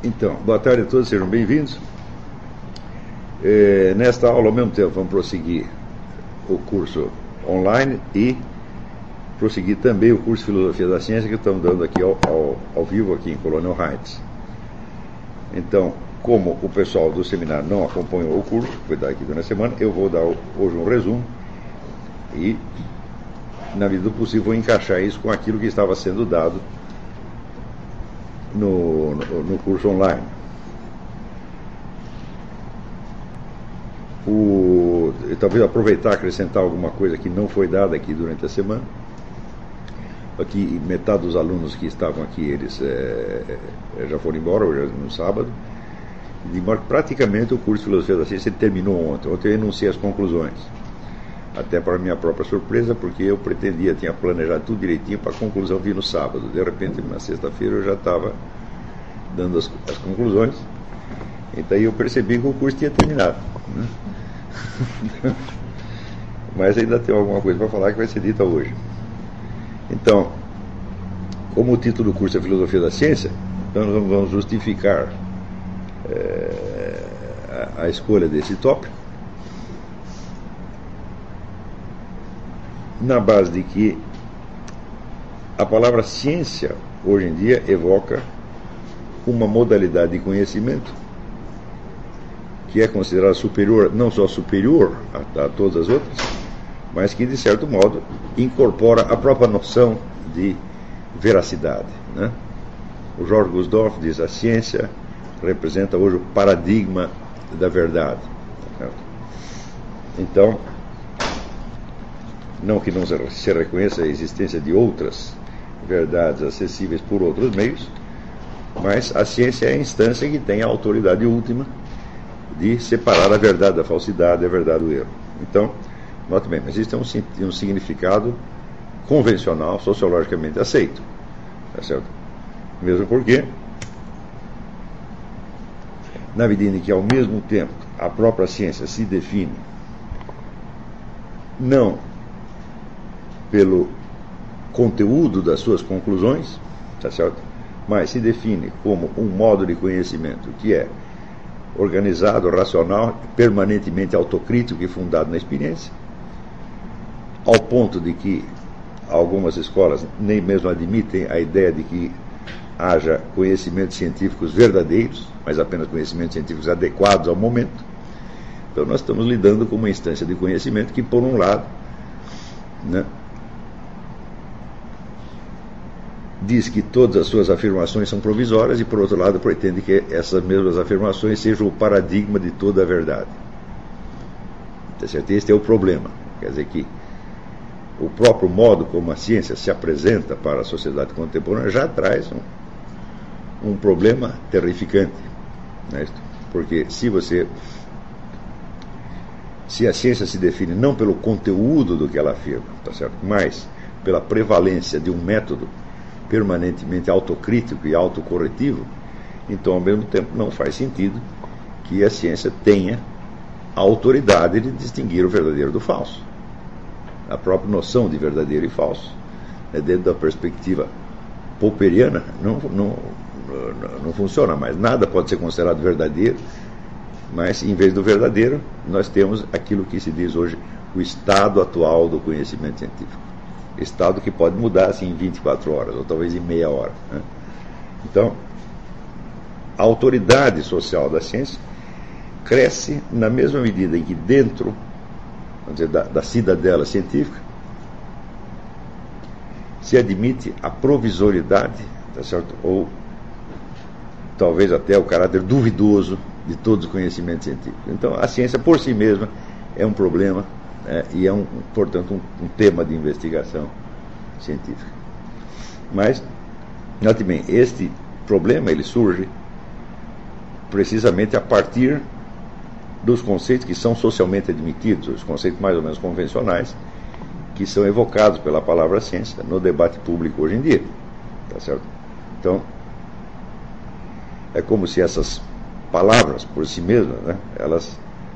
Então, boa tarde a todos, sejam bem-vindos. Nesta aula, ao mesmo tempo, vamos prosseguir o curso online e prosseguir também o curso de Filosofia da Ciência que estamos dando aqui ao vivo, aqui em Colonial Heights. Então, como o pessoal do seminário não acompanhou o curso, que foi dar aqui durante a semana, eu vou dar hoje um resumo e, na medida do possível, vou encaixar isso com aquilo que estava sendo dado no curso online. Talvez aproveitar e acrescentar alguma coisa que não foi dada aqui durante a semana. Aqui, metade dos alunos que estavam aqui, eles já foram embora, hoje no sábado. De modo que praticamente o curso de Filosofia da Ciência terminou ontem. Ontem eu enunciei as conclusões. Até para minha própria surpresa, porque eu tinha planejado tudo direitinho para a conclusão vir no sábado. De repente, na sexta-feira, eu já estava dando as conclusões. Então eu percebi que o curso tinha terminado, né? Mas ainda tem alguma coisa para falar que vai ser dita hoje. Então, como o título do curso é Filosofia da Ciência, então nós vamos justificar a escolha desse tópico na base de que a palavra ciência, hoje em dia, evoca uma modalidade de conhecimento que é considerada superior, não só superior a todas as outras, mas que, de certo modo, incorpora a própria noção de veracidade, né? O Jorge Gusdorff diz que a ciência representa hoje o paradigma da verdade. Então, não que não se reconheça a existência de outras verdades acessíveis por outros meios, mas a ciência é a instância que tem a autoridade última de separar a verdade da falsidade, a verdade do erro. Então, note bem, mas isso tem um significado convencional, sociologicamente aceito. Tá certo? Mesmo porque, na medida em que, ao mesmo tempo, a própria ciência se define não pelo conteúdo das suas conclusões, tá certo? Mas se define como um modo de conhecimento que é organizado, racional, permanentemente autocrítico e fundado na experiência, ao ponto de que algumas escolas nem mesmo admitem a ideia de que haja conhecimentos científicos verdadeiros, mas apenas conhecimentos científicos adequados ao momento. Então nós estamos lidando com uma instância de conhecimento que, por um lado, né, diz que todas as suas afirmações são provisórias e, por outro lado, pretende que essas mesmas afirmações sejam o paradigma de toda a verdade. Tá certo? Este é o problema. Quer dizer que o próprio modo como a ciência se apresenta para a sociedade contemporânea já traz um problema terrificante, né? Porque se a ciência se define não pelo conteúdo do que ela afirma, tá certo? Mas pela prevalência de um método permanentemente autocrítico e autocorretivo, então, ao mesmo tempo, não faz sentido que a ciência tenha a autoridade de distinguir o verdadeiro do falso. A própria noção de verdadeiro e falso, dentro da perspectiva popperiana, não funciona mais. Nada pode ser considerado verdadeiro, mas, em vez do verdadeiro, nós temos aquilo que se diz hoje o estado atual do conhecimento científico. Estado que pode mudar assim, em 24 horas, ou talvez em meia hora, né? Então, a autoridade social da ciência cresce na mesma medida em que dentro, vamos dizer, da cidadela científica se admite a provisoriedade, tá certo? Ou talvez até o caráter duvidoso de todos os conhecimentos científicos. Então, a ciência por si mesma é um problema, e é, portanto, um tema de investigação científica. Mas, note bem, este problema ele surge precisamente a partir dos conceitos que são socialmente admitidos, os conceitos mais ou menos convencionais, que são evocados pela palavra ciência no debate público hoje em dia. Tá certo? Então, é como se essas palavras, por si mesmas, né, elas,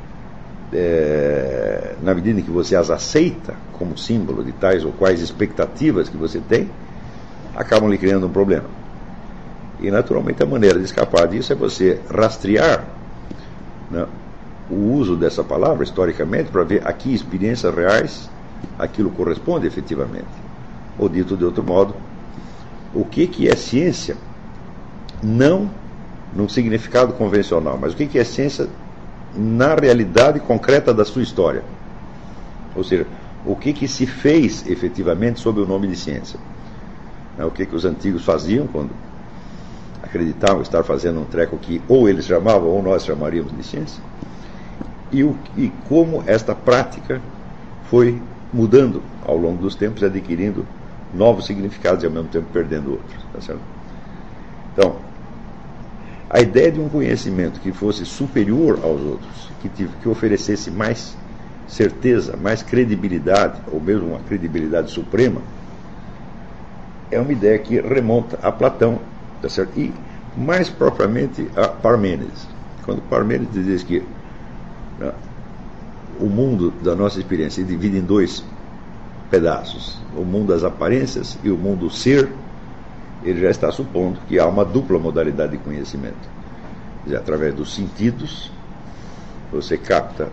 na medida em que você as aceita como símbolo de tais ou quais expectativas que você tem, acabam lhe criando um problema. E, naturalmente, a maneira de escapar disso é você rastrear, né, o uso dessa palavra, historicamente, para ver a que experiências reais aquilo corresponde efetivamente. Ou, dito de outro modo, o que é ciência, não num significado convencional, mas o que é ciência na realidade concreta da sua história. Ou seja, o que se fez efetivamente sob o nome de ciência. O que os antigos faziam quando acreditavam estar fazendo um treco que ou eles chamavam ou nós chamaríamos de ciência, e como esta prática foi mudando ao longo dos tempos, adquirindo novos significados e ao mesmo tempo perdendo outros. Tá certo? Então, a ideia de um conhecimento que fosse superior aos outros, que oferecesse mais certeza, mais credibilidade, ou mesmo uma credibilidade suprema, é uma ideia que remonta a Platão, tá certo? E mais propriamente a Parmênides. Quando Parmênides diz que, né, o mundo da nossa experiência se divide em dois pedaços, o mundo das aparências e o mundo ser, ele já está supondo que há uma dupla modalidade de conhecimento. Quer dizer, através dos sentidos, você capta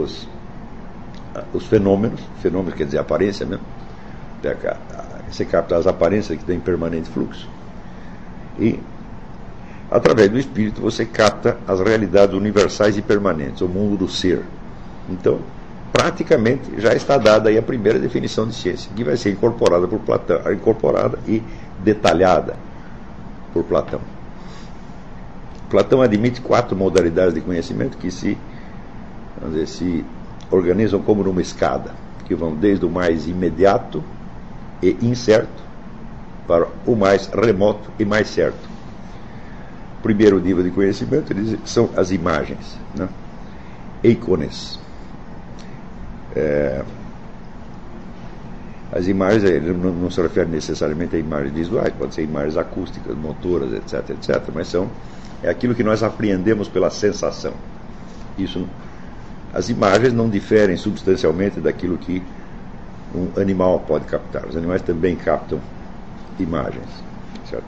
os fenômenos quer dizer aparência mesmo, você capta as aparências que têm permanente fluxo, e através do espírito você capta as realidades universais e permanentes, o mundo do ser. Então, praticamente já está dada aí a primeira definição de ciência, que vai ser incorporada por Platão, incorporada e detalhada por Platão. Platão admite 4 modalidades de conhecimento que se organizam como numa escada, que vão desde o mais imediato e incerto para o mais remoto e mais certo. O primeiro nível de conhecimento, ele diz que são as imagens, né? Eikones. As imagens, ele não se refere necessariamente a imagens visuais, pode ser imagens acústicas, motoras, etc, mas é aquilo que nós apreendemos pela sensação. As imagens não diferem substancialmente daquilo que um animal pode captar. Os animais também captam imagens, certo?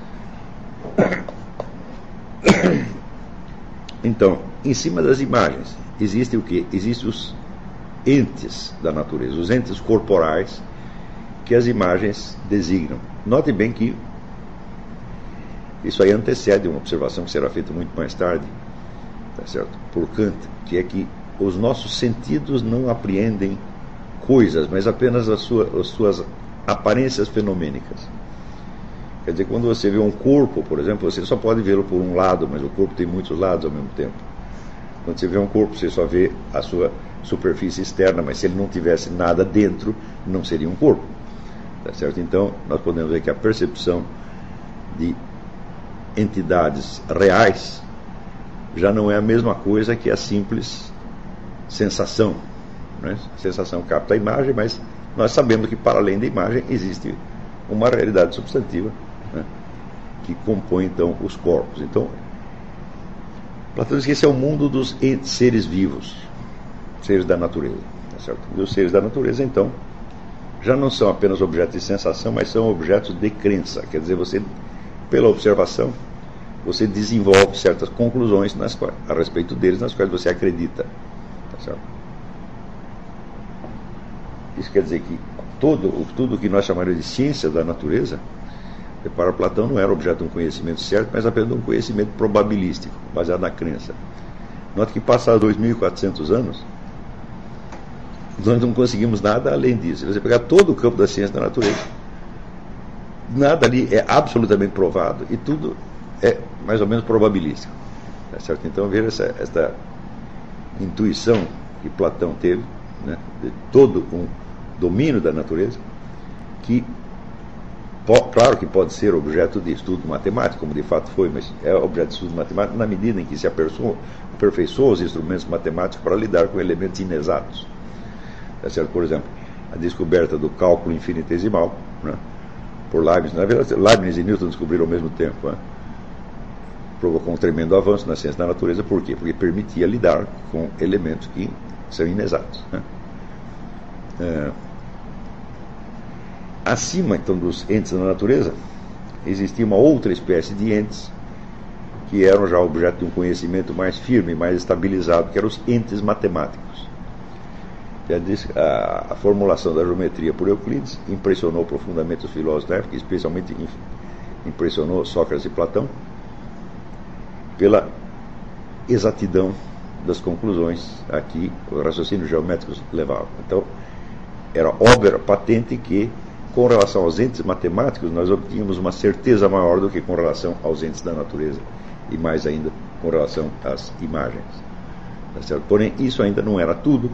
Então, em cima das imagens, existe o quê? Existem os entes da natureza, os entes corporais que as imagens designam. Note bem que isso aí antecede uma observação que será feita muito mais tarde, tá certo? Por Kant, que é que os nossos sentidos não apreendem coisas, mas apenas as suas aparências fenomênicas. Quer dizer, quando você vê um corpo, por exemplo, você só pode vê-lo por um lado, mas o corpo tem muitos lados ao mesmo tempo. Quando você vê um corpo, você só vê a sua superfície externa, mas se ele não tivesse nada dentro, não seria um corpo. Tá certo? Então, nós podemos ver que a percepção de entidades reais já não é a mesma coisa que a simples sensação. Né? A sensação capta a imagem, mas nós sabemos que, para além da imagem, existe uma realidade substantiva, né, que compõe, então, os corpos. Então, Platão diz que esse é o mundo dos seres vivos, seres da natureza. Tá certo? E os seres da natureza, então, já não são apenas objetos de sensação, mas são objetos de crença. Quer dizer, você, pela observação, você desenvolve certas conclusões a respeito deles, nas quais você acredita. Tá certo? Isso quer dizer que tudo que nós chamaríamos de ciência da natureza, para Platão não era objeto de um conhecimento certo, mas apenas de um conhecimento probabilístico, baseado na crença. Note que, passados 2.400 anos, nós não conseguimos nada além disso. Se você pegar todo o campo da ciência da natureza, nada ali é absolutamente provado e tudo é mais ou menos probabilístico. Tá certo? Então, veja esta intuição que Platão teve, né, de todo um domínio da natureza, que, claro que pode ser objeto de estudo matemático, como de fato foi, mas é objeto de estudo matemático na medida em que se aperfeiçoa os instrumentos matemáticos para lidar com elementos inexatos. Tá certo? Por exemplo, a descoberta do cálculo infinitesimal, né, por Leibniz. Na verdade, Leibniz e Newton descobriram ao mesmo tempo. Né? Provocou um tremendo avanço na ciência da natureza. Por quê? Porque permitia lidar com elementos que são inexatos. Né? Acima, então, dos entes da natureza, existia uma outra espécie de entes que eram já objeto de um conhecimento mais firme, mais estabilizado, que eram os entes matemáticos. Já disse, a formulação da geometria por Euclides impressionou profundamente os filósofos da época, especialmente impressionou Sócrates e Platão, pela exatidão das conclusões a que os raciocínios geométricos levavam. Então, era óbvio, era patente que, com relação aos entes matemáticos, nós obtínhamos uma certeza maior do que com relação aos entes da natureza, e mais ainda com relação às imagens. Porém, isso ainda não era tudo,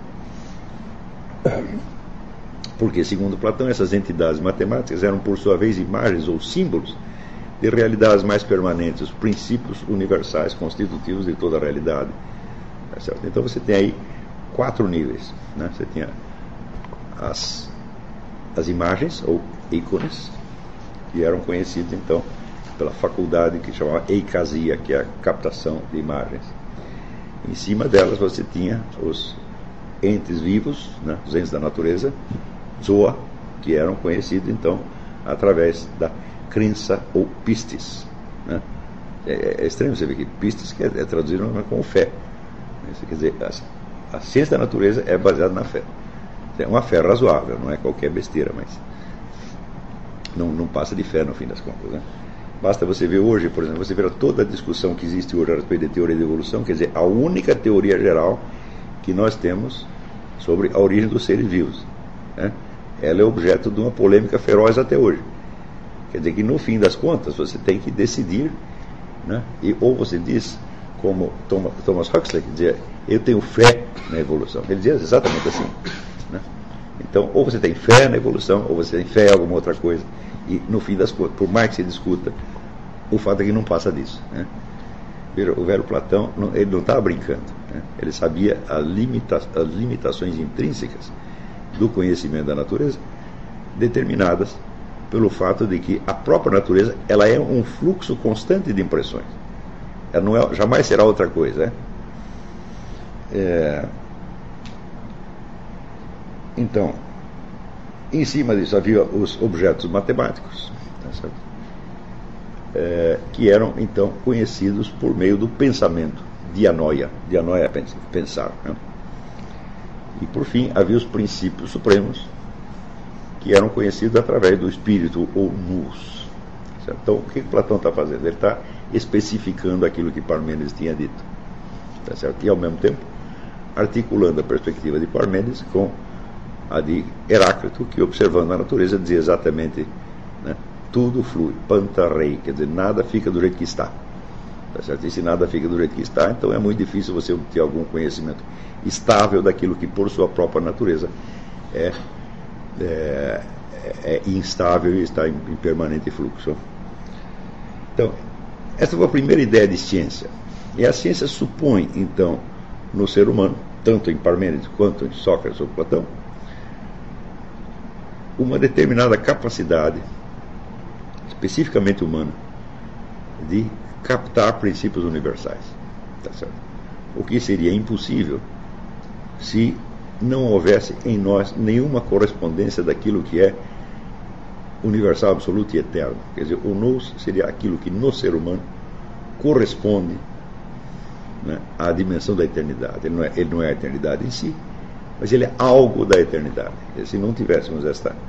porque, segundo Platão, essas entidades matemáticas eram, por sua vez, imagens ou símbolos de realidades mais permanentes, os princípios universais constitutivos de toda a realidade. Então você tem aí 4 níveis, né? Você tinha as imagens, ou ícones, que eram conhecidas então pela faculdade que chamava eicasia, que é a captação de imagens. Em cima delas você tinha os entes vivos, né? Os entes da natureza, zoa, que eram conhecidos então através da crença ou pistis, né? É estranho você ver que pistis é traduzido como fé. Quer dizer, a ciência da natureza é baseada na fé. É uma fé razoável, não é qualquer besteira, mas não passa de fé no fim das contas, né? Basta você ver hoje, por exemplo, você ver toda a discussão que existe hoje a respeito de teoria da evolução, quer dizer, a única teoria geral que nós temos sobre a origem dos seres vivos, né? Ela é objeto de uma polêmica feroz até hoje. Quer dizer que no fim das contas você tem que decidir, né? Ou você diz, como Thomas Huxley, que dizia, eu tenho fé na evolução. Ele dizia exatamente assim, né? Então, ou você tem fé na evolução, ou você tem fé em alguma outra coisa. E no fim das contas, por mais que se discuta, o fato é que não passa disso, né? O velho Platão, ele não estava brincando, né? Ele sabia as limitações intrínsecas do conhecimento da natureza, determinadas pelo fato de que a própria natureza ela é um fluxo constante de impressões. Ela não é, jamais será outra coisa, né? Então, em cima disso havia os objetos matemáticos, tá certo? Que eram então conhecidos por meio do pensamento, dianoia. Dianoia é pensar, né? E por fim havia os princípios supremos, que eram conhecidos através do espírito ou nous. Certo? Então, o que Platão está fazendo? Ele está especificando aquilo que Parmênides tinha dito, tá certo? E ao mesmo tempo articulando a perspectiva de Parmênides com a de Heráclito, que observando a natureza dizia exatamente, né, tudo flui, panta rei, quer dizer, nada fica do jeito que está, tá certo? E se nada fica do jeito que está, então é muito difícil você obter algum conhecimento estável daquilo que por sua própria natureza é instável e está em permanente fluxo. Então, essa foi a primeira ideia de ciência. E a ciência supõe, então, no ser humano, tanto em Parmênides quanto em Sócrates ou Platão, uma determinada capacidade, especificamente humana, de captar princípios universais. Tá certo? O que seria impossível se não houvesse em nós nenhuma correspondência daquilo que é universal, absoluto e eterno. Quer dizer, o nous seria aquilo que no ser humano corresponde, né, à dimensão da eternidade. Ele não é a eternidade em si, mas ele é algo da eternidade. Quer dizer, se não tivéssemos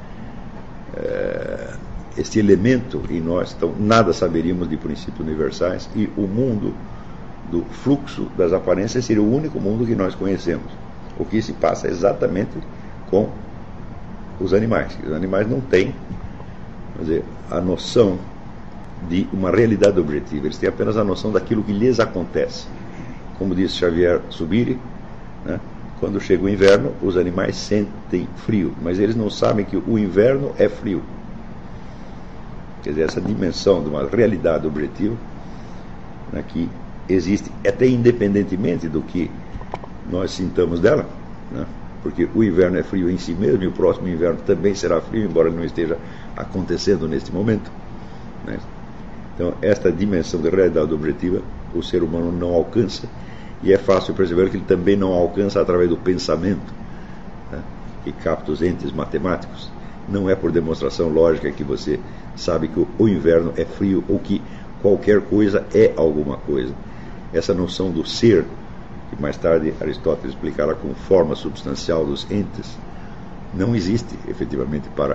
este elemento em nós, então nada saberíamos de princípios universais e o mundo do fluxo das aparências seria o único mundo que nós conhecemos. O que se passa exatamente com os animais. Os animais não têm, quer dizer, a noção de uma realidade objetiva. Eles têm apenas a noção daquilo que lhes acontece. Como disse Xavier Subiri, né, quando chega o inverno, os animais sentem frio, mas eles não sabem que o inverno é frio. Quer dizer, essa dimensão de uma realidade objetiva, né, que existe até independentemente do que nós sintamos dela, né, porque o inverno é frio em si mesmo e o próximo inverno também será frio, embora ele não esteja acontecendo neste momento, né? Então, esta dimensão de realidade objetiva o ser humano não alcança, e é fácil perceber que ele também não alcança através do pensamento, né, que capta os entes matemáticos, Não é por demonstração lógica que você sabe que o inverno é frio ou que qualquer coisa é alguma coisa. Essa noção do ser, que mais tarde Aristóteles explicará como forma substancial dos entes, não existe efetivamente para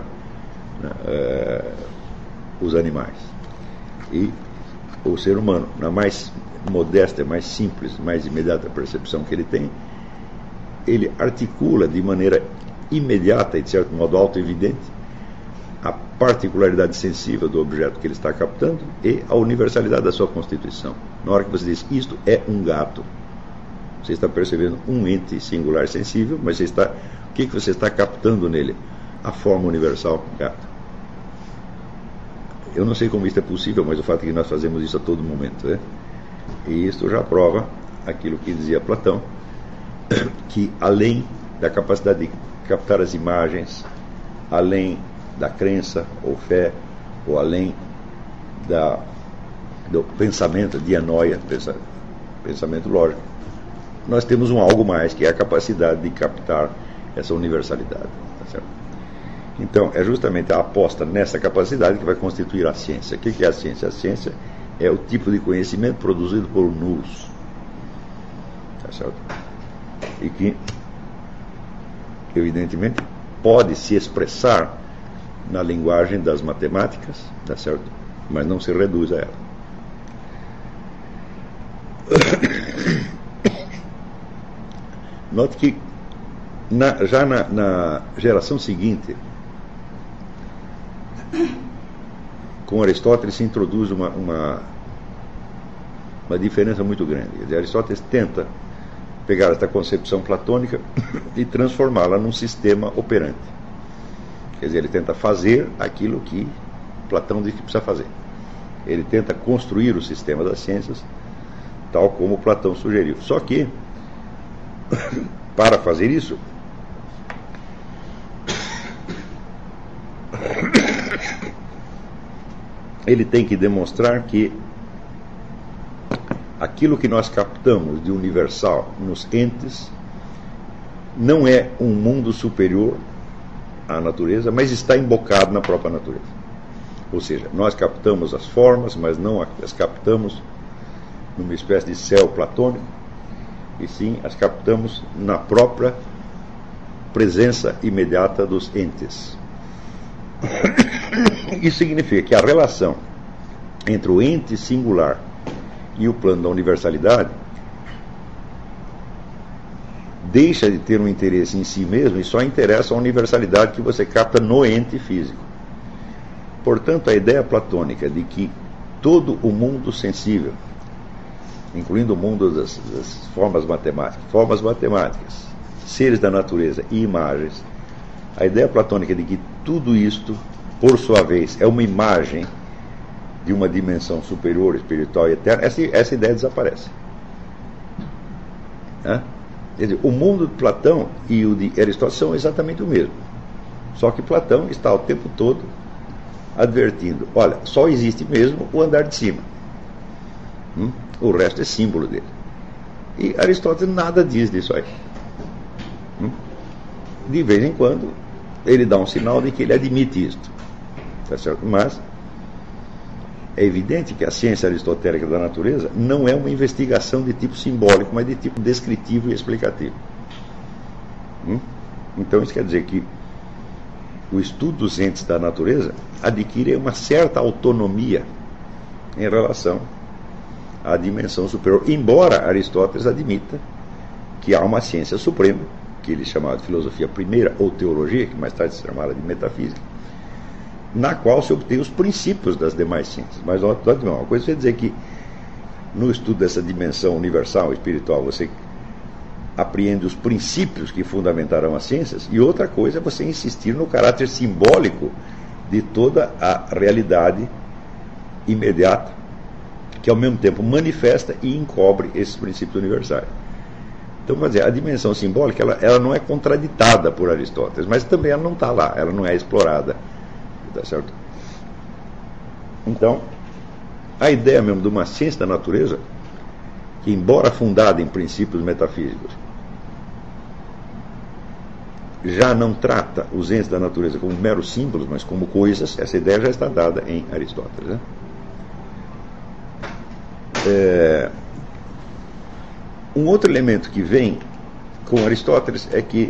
os animais. E o ser humano, na mais modesta, mais simples, mais imediata percepção que ele tem, ele articula de maneira imediata e de certo modo auto-evidente a particularidade sensível do objeto que ele está captando e a universalidade da sua constituição. Na hora que você diz, isto é um gato, você está percebendo um ente singular sensível, mas o que você está captando nele? A forma universal gato. Eu não sei como isso é possível, mas o fato é que nós fazemos isso a todo momento, né? E isso já prova aquilo que dizia Platão, que além da capacidade de captar as imagens, além da crença ou fé, ou além do pensamento, dianoia, pensamento lógico, nós temos um algo mais, que é a capacidade de captar essa universalidade. Tá certo? Então, é justamente a aposta nessa capacidade que vai constituir a ciência. O que é a ciência? A ciência é o tipo de conhecimento produzido por nus. Tá certo? E que, evidentemente, pode se expressar na linguagem das matemáticas, tá certo? Mas não se reduz a ela. Note que já na geração seguinte, com Aristóteles se introduz uma diferença muito grande. Quer dizer, Aristóteles tenta pegar esta concepção platônica e transformá-la num sistema operante. Quer dizer, ele tenta fazer aquilo que Platão diz que precisa fazer. Ele tenta construir o sistema das ciências tal como Platão sugeriu. Só que, para fazer isso, ele tem que demonstrar que aquilo que nós captamos de universal nos entes não é um mundo superior à natureza, mas está embocado na própria natureza. Ou seja, nós captamos as formas, mas não as captamos numa espécie de céu platônico, e sim as captamos na própria presença imediata dos entes. Isso significa que a relação entre o ente singular e o plano da universalidade deixa de ter um interesse em si mesmo e só interessa a universalidade que você capta no ente físico. Portanto, a ideia platônica de que todo o mundo sensível, incluindo o mundo das formas matemáticas, seres da natureza e imagens, a ideia platônica de que tudo isto, por sua vez, é uma imagem de uma dimensão superior, espiritual e eterna, essa ideia desaparece. Quer dizer, o mundo de Platão e o de Aristóteles são exatamente o mesmo. Só que Platão está o tempo todo advertindo, olha, só existe mesmo o andar de cima. O resto é símbolo dele. E Aristóteles nada diz disso aí. De vez em quando, ele dá um sinal de que ele admite isto. Tá certo? Mas é evidente que a ciência aristotélica da natureza não é uma investigação de tipo simbólico, mas de tipo descritivo e explicativo. Então isso quer dizer que o estudo dos entes da natureza adquire uma certa autonomia em relação à dimensão superior, embora Aristóteles admita que há uma ciência suprema, que ele chamava de filosofia primeira ou teologia, que mais tarde se chamava de metafísica, na qual se obtém os princípios das demais ciências. Mas uma coisa é dizer que no estudo dessa dimensão universal espiritual você apreende os princípios que fundamentarão as ciências, e outra coisa é você insistir no caráter simbólico de toda a realidade imediata, que ao mesmo tempo manifesta e encobre esses princípios universais. Então, quer dizer, a dimensão simbólica ela não é contraditada por Aristóteles, mas também ela não está lá, ela não é explorada. Tá certo? Então, a ideia mesmo de uma ciência da natureza, que embora fundada em princípios metafísicos, já não trata os entes da natureza como meros símbolos, mas como coisas. Essa ideia já está dada em Aristóteles, né? Um outro elemento que vem com Aristóteles é que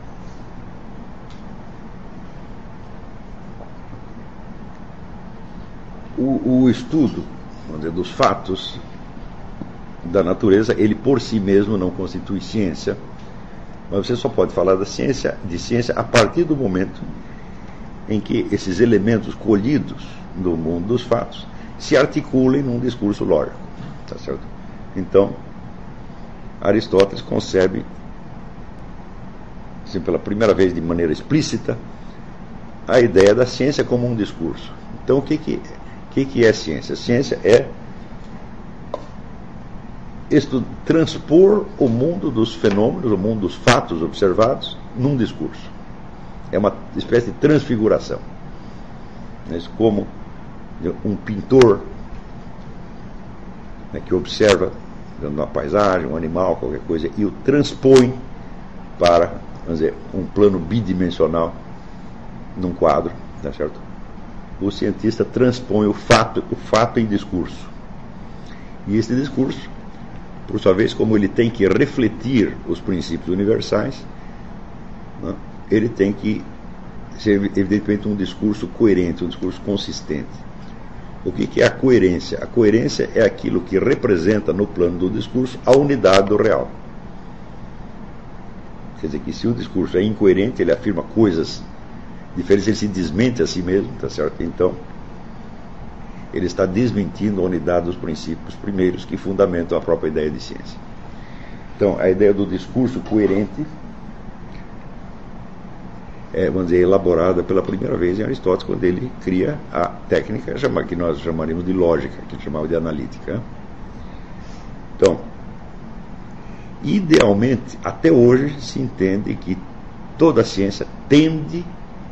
o estudo, vamos dizer, dos fatos da natureza, ele por si mesmo não constitui ciência, mas você só pode falar de ciência a partir do momento em que esses elementos colhidos do mundo dos fatos se articulem num discurso lógico, tá certo? Então, Aristóteles concebe, assim, pela primeira vez de maneira explícita, a ideia da ciência como um discurso. Então, o que é ciência? Ciência é transpor o mundo dos fenômenos, o mundo dos fatos observados, num discurso. É uma espécie de transfiguração. Como um pintor, né, que observa uma paisagem, um animal, qualquer coisa, e o transpõe para, vamos dizer, um plano bidimensional num quadro, tá certo? O cientista transpõe o fato em discurso. E esse discurso, por sua vez, como ele tem que refletir os princípios universais, né, ele tem que ser, evidentemente, um discurso coerente, um discurso consistente. O que é a coerência? A coerência é aquilo que representa no plano do discurso a unidade do real. Quer dizer que se o discurso é incoerente, ele afirma coisas diferentes, ele se desmente a si mesmo, tá certo? Então, ele está desmentindo a unidade dos princípios primeiros que fundamentam a própria ideia de ciência. Então, a ideia do discurso coerente é, vamos dizer, elaborada pela primeira vez em Aristóteles, quando ele cria a técnica que nós chamaríamos de lógica, que ele chamava de analítica. Então, idealmente, até hoje se entende que toda a ciência tende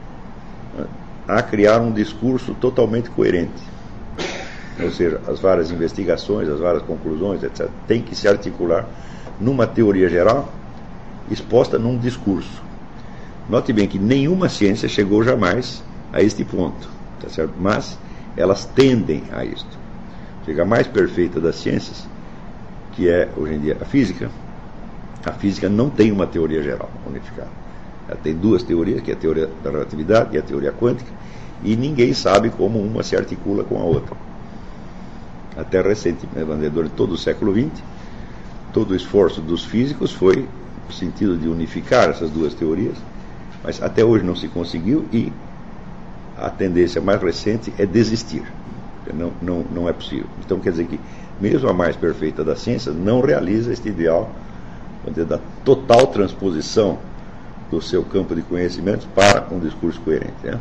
a criar um discurso totalmente coerente. Ou seja, as várias investigações, as várias conclusões, etc., têm que se articular numa teoria geral exposta num discurso. Note bem que nenhuma ciência chegou jamais a este ponto, tá certo? Mas elas tendem a isto. A mais perfeita das ciências, que é hoje em dia a física não tem uma teoria geral unificada. Ela tem duas teorias, que é a teoria da relatividade e a teoria quântica, e ninguém sabe como uma se articula com a outra. Até recentemente, durante todo o século XX, todo o esforço dos físicos foi no sentido de unificar essas duas teorias, mas até hoje não se conseguiu, e a tendência mais recente é desistir. Não é possível. Então quer dizer que mesmo a mais perfeita das ciências não realiza este ideal, vamos dizer, da total transposição do seu campo de conhecimentos para um discurso coerente, né?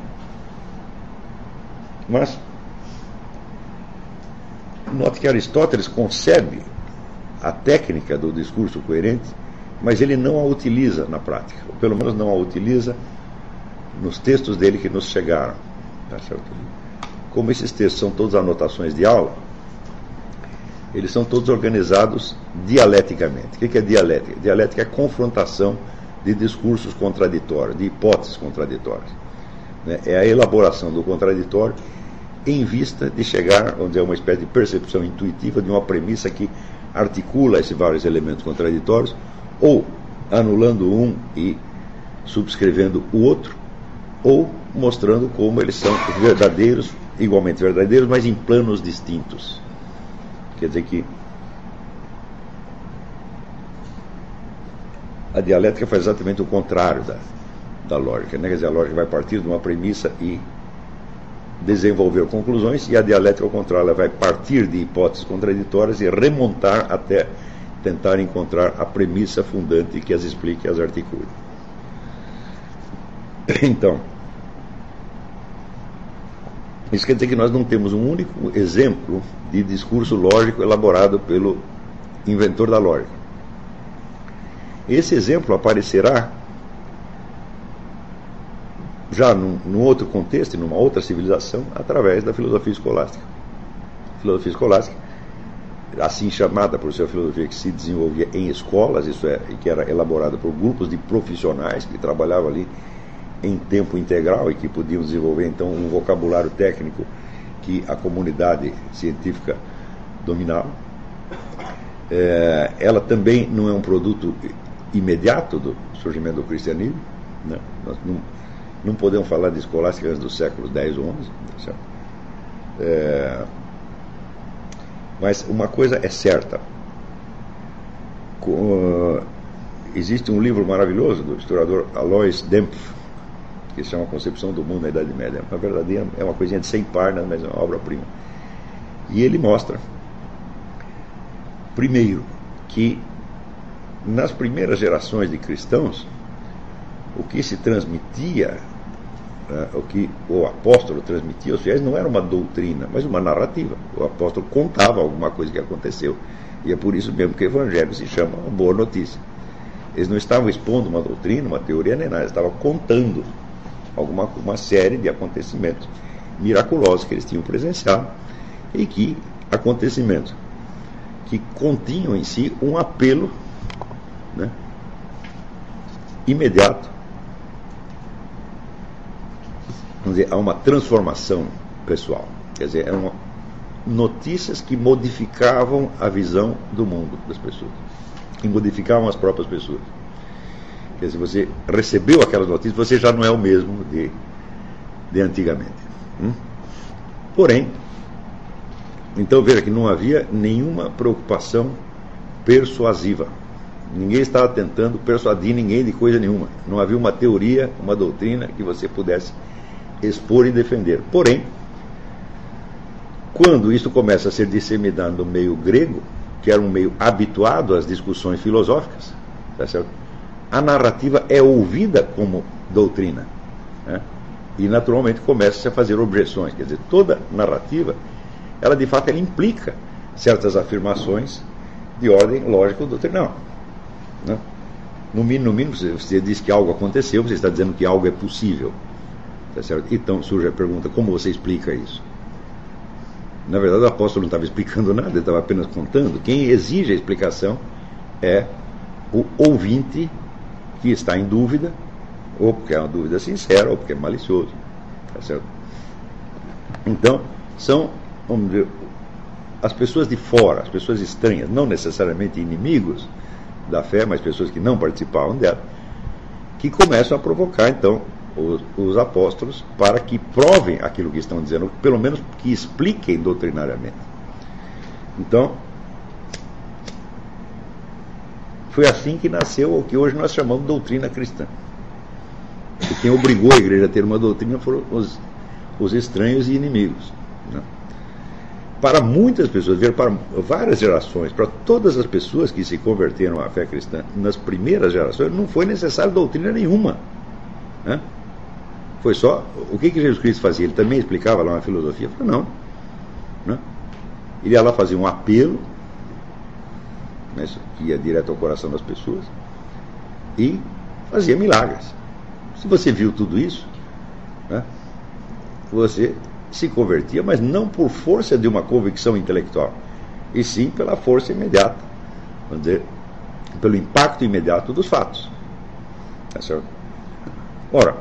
Mas note que Aristóteles concebe a técnica do discurso coerente, mas ele não a utiliza na prática, ou pelo menos não a utiliza nos textos dele que nos chegaram, tá certo? Como esses textos são todos anotações de aula, eles são todos organizados dialeticamente. O que é dialética? Dialética é confrontação de discursos contraditórios, de hipóteses contraditórias, né? É a elaboração do contraditório em vista de chegar, vamos dizer, a uma espécie de percepção intuitiva de uma premissa que articula esses vários elementos contraditórios, ou anulando um e subscrevendo o outro, ou mostrando como eles são verdadeiros, igualmente verdadeiros, mas em planos distintos. Quer dizer que a dialética faz exatamente o contrário da lógica, né? Quer dizer, a lógica vai partir de uma premissa e desenvolver conclusões, e a dialética, ao contrário, ela vai partir de hipóteses contraditórias e remontar até tentar encontrar a premissa fundante que as explique e as articule. Então, isso quer dizer que nós não temos um único exemplo de discurso lógico elaborado pelo inventor da lógica. Esse exemplo aparecerá já num outro contexto, numa outra civilização, através da filosofia escolástica. A filosofia escolástica assim chamada por ser filosofia que se desenvolvia em escolas, isso é, e que era elaborada por grupos de profissionais que trabalhavam ali em tempo integral e que podiam desenvolver então um vocabulário técnico que a comunidade científica dominava. Ela também não é um produto imediato do surgimento do cristianismo, né? Nós não podemos falar de escolástica antes do século X ou XI, certo? Mas uma coisa é certa. Existe um livro maravilhoso do historiador Alois Dempf, que se chama Concepção do Mundo na Idade Média. Na verdade, é uma coisinha de 100 páginas, mas é uma obra-prima. E ele mostra, primeiro, que nas primeiras gerações de cristãos, o que se transmitia, o que o apóstolo transmitia aos fiéis não era uma doutrina, mas uma narrativa. O apóstolo contava alguma coisa que aconteceu. E é por isso mesmo que o evangelho se chama uma boa notícia. Eles não estavam expondo uma doutrina, uma teoria, nem nada. Eles estavam contando uma série de acontecimentos miraculosos que eles tinham presenciado e que acontecimentos que continham em si um apelo, né, imediato, vamos dizer, a uma transformação pessoal. Quer dizer, eram notícias que modificavam a visão do mundo das pessoas, que modificavam as próprias pessoas. Quer dizer, você recebeu aquelas notícias, você já não é o mesmo de antigamente. Porém, então veja que não havia nenhuma preocupação persuasiva. Ninguém estava tentando persuadir ninguém de coisa nenhuma. Não havia uma teoria, uma doutrina que você pudesse expor e defender. Porém, quando isso começa a ser disseminado no meio grego, que era um meio habituado às discussões filosóficas, tá certo? A narrativa é ouvida como doutrina, né? E naturalmente começa-se a fazer objeções. Quer dizer, toda narrativa, ela de fato ela implica certas afirmações de ordem lógico-doutrinal, né? No mínimo, você diz que algo aconteceu, você está dizendo que algo é possível, tá certo? Então surge a pergunta, como você explica isso? Na verdade, o apóstolo não estava explicando nada, ele estava apenas contando. Quem exige a explicação é o ouvinte que está em dúvida, ou porque é uma dúvida sincera, ou porque é malicioso. Tá certo? Então, são, vamos dizer, as pessoas de fora, as pessoas estranhas, não necessariamente inimigos da fé, mas pessoas que não participavam dela, que começam a provocar, então, os apóstolos para que provem aquilo que estão dizendo, pelo menos que expliquem doutrinariamente. Então, foi assim que nasceu o que hoje nós chamamos de doutrina cristã. E quem obrigou a igreja a ter uma doutrina foram os estranhos e inimigos, né? Para muitas pessoas, para várias gerações, para todas as pessoas que se converteram à fé cristã nas primeiras gerações, não foi necessário doutrina nenhuma, né? Foi só, o que Jesus Cristo fazia? Ele também explicava lá uma filosofia? Ele falou, não, né? Ele ia lá fazer um apelo, né, que ia direto ao coração das pessoas, e fazia milagres. Se você viu tudo isso, né, você se convertia, mas não por força de uma convicção intelectual, e sim pela força imediata, vamos dizer, pelo impacto imediato dos fatos. Tá certo? Ora,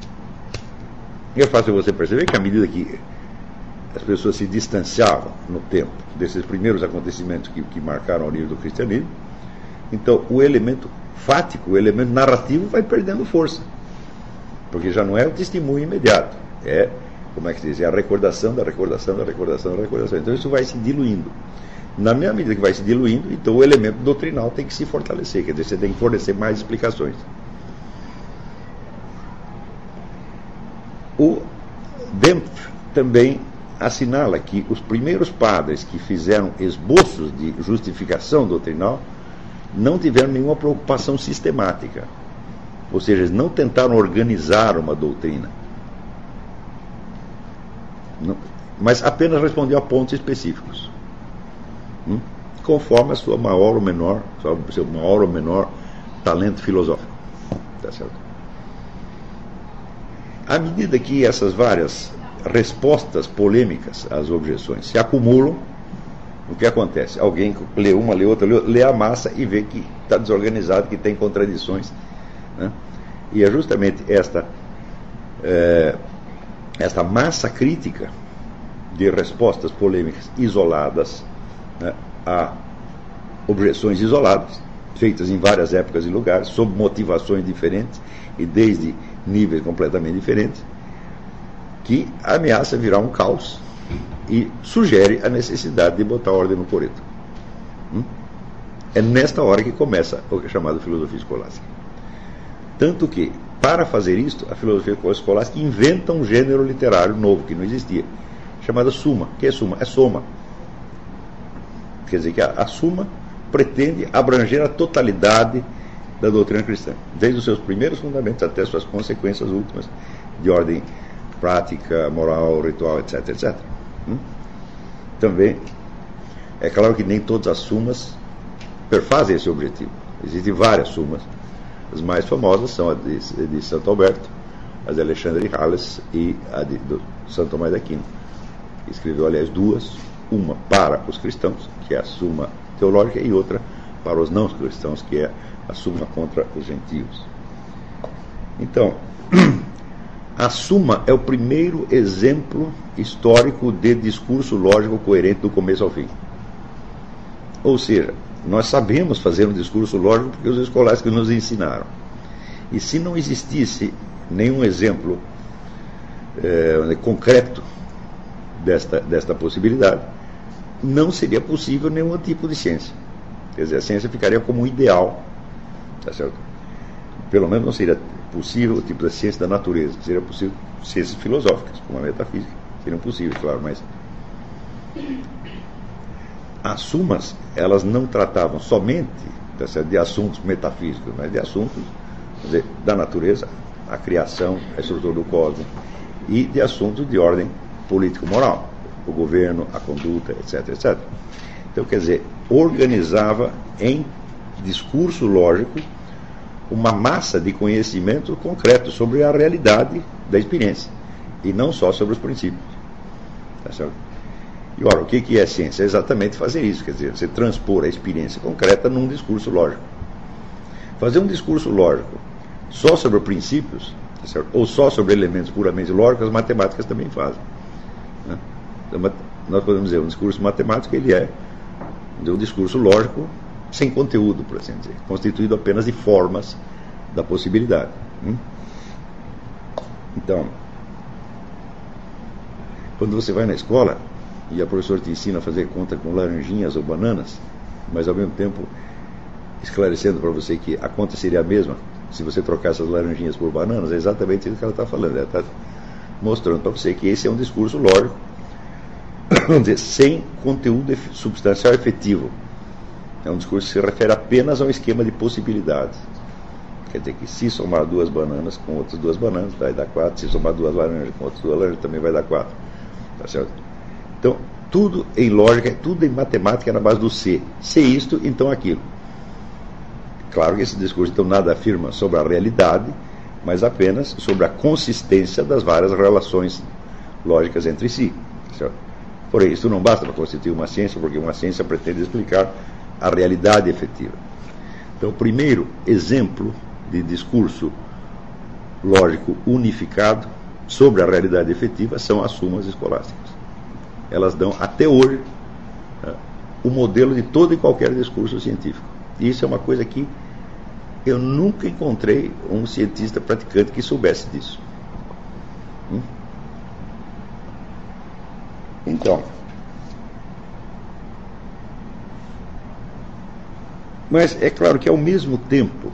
é fácil você perceber que à medida que as pessoas se distanciavam no tempo desses primeiros acontecimentos que marcaram o nível do cristianismo, então o elemento fático, o elemento narrativo vai perdendo força, porque já não é o testemunho imediato, é, como é que se diz, é a recordação da recordação da recordação da recordação. Então isso vai se diluindo. Na mesma medida que vai se diluindo, então o elemento doutrinal tem que se fortalecer, quer dizer, você tem que fornecer mais explicações. O Dempf também assinala que os primeiros padres que fizeram esboços de justificação doutrinal não tiveram nenhuma preocupação sistemática, ou seja, eles não tentaram organizar uma doutrina, mas apenas respondiam a pontos específicos, conforme a sua maior ou menor, seu maior ou menor talento filosófico. Tá certo? À medida que essas várias respostas polêmicas às objeções se acumulam, O que acontece? Alguém lê uma, lê outra, lê a massa e vê que está desorganizado, que tem contradições, né? E é justamente esta massa crítica de respostas polêmicas isoladas, né, a objeções isoladas, feitas em várias épocas e lugares, sob motivações diferentes e desde níveis completamente diferentes, que ameaça virar um caos e sugere a necessidade de botar ordem no coreto. É nesta hora que começa o chamado filosofia escolástica. Tanto que, para fazer isto, a filosofia escolástica inventa um gênero literário novo, que não existia, chamado suma. O que é suma? É soma. Quer dizer que a suma pretende abranger a totalidade da doutrina cristã, desde os seus primeiros fundamentos até suas consequências últimas, de ordem prática, moral, ritual, etc, etc. Também é claro que nem todas as sumas perfazem esse objetivo. Existem várias sumas. As mais famosas são a de Santo Alberto, a de Alexandre de Hales e a de Santo Tomás de Aquino. Escreveu, aliás, duas, uma para os cristãos, que é a Suma Teológica, e outra para os não cristãos, que é a Suma contra os gentios. Então, a Suma é o primeiro exemplo histórico de discurso lógico coerente do começo ao fim. Ou seja, nós sabemos fazer um discurso lógico porque os escolásticos nos ensinaram. E se não existisse nenhum exemplo concreto desta possibilidade, não seria possível nenhum tipo de ciência. Quer dizer, a ciência ficaria como um ideal, tá certo? Pelo menos não seria possível o tipo de ciência da natureza. Seria possível ciências filosóficas, como a metafísica. Seriam possíveis, claro, mas as sumas, elas não tratavam somente, tá certo, de assuntos metafísicos, mas de assuntos, quer dizer, da natureza, a criação, a estrutura do cosmos, e de assuntos de ordem político-moral, o governo, a conduta, etc, etc. Então, quer dizer, organizava em discurso lógico uma massa de conhecimento concreto sobre a realidade da experiência, e não só sobre os princípios. Tá certo? E, ora, o que é ciência? É exatamente fazer isso, quer dizer, você transpor a experiência concreta num discurso lógico. Fazer um discurso lógico só sobre princípios, tá certo? Ou só sobre elementos puramente lógicos, as matemáticas também fazem. Né? Então, nós podemos dizer, um discurso matemático, ele é um discurso lógico sem conteúdo, por assim dizer, constituído apenas de formas da possibilidade. Então, quando você vai na escola e a professora te ensina a fazer conta com laranjinhas ou bananas, mas ao mesmo tempo esclarecendo para você que a conta seria a mesma se você trocasse as laranjinhas por bananas, é exatamente isso que ela está falando. Ela está mostrando para você que esse é um discurso lógico, vamos dizer, sem conteúdo substancial efetivo. É um discurso que se refere apenas a um esquema de possibilidades. Quer dizer que se somar duas bananas com outras duas bananas, vai dar 4. Se somar duas laranjas com outras duas laranjas, também vai dar 4. Tá certo? Então, tudo em lógica, tudo em matemática é na base do se. Se isto, então aquilo. Claro que esse discurso então nada afirma sobre a realidade, mas apenas sobre a consistência das várias relações lógicas entre si. Certo? Porém, isso não basta para constituir uma ciência, porque uma ciência pretende explicar a realidade efetiva. Então, o primeiro exemplo de discurso lógico unificado sobre a realidade efetiva são as sumas escolásticas. Elas dão, até hoje, o modelo de todo e qualquer discurso científico. E isso é uma coisa que eu nunca encontrei um cientista praticante que soubesse disso. Então, mas é claro que ao mesmo tempo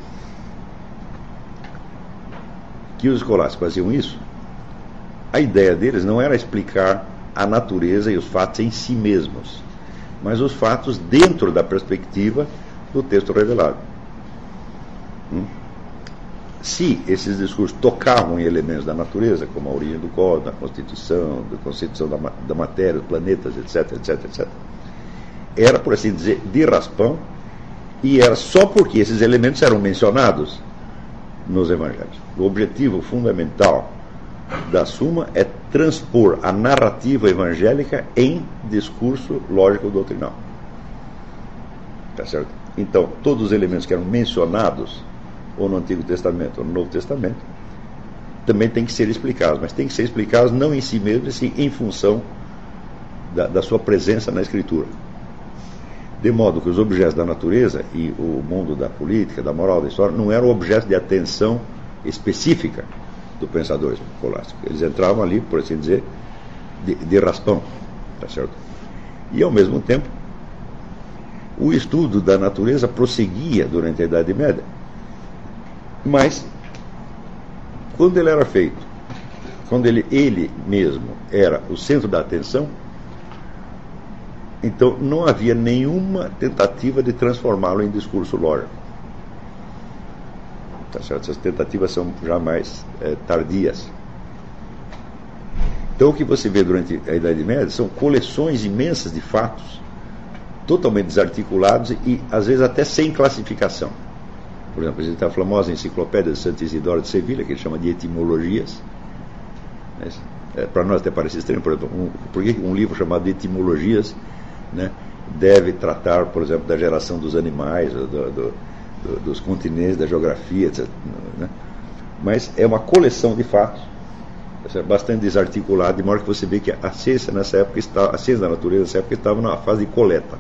que os escolásticos faziam isso, a ideia deles não era explicar a natureza e os fatos em si mesmos, mas os fatos dentro da perspectiva do texto revelado. Se esses discursos tocavam em elementos da natureza, como a origem do cosmos, da constituição da matéria, dos planetas, etc, etc, etc, era, por assim dizer, de raspão, e era só porque esses elementos eram mencionados nos evangelhos. O objetivo fundamental da Suma é transpor a narrativa evangélica em discurso lógico-doutrinal. Tá certo? Então, todos os elementos que eram mencionados ou no Antigo Testamento ou no Novo Testamento também têm que ser explicados, mas têm que ser explicados não em si mesmos, sim em função da sua presença na Escritura. De modo que os objetos da natureza e o mundo da política, da moral, da história, não eram objetos de atenção específica do pensador escolástico. Eles entravam ali, por assim dizer, de raspão. Tá certo? E, ao mesmo tempo, o estudo da natureza prosseguia durante a Idade Média. Mas, quando ele era feito, quando ele mesmo era o centro da atenção, então não havia nenhuma tentativa de transformá-lo em discurso lógico. Tá certo? Essas tentativas são jamais tardias. Então o que você vê durante a Idade Média são coleções imensas de fatos, totalmente desarticulados e às vezes até sem classificação. Por exemplo, existe a famosa enciclopédia de Santo Isidoro de Sevilha, que ele chama de etimologias. Para nós até parece estranho, por exemplo, por que um livro chamado de etimologias, né, deve tratar, por exemplo, da geração dos animais, dos continentes, da geografia, etc., né? Mas é uma coleção de fatos bastante desarticulada, de modo que você vê que a ciência nessa época a ciência da natureza nessa época estava numa fase de coleta.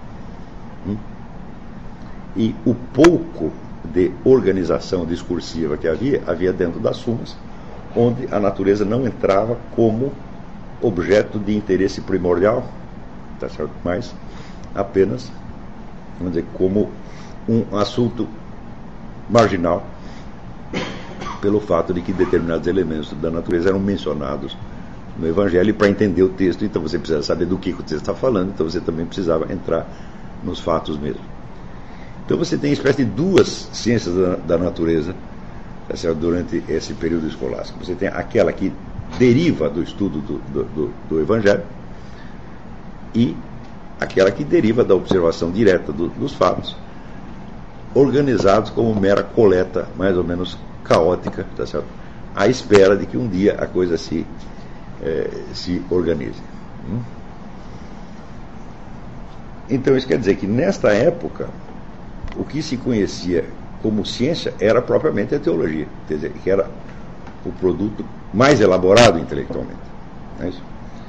E o pouco de organização discursiva que havia dentro das Sumas, onde a natureza não entrava como objeto de interesse primordial, tá certo? Mas apenas, vamos dizer, como um assunto marginal, pelo fato de que determinados elementos da natureza eram mencionados no Evangelho. E para entender o texto, então você precisa saber do que o texto está falando, então você também precisava entrar nos fatos mesmo. Então você tem uma espécie de duas ciências da natureza, tá certo? Durante esse período escolástico. Você tem aquela que deriva do estudo do Evangelho e aquela que deriva da observação direta dos fatos, organizados como mera coleta mais ou menos caótica, tá certo? À espera de que um dia a coisa se organize. Então isso quer dizer que nesta época o que se conhecia como ciência era propriamente a teologia, quer dizer, que era o produto mais elaborado intelectualmente. Não é isso?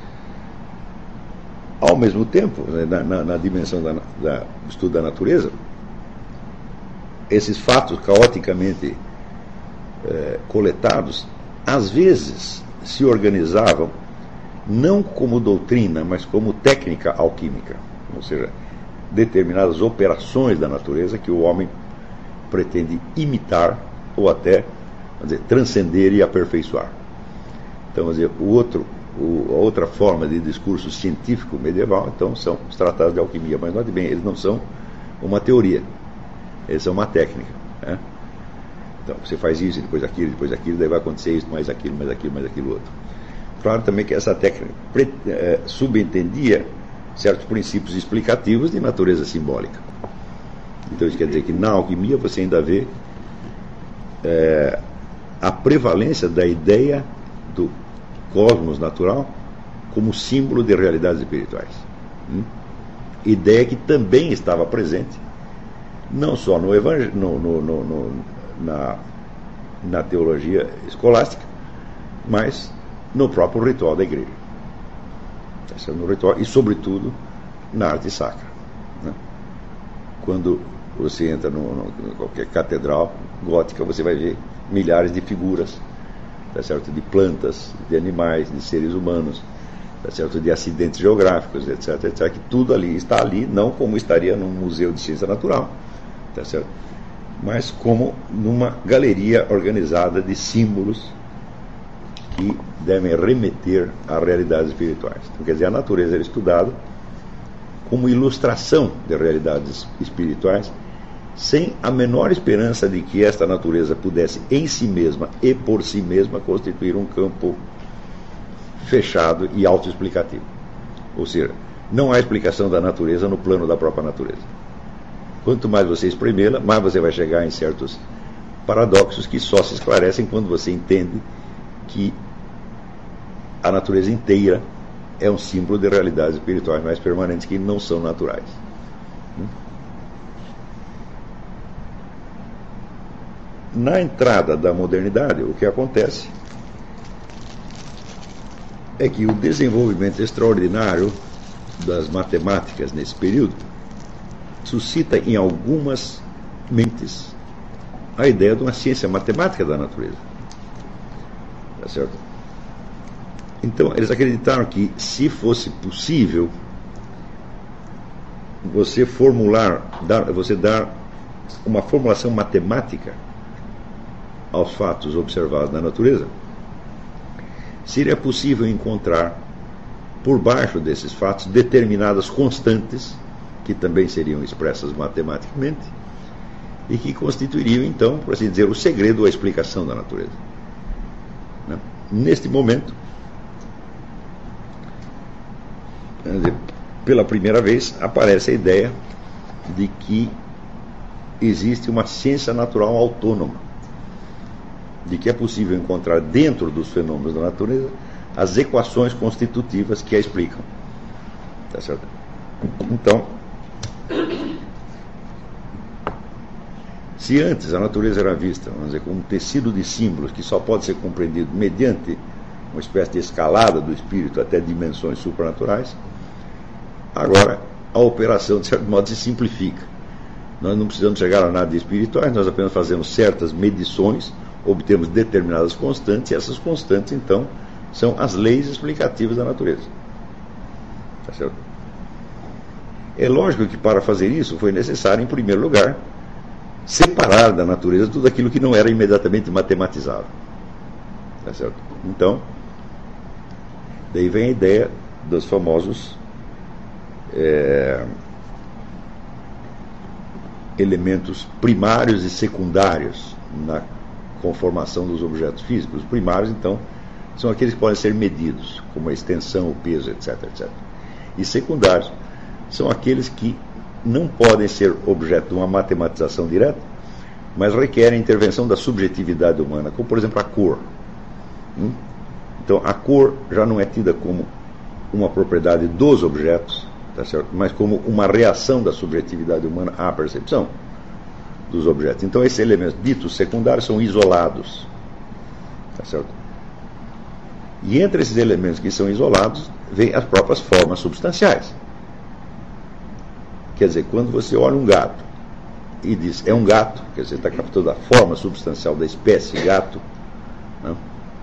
Ao mesmo tempo, na dimensão do estudo da natureza, esses fatos caoticamente coletados, às vezes se organizavam não como doutrina, mas como técnica alquímica, ou seja, determinadas operações da natureza que o homem pretende imitar ou até, vamos dizer, transcender e aperfeiçoar. Então, vamos dizer, a outra forma de discurso científico medieval, então, são os tratados de alquimia, mas note bem, eles não são uma teoria, eles são uma técnica, né? Então, você faz isso, depois aquilo, daí vai acontecer isso, mais aquilo outro. Claro também que essa técnica subentendia certos princípios explicativos de natureza simbólica. Então isso quer dizer que na alquimia você ainda vê a prevalência da ideia do cosmos natural como símbolo de realidades espirituais. Ideia que também estava presente não só no evangelho, na teologia escolástica, mas no próprio ritual da igreja. No ritual, e sobretudo na arte sacra, né? Quando você entra em qualquer catedral gótica, você vai ver milhares de figuras, tá certo? De plantas, de animais, de seres humanos, tá certo? De acidentes geográficos, etc, etc, que tudo ali está ali, não como estaria num museu de ciência natural, tá certo? Mas como numa galeria organizada de símbolos que devem remeter a realidades espirituais. Então, quer dizer, a natureza era estudada como ilustração de realidades espirituais, sem a menor esperança de que esta natureza pudesse em si mesma e por si mesma constituir um campo fechado e autoexplicativo. Ou seja, não há explicação da natureza no plano da própria natureza. Quanto mais você espremê-la, mais você vai chegar em certos paradoxos que só se esclarecem quando você entende que a natureza inteira é um símbolo de realidades espirituais mais permanentes que não são naturais. Na entrada da modernidade, o que acontece é que o desenvolvimento extraordinário das matemáticas nesse período suscita em algumas mentes a ideia de uma ciência matemática da natureza. Tá certo? Então, eles acreditaram que, se fosse possível você dar uma formulação matemática aos fatos observados na natureza, seria possível encontrar por baixo desses fatos determinadas constantes que também seriam expressas matematicamente e que constituiriam, então, por assim dizer, o segredo ou a explicação da natureza. Neste momento, pela primeira vez, aparece a ideia de que existe uma ciência natural autônoma, de que é possível encontrar dentro dos fenômenos da natureza as equações constitutivas que a explicam. Tá certo? Então, se antes a natureza era vista, vamos dizer, como um tecido de símbolos que só pode ser compreendido mediante uma espécie de escalada do espírito até dimensões supranaturais, agora a operação, de certo modo, se simplifica. Nós não precisamos chegar a nada de espirituais, nós apenas fazemos certas medições, obtemos determinadas constantes, e essas constantes, então, são as leis explicativas da natureza. Tá certo? É lógico que para fazer isso foi necessário, em primeiro lugar, separar da natureza tudo aquilo que não era imediatamente matematizável. Tá certo? Então, daí vem a ideia dos famosos elementos primários e secundários na conformação dos objetos físicos. Os primários, então, são aqueles que podem ser medidos, como a extensão, o peso, etc, etc. E secundários são aqueles que não podem ser objeto de uma matematização direta, mas requerem a intervenção da subjetividade humana, como, por exemplo, a cor. Então, a cor já não é tida como uma propriedade dos objetos, tá certo? Mas como uma reação da subjetividade humana à percepção dos objetos. Então, esses elementos ditos secundários são isolados. Tá certo? E entre esses elementos que são isolados, vêm as próprias formas substanciais. Quer dizer, quando você olha um gato e diz, é um gato, quer dizer, está captando a forma substancial da espécie gato, né,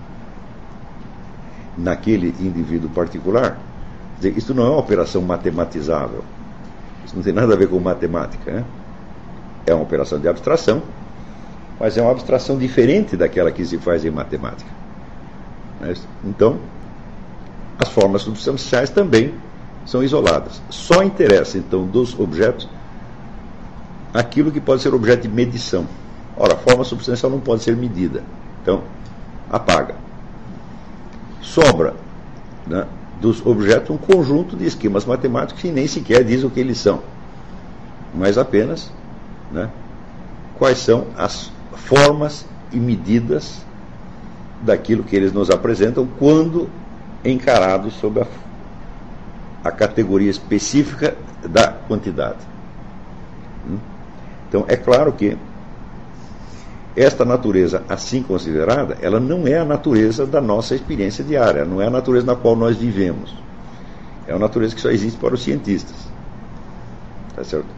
naquele indivíduo particular, quer dizer, isso não é uma operação matematizável. Isso não tem nada a ver com matemática, né? É uma operação de abstração, mas é uma abstração diferente daquela que se faz em matemática. Então, as formas substanciais também são isoladas. Só interessa, então, dos objetos aquilo que pode ser objeto de medição. Ora, a forma substancial não pode ser medida. Então, apaga. Sobra, né, dos objetos um conjunto de esquemas matemáticos que nem sequer diz o que eles são, mas apenas, né, quais são as formas e medidas daquilo que eles nos apresentam quando encarados sob a categoria específica da quantidade. Então, é claro que esta natureza, assim considerada, ela não é a natureza da nossa experiência diária, não é a natureza na qual nós vivemos. É uma natureza que só existe para os cientistas. Tá certo?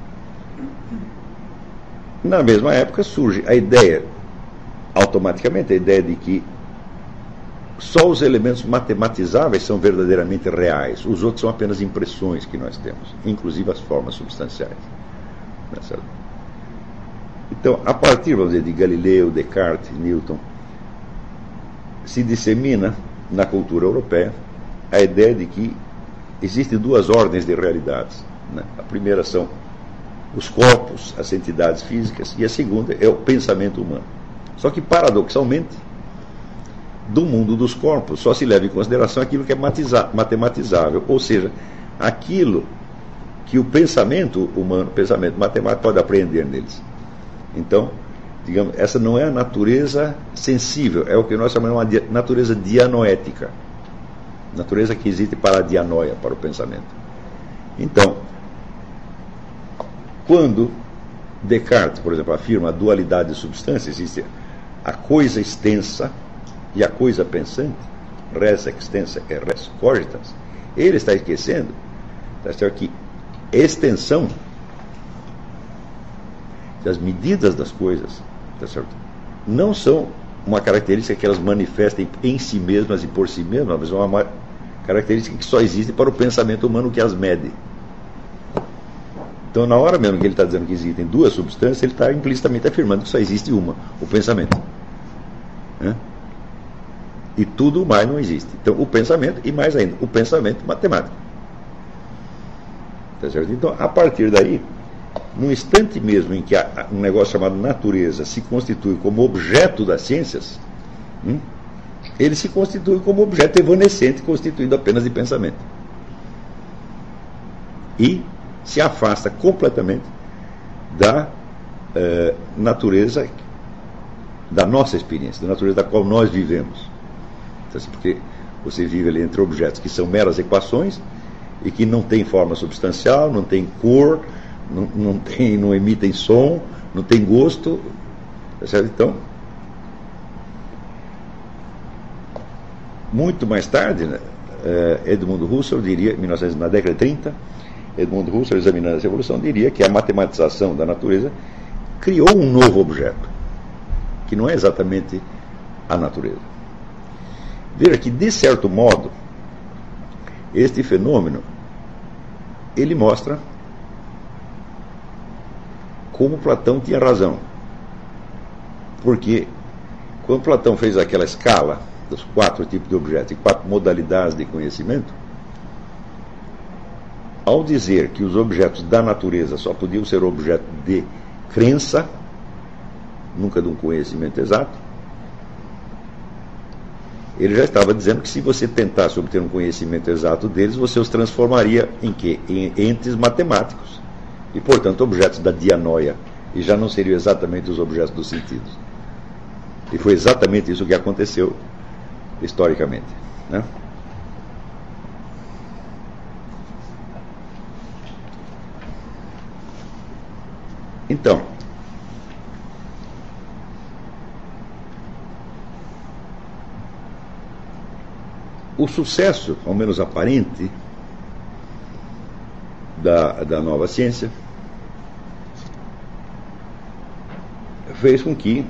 Na mesma época surge a ideia, automaticamente, a ideia de que só os elementos matematizáveis são verdadeiramente reais. Os outros são apenas impressões que nós temos, inclusive as formas substanciais. Tá certo? Então, a partir, vamos dizer, de Galileu, Descartes, Newton, se dissemina na cultura europeia a ideia de que existem duas ordens de realidades, né? A primeira são os corpos, as entidades físicas, e a segunda é o pensamento humano. Só que, paradoxalmente, do mundo dos corpos só se leva em consideração aquilo que é matematizável, ou seja, aquilo que o pensamento humano, o pensamento matemático pode apreender neles. Então, digamos, essa não é a natureza sensível, é o que nós chamamos de natureza dianoética. Natureza que existe para a dianoia, para o pensamento. Então, quando Descartes, por exemplo, afirma a dualidade de substância, existe a coisa extensa e a coisa pensante, res extensa e res cogitans, ele está esquecendo, tá certo, que extensão das medidas das coisas, tá certo, não são uma característica que elas manifestem em si mesmas e por si mesmas, mas é uma característica que só existe para o pensamento humano que as mede. Então, na hora mesmo que ele está dizendo que existem duas substâncias, ele está implicitamente afirmando que só existe uma, o pensamento. E tudo mais não existe. Então, o pensamento, e mais ainda, o pensamento matemático. Tá certo? Então, a partir daí, no instante mesmo em que um negócio chamado natureza se constitui como objeto das ciências, ele se constitui como objeto evanescente, constituído apenas de pensamento. E se afasta completamente da natureza da nossa experiência, da natureza da qual nós vivemos. Então, porque você vive ali entre objetos que são meras equações e que não têm forma substancial, não têm cor, não emitem som, não têm gosto. Certo? Então, muito mais tarde, né, Edmund Husserl diria, na década de 30, Edmund Husserl, examinando essa evolução, diria que a matematização da natureza criou um novo objeto, que não é exatamente a natureza. Veja que, de certo modo, este fenômeno, ele mostra como Platão tinha razão. Porque, quando Platão fez aquela escala dos 4 tipos de objetos e 4 modalidades de conhecimento, ao dizer que os objetos da natureza só podiam ser objeto de crença, nunca de um conhecimento exato, ele já estava dizendo que se você tentasse obter um conhecimento exato deles, você os transformaria em quê? Em entes matemáticos. E, portanto, objetos da dianoia. E já não seriam exatamente os objetos dos sentidos. E foi exatamente isso que aconteceu historicamente. Né? Então, o sucesso, ao menos aparente, da nova ciência fez com que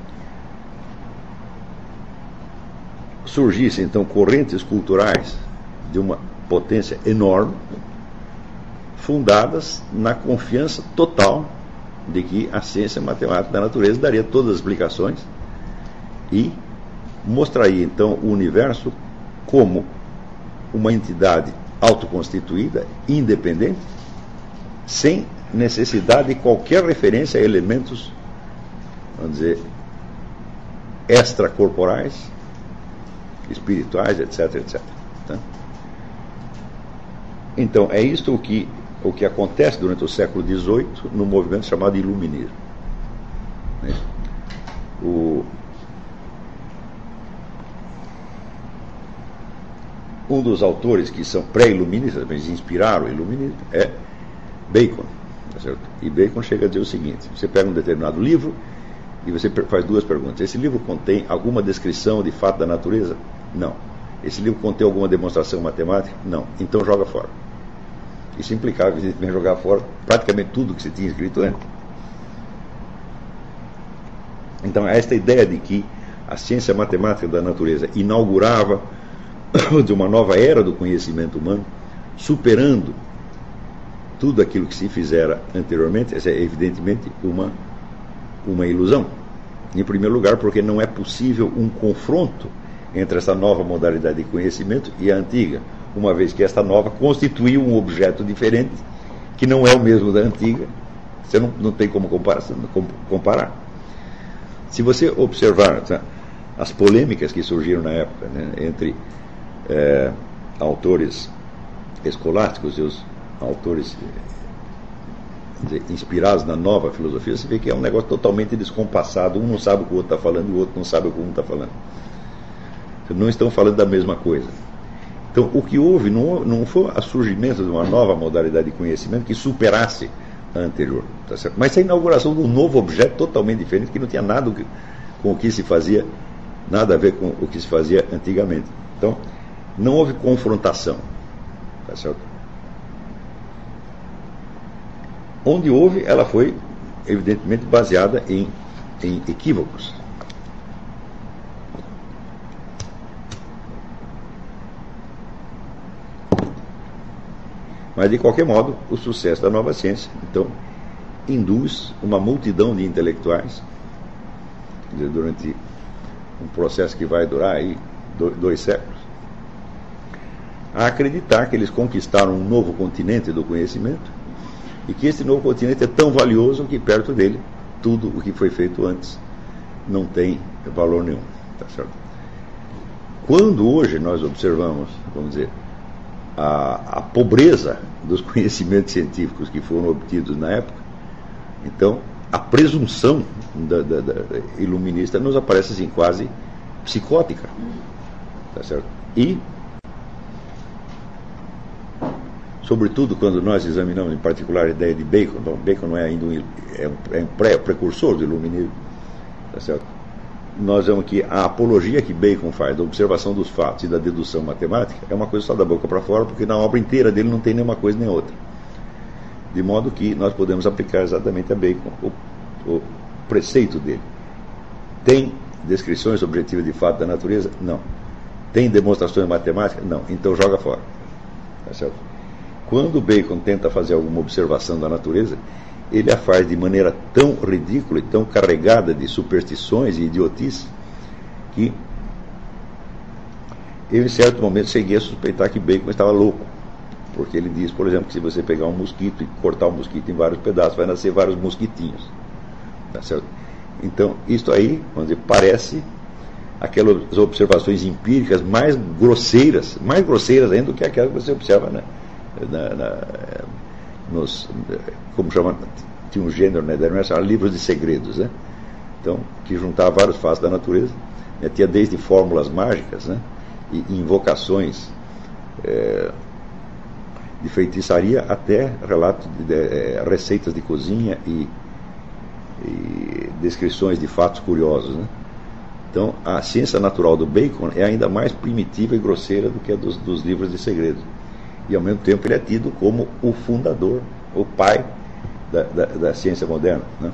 surgissem, então, correntes culturais de uma potência enorme, fundadas na confiança total de que a ciência matemática da natureza daria todas as explicações e mostraria, então, o universo como uma entidade autoconstituída, independente, sem necessidade de qualquer referência a elementos, vamos dizer, extracorporais, espirituais, etc, etc. Tá? Então, é isto o que acontece durante o século XVIII no movimento chamado Iluminismo. Um dos autores que são pré-iluministas, mas inspiraram o iluminismo, é Bacon. Tá certo? E Bacon chega a dizer o seguinte: você pega um determinado livro e você faz 2 perguntas. Esse livro contém alguma descrição de fato da natureza? Não. Esse livro contém alguma demonstração matemática? Não. Então joga fora. Isso implicava, evidentemente, jogar fora praticamente tudo que se tinha escrito antes. Então, esta ideia de que a ciência matemática da natureza inaugurava de uma nova era do conhecimento humano, superando tudo aquilo que se fizera anteriormente, essa é evidentemente uma ilusão. Em primeiro lugar, porque não é possível um confronto entre essa nova modalidade de conhecimento e a antiga, uma vez que esta nova constitui um objeto diferente, que não é o mesmo da antiga. Você não tem como comparar. Se você observar, tá, as polêmicas que surgiram na época, né, entre autores escolásticos e os autores inspirados na nova filosofia, você vê que é um negócio totalmente descompassado. Um não sabe o que o outro está falando e o outro não sabe o que um está falando. Não estão falando da mesma coisa. Então, o que houve não foi o surgimento de uma nova modalidade de conhecimento que superasse a anterior, tá certo? Mas a inauguração de um novo objeto totalmente diferente, que não tinha nada com o que se fazia, nada a ver com o que se fazia antigamente. Então, não houve confrontação, tá certo? Onde houve, ela foi, evidentemente, baseada em equívocos. Mas, de qualquer modo, o sucesso da nova ciência, então, induz uma multidão de intelectuais, quer dizer, durante um processo que vai durar aí 2 séculos, a acreditar que eles conquistaram um novo continente do conhecimento e que esse novo continente é tão valioso que perto dele tudo o que foi feito antes não tem valor nenhum, tá certo? Quando hoje nós observamos, vamos dizer, a pobreza dos conhecimentos científicos que foram obtidos na época, então a presunção da iluminista nos aparece assim quase psicótica, tá certo? E sobretudo quando nós examinamos em particular a ideia de Bacon. Bom, Bacon não é ainda um precursor do iluminismo, tá certo? Nós vemos que a apologia que Bacon faz da observação dos fatos e da dedução matemática é uma coisa só da boca para fora, porque na obra inteira dele não tem nenhuma coisa nem outra. De modo que nós podemos aplicar exatamente a Bacon o preceito dele. Tem descrições objetivas de fato da natureza? Não. Tem demonstrações matemáticas? Não. Então joga fora. Tá certo? Quando Bacon tenta fazer alguma observação da natureza, ele a faz de maneira tão ridícula e tão carregada de superstições e idiotice que eu, em certo momento, cheguei a suspeitar que Bacon estava louco. Porque ele diz, por exemplo, que se você pegar um mosquito e cortar o mosquito em vários pedaços, vai nascer vários mosquitinhos. Tá certo? Então, isto aí, vamos dizer, parece aquelas observações empíricas mais grosseiras ainda do que aquelas que você observa nos, como chama, tinha um gênero, né, livros de segredos, né? Então, que juntava vários fatos da natureza, né, tinha desde fórmulas mágicas, né, e invocações de feitiçaria até relatos de receitas de cozinha e descrições de fatos curiosos, né? Então, a ciência natural do Bacon é ainda mais primitiva e grosseira do que a dos livros de segredos. E, ao mesmo tempo, ele é tido como o fundador, o pai da ciência moderna, né?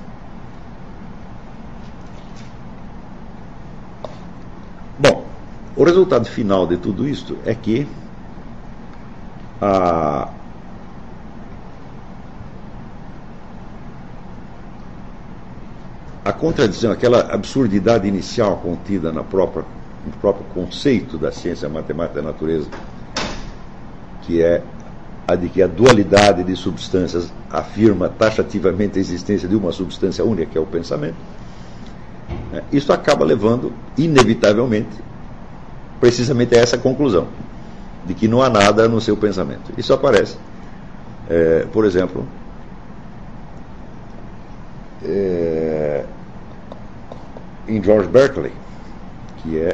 Bom, o resultado final de tudo isto é que a contradição, aquela absurdidade inicial contida no próprio conceito da ciência matemática da natureza, que é a de que a dualidade de substâncias afirma taxativamente a existência de uma substância única, que é o pensamento, né? Isso acaba levando, inevitavelmente, precisamente a essa conclusão, de que não há nada no seu pensamento. Isso aparece, por exemplo, em George Berkeley, que é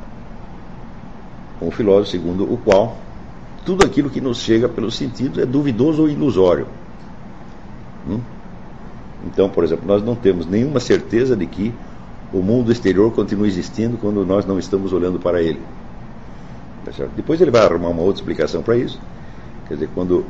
um filósofo segundo o qual tudo aquilo que nos chega pelos sentidos é duvidoso ou ilusório. Então, por exemplo, nós não temos nenhuma certeza de que o mundo exterior continua existindo quando nós não estamos olhando para ele. Tá certo? Depois ele vai arrumar uma outra explicação para isso. Quer dizer, quando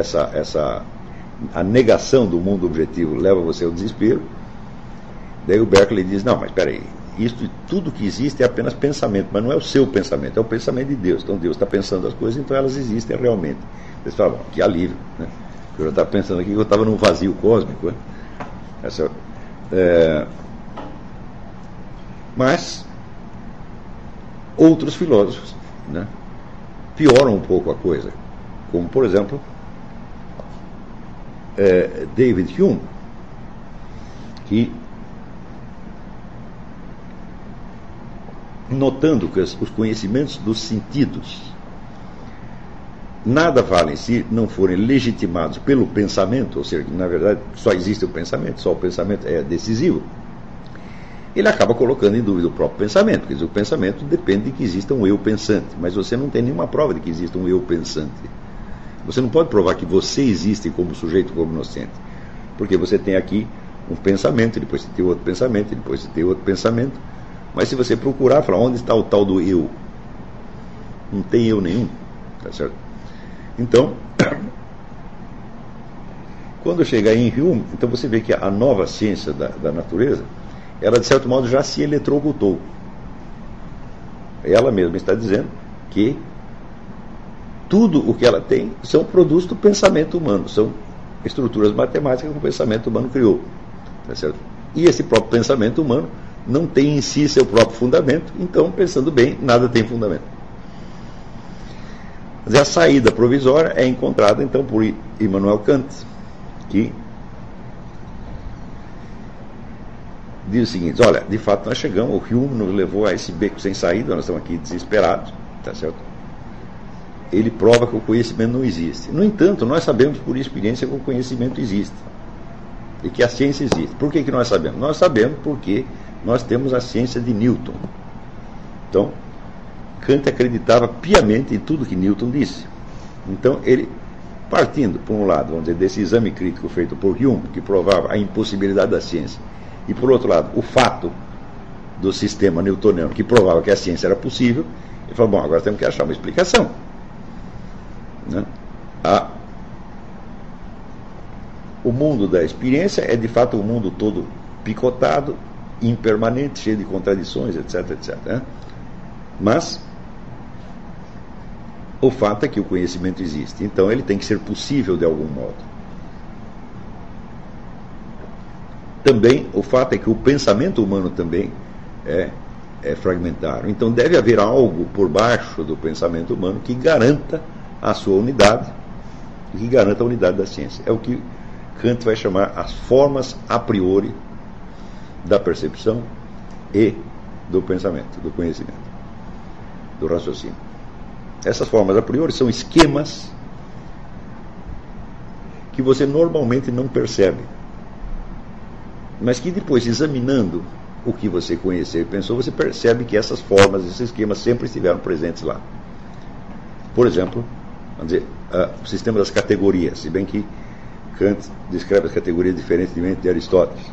a negação do mundo objetivo leva você ao desespero, daí o Berkeley diz, não, mas espera aí, tudo que existe é apenas pensamento, mas não é o seu pensamento, é o pensamento de Deus. Então Deus está pensando as coisas, então elas existem realmente. Eles falam, que alívio, né? Eu já estava pensando aqui que eu estava num vazio cósmico, né? Mas outros filósofos, né, pioram um pouco a coisa, como por exemplo David Hume, que, notando que os conhecimentos dos sentidos nada valem se não forem legitimados pelo pensamento, ou seja, na verdade só existe o pensamento, só o pensamento é decisivo, ele acaba colocando em dúvida o próprio pensamento. Quer dizer, o pensamento depende de que exista um eu pensante, mas você não tem nenhuma prova de que exista um eu pensante. Você não pode provar que você existe como sujeito cognoscente, porque você tem aqui um pensamento, depois você tem outro pensamento, depois você tem outro pensamento, mas se você procurar, falar onde está o tal do eu, não tem eu nenhum, tá certo? Então, quando chega aí em Hume, então você vê que a nova ciência da natureza, ela de certo modo já se eletrocutou. Ela mesma está dizendo que tudo o que ela tem são produtos do pensamento humano, são estruturas matemáticas que o pensamento humano criou. Tá certo? E esse próprio pensamento humano não tem em si seu próprio fundamento, então, pensando bem, nada tem fundamento. Mas a saída provisória é encontrada, então, por Immanuel Kant, que diz o seguinte: olha, de fato nós chegamos, o Hume nos levou a esse beco sem saída, nós estamos aqui desesperados, tá certo? Ele prova que o conhecimento não existe. No entanto, nós sabemos por experiência que o conhecimento existe e que a ciência existe. Por que nós sabemos? Nós sabemos porque nós temos a ciência de Newton. Então, Kant acreditava piamente em tudo que Newton disse. Então, ele, partindo, por um lado, vamos dizer, desse exame crítico feito por Hume, que provava a impossibilidade da ciência, e, por outro lado, o fato do sistema newtoniano, que provava que a ciência era possível, ele falou, bom, agora temos que achar uma explicação. Né? O mundo da experiência é, de fato, um mundo todo picotado, impermanente, cheio de contradições, etc, etc. Né? Mas o fato é que o conhecimento existe. Então, ele tem que ser possível de algum modo. Também, o fato é que o pensamento humano também é fragmentário. Então, deve haver algo por baixo do pensamento humano que garanta a sua unidade, que garanta a unidade da ciência. É o que Kant vai chamar as formas a priori da percepção e do pensamento, do conhecimento, do raciocínio. Essas formas a priori são esquemas que você normalmente não percebe, mas que depois, examinando o que você conheceu e pensou, você percebe que essas formas, esses esquemas sempre estiveram presentes lá. Por exemplo, vamos dizer, o sistema das categorias, se bem que Kant descreve as categorias diferentemente de Aristóteles.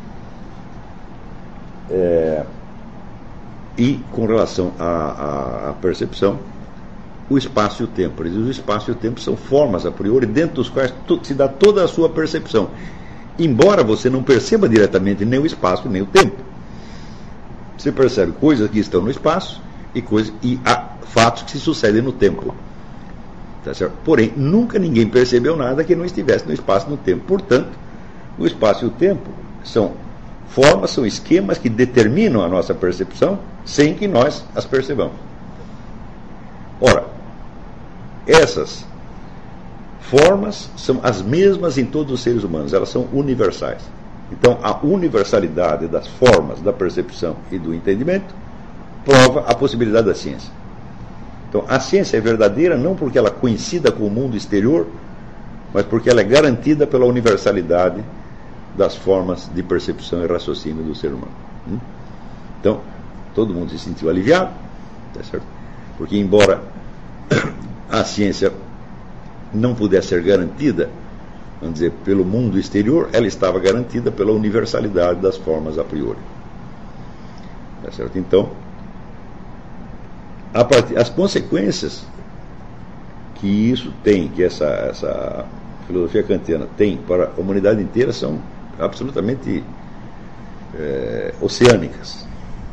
E com relação à percepção, o espaço e o tempo. Ele diz, o espaço e o tempo são formas a priori dentro dos quais se dá toda a sua percepção, embora você não perceba diretamente nem o espaço nem o tempo. Você percebe coisas que estão no espaço e há fatos que se sucedem no tempo. Tá certo? Porém, nunca ninguém percebeu nada que não estivesse no espaço e no tempo. Portanto, o espaço e o tempo são formas, são esquemas que determinam a nossa percepção sem que nós as percebamos. Ora, essas formas são as mesmas em todos os seres humanos, elas são universais. Então, a universalidade das formas da percepção e do entendimento prova a possibilidade da ciência. Então, a ciência é verdadeira não porque ela coincida com o mundo exterior, mas porque ela é garantida pela universalidade das formas de percepção e raciocínio do ser humano. Então, todo mundo se sentiu aliviado, tá certo? Porque, embora a ciência não pudesse ser garantida, vamos dizer, pelo mundo exterior, ela estava garantida pela universalidade das formas a priori. Tá certo? Então, as consequências que isso tem, que essa filosofia kantiana tem para a humanidade inteira são absolutamente oceânicas.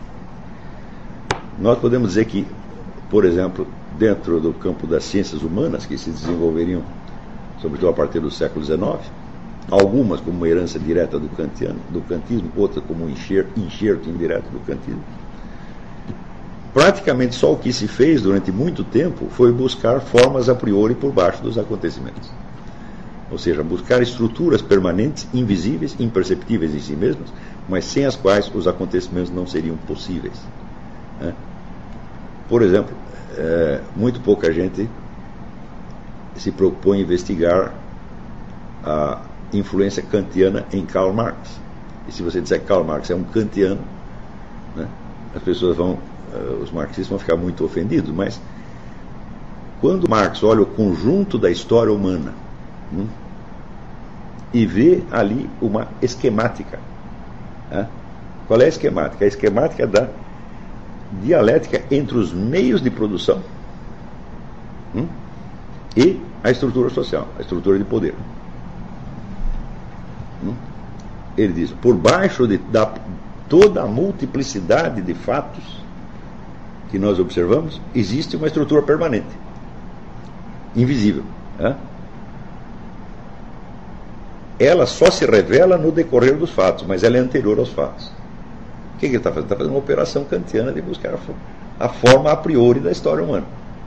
Nós podemos dizer que, por exemplo, dentro do campo das ciências humanas, que se desenvolveriam sobretudo a partir do século XIX, algumas como uma herança direta do kantismo, outras como um enxerto indireto do kantismo, praticamente só o que se fez durante muito tempo foi buscar formas a priori por baixo dos acontecimentos. Ou seja, buscar estruturas permanentes, invisíveis, imperceptíveis em si mesmas, mas sem as quais os acontecimentos não seriam possíveis. Por exemplo, muito pouca gente se propõe a investigar a influência kantiana em Karl Marx. E se você disser que Karl Marx é um kantiano, as pessoas os marxistas vão ficar muito ofendidos, mas quando Marx olha o conjunto da história humana e vê ali uma esquemática, qual é a esquemática? A esquemática da dialética entre os meios de produção e a estrutura social, a estrutura de poder. Ele diz, por baixo de toda a multiplicidade de fatos que nós observamos, existe uma estrutura permanente, invisível. Ela só se revela no decorrer dos fatos, mas ela é anterior aos fatos. O que ele está fazendo? Está fazendo uma operação kantiana de buscar a forma a priori da história humana.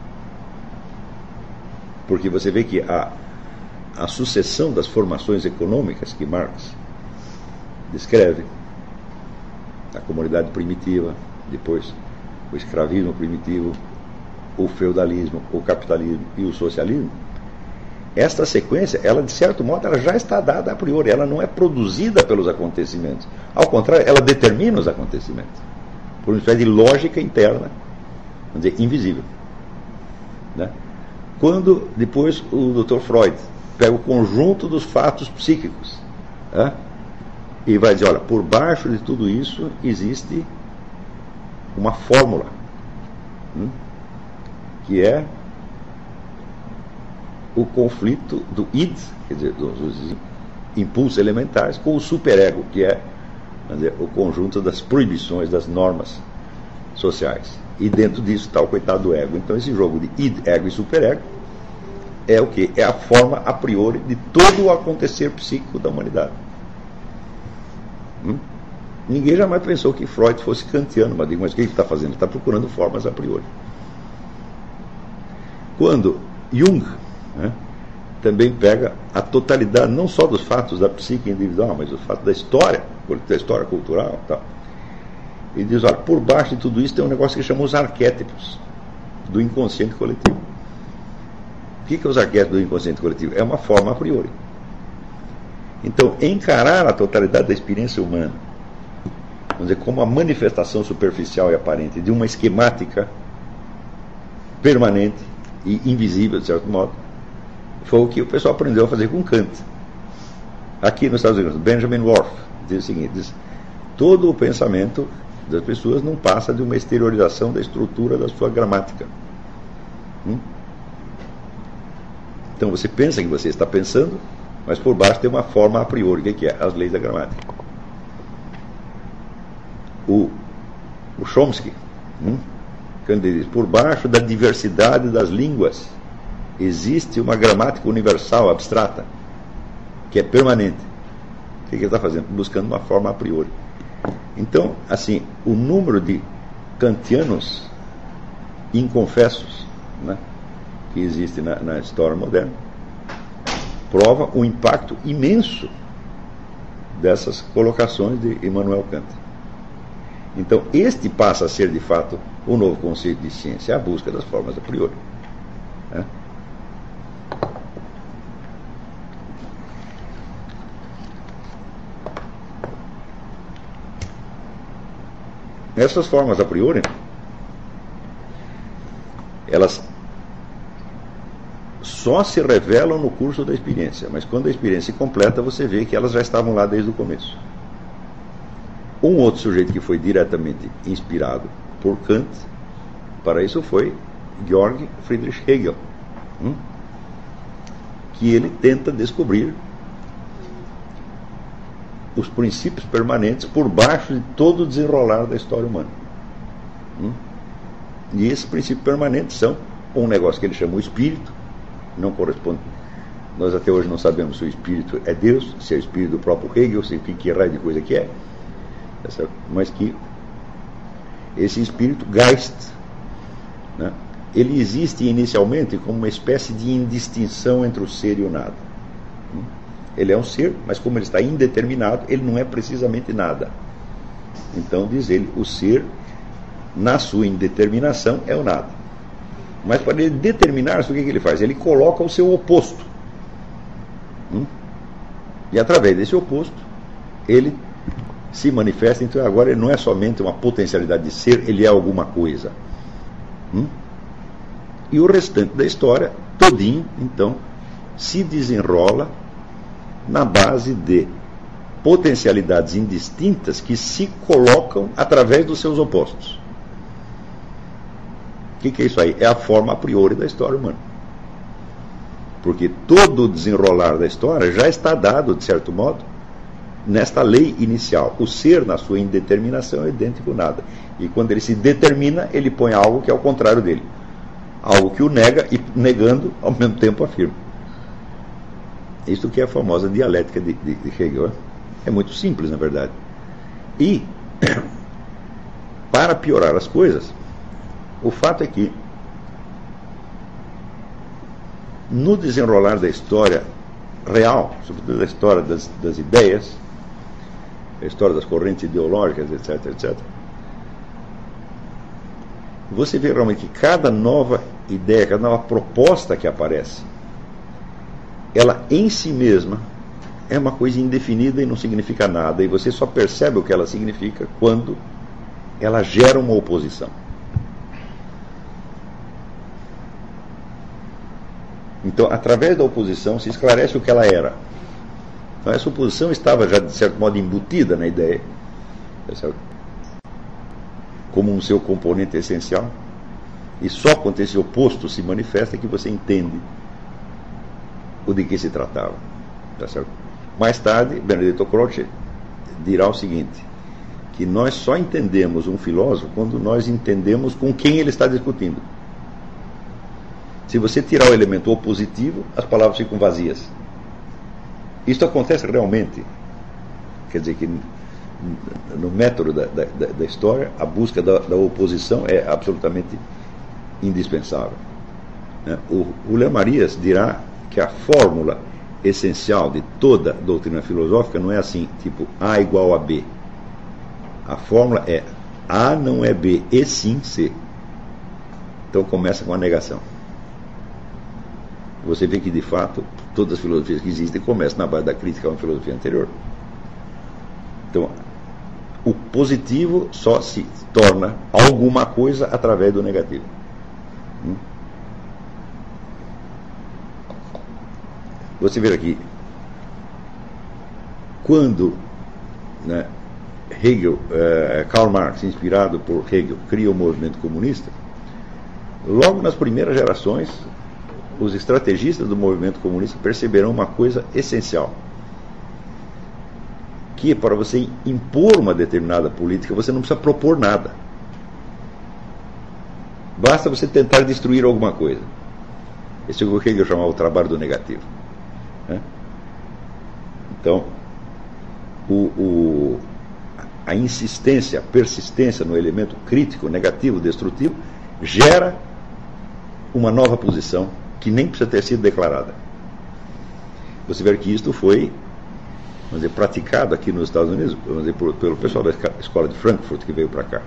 Porque você vê que a sucessão das formações econômicas que Marx descreve, a comunidade primitiva, depois o escravismo primitivo, o feudalismo, o capitalismo e o socialismo, esta sequência, ela de certo modo, ela já está dada a priori, ela não é produzida pelos acontecimentos. Ao contrário, ela determina os acontecimentos, por uma espécie de lógica interna, vamos dizer, invisível. Quando depois o Dr. Freud pega o conjunto dos fatos psíquicos e vai dizer, olha, por baixo de tudo isso existe uma fórmula que é o conflito do id, quer dizer, dos impulsos elementares, com o superego, que é, vamos dizer, o conjunto das proibições, das normas sociais. E dentro disso está o coitado do ego. Então esse jogo de id, ego e superego é o quê? É a forma a priori de todo o acontecer psíquico da humanidade. Ninguém jamais pensou que Freud fosse kantiano, mas o que ele está fazendo? Ele está procurando formas a priori. Quando Jung também pega a totalidade, não só dos fatos da psique individual, mas dos fatos da história cultural e tal. Ele diz, olha, por baixo de tudo isso tem um negócio que chama os arquétipos do inconsciente coletivo. O que é os arquétipos do inconsciente coletivo? É uma forma a priori. Então, encarar a totalidade da experiência humana, vamos dizer, como a manifestação superficial e aparente de uma esquemática permanente e invisível, de certo modo, foi o que o pessoal aprendeu a fazer com Kant. Aqui nos Estados Unidos, Benjamin Worf diz o seguinte, diz, todo o pensamento das pessoas não passa de uma exteriorização da estrutura da sua gramática. Então você pensa que você está pensando, mas por baixo tem uma forma a priori, que é as leis da gramática. O Chomsky, quando ele diz, por baixo da diversidade das línguas existe uma gramática universal, abstrata, que é permanente. O que ele está fazendo? Buscando uma forma a priori. Então, assim, o número de kantianos inconfessos que existe na história moderna prova o impacto imenso dessas colocações de Immanuel Kant. Então, este passa a ser, de fato, o novo conceito de ciência, a busca das formas a priori. Essas formas a priori, elas só se revelam no curso da experiência, mas quando a experiência se completa, você vê que elas já estavam lá desde o começo. Um outro sujeito que foi diretamente inspirado por Kant, para isso foi Georg Friedrich Hegel, que ele tenta descobrir os princípios permanentes por baixo de todo o desenrolar da história humana. E esses princípios permanentes são um negócio que ele chama o espírito, não corresponde. Nós até hoje não sabemos se o espírito é Deus, se é o espírito do próprio Hegel, se que raio de coisa que é. Mas que esse espírito, Geist, ele existe inicialmente como uma espécie de indistinção entre o ser e o nada. Ele é um ser, mas como ele está indeterminado, ele não é precisamente nada. Então, diz ele, o ser, na sua indeterminação, é o nada. Mas para ele determinar-se, o que ele faz? Ele coloca o seu oposto. E através desse oposto, ele se manifesta, então agora ele não é somente uma potencialidade de ser, ele é alguma coisa. E o restante da história, todinho, então, se desenrola na base de potencialidades indistintas que se colocam através dos seus opostos. O que é isso aí? É a forma a priori da história humana. Porque todo o desenrolar da história já está dado, de certo modo, nesta lei inicial. O ser, na sua indeterminação, é idêntico a nada. E quando ele se determina, ele põe algo que é o contrário dele. Algo que o nega e, negando, ao mesmo tempo afirma. Isso que é a famosa dialética de Hegel. É muito simples, na verdade. E, para piorar as coisas, o fato é que, no desenrolar da história real, sobretudo da história das ideias, a história das correntes ideológicas, etc., etc., você vê realmente que cada nova ideia, cada nova proposta que aparece, ela em si mesma é uma coisa indefinida e não significa nada, e você só percebe o que ela significa quando ela gera uma oposição. Então, através da oposição, se esclarece o que ela era. Então, essa oposição estava já, de certo modo, embutida na ideia, como um seu componente essencial, e só quando esse oposto se manifesta que você entende o de que se tratava. Tá certo? Mais tarde, Benedetto Croce dirá o seguinte, que nós só entendemos um filósofo quando nós entendemos com quem ele está discutindo. Se você tirar o elemento opositivo, as palavras ficam vazias. Isto acontece realmente. Quer dizer que no método da história, a busca da oposição é absolutamente indispensável. O Léo Marias dirá que a fórmula essencial de toda doutrina filosófica não é assim, tipo A igual a B. A fórmula é A não é B, e sim C. Então começa com a negação. Você vê que, de fato, todas as filosofias que existem começam na base da crítica a uma filosofia anterior. Então, o positivo só se torna alguma coisa através do negativo. Você vê aqui, quando Karl Marx, inspirado por Hegel, cria o movimento comunista, logo nas primeiras gerações, os estrategistas do movimento comunista perceberão uma coisa essencial, que para você impor uma determinada política, você não precisa propor nada. Basta você tentar destruir alguma coisa. Esse é o que eu chamava o trabalho do negativo. Então, a insistência, a persistência no elemento crítico, negativo, destrutivo, gera uma nova posição que nem precisa ter sido declarada. Você vê que isto foi, vamos dizer, praticado aqui nos Estados Unidos, vamos dizer, pelo pessoal da escola de Frankfurt que veio para cá.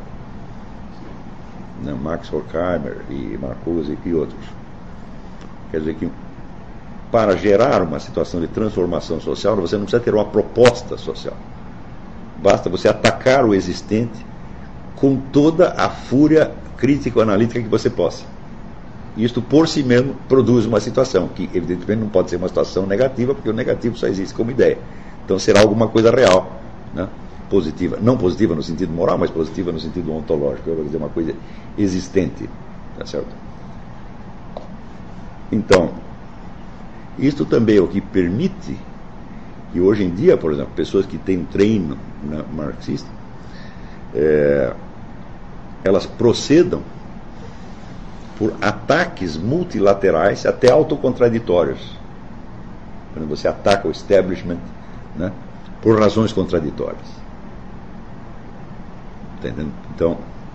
Max Horkheimer e Marcuse e outros. Quer dizer que para gerar uma situação de transformação social, você não precisa ter uma proposta social. Basta você atacar o existente com toda a fúria crítico-analítica que você possa. Isto por si mesmo produz uma situação que evidentemente não pode ser uma situação negativa, porque o negativo só existe como ideia. Então será alguma coisa real, positiva, não positiva no sentido moral, mas positiva no sentido ontológico, quer dizer, uma coisa existente, tá certo? Então, isto também é o que permite que hoje em dia, por exemplo, pessoas que têm um treino marxista, elas procedam por ataques multilaterais, até autocontraditórios. Quando você ataca o establishment, por razões contraditórias. Tá entendendo? Então,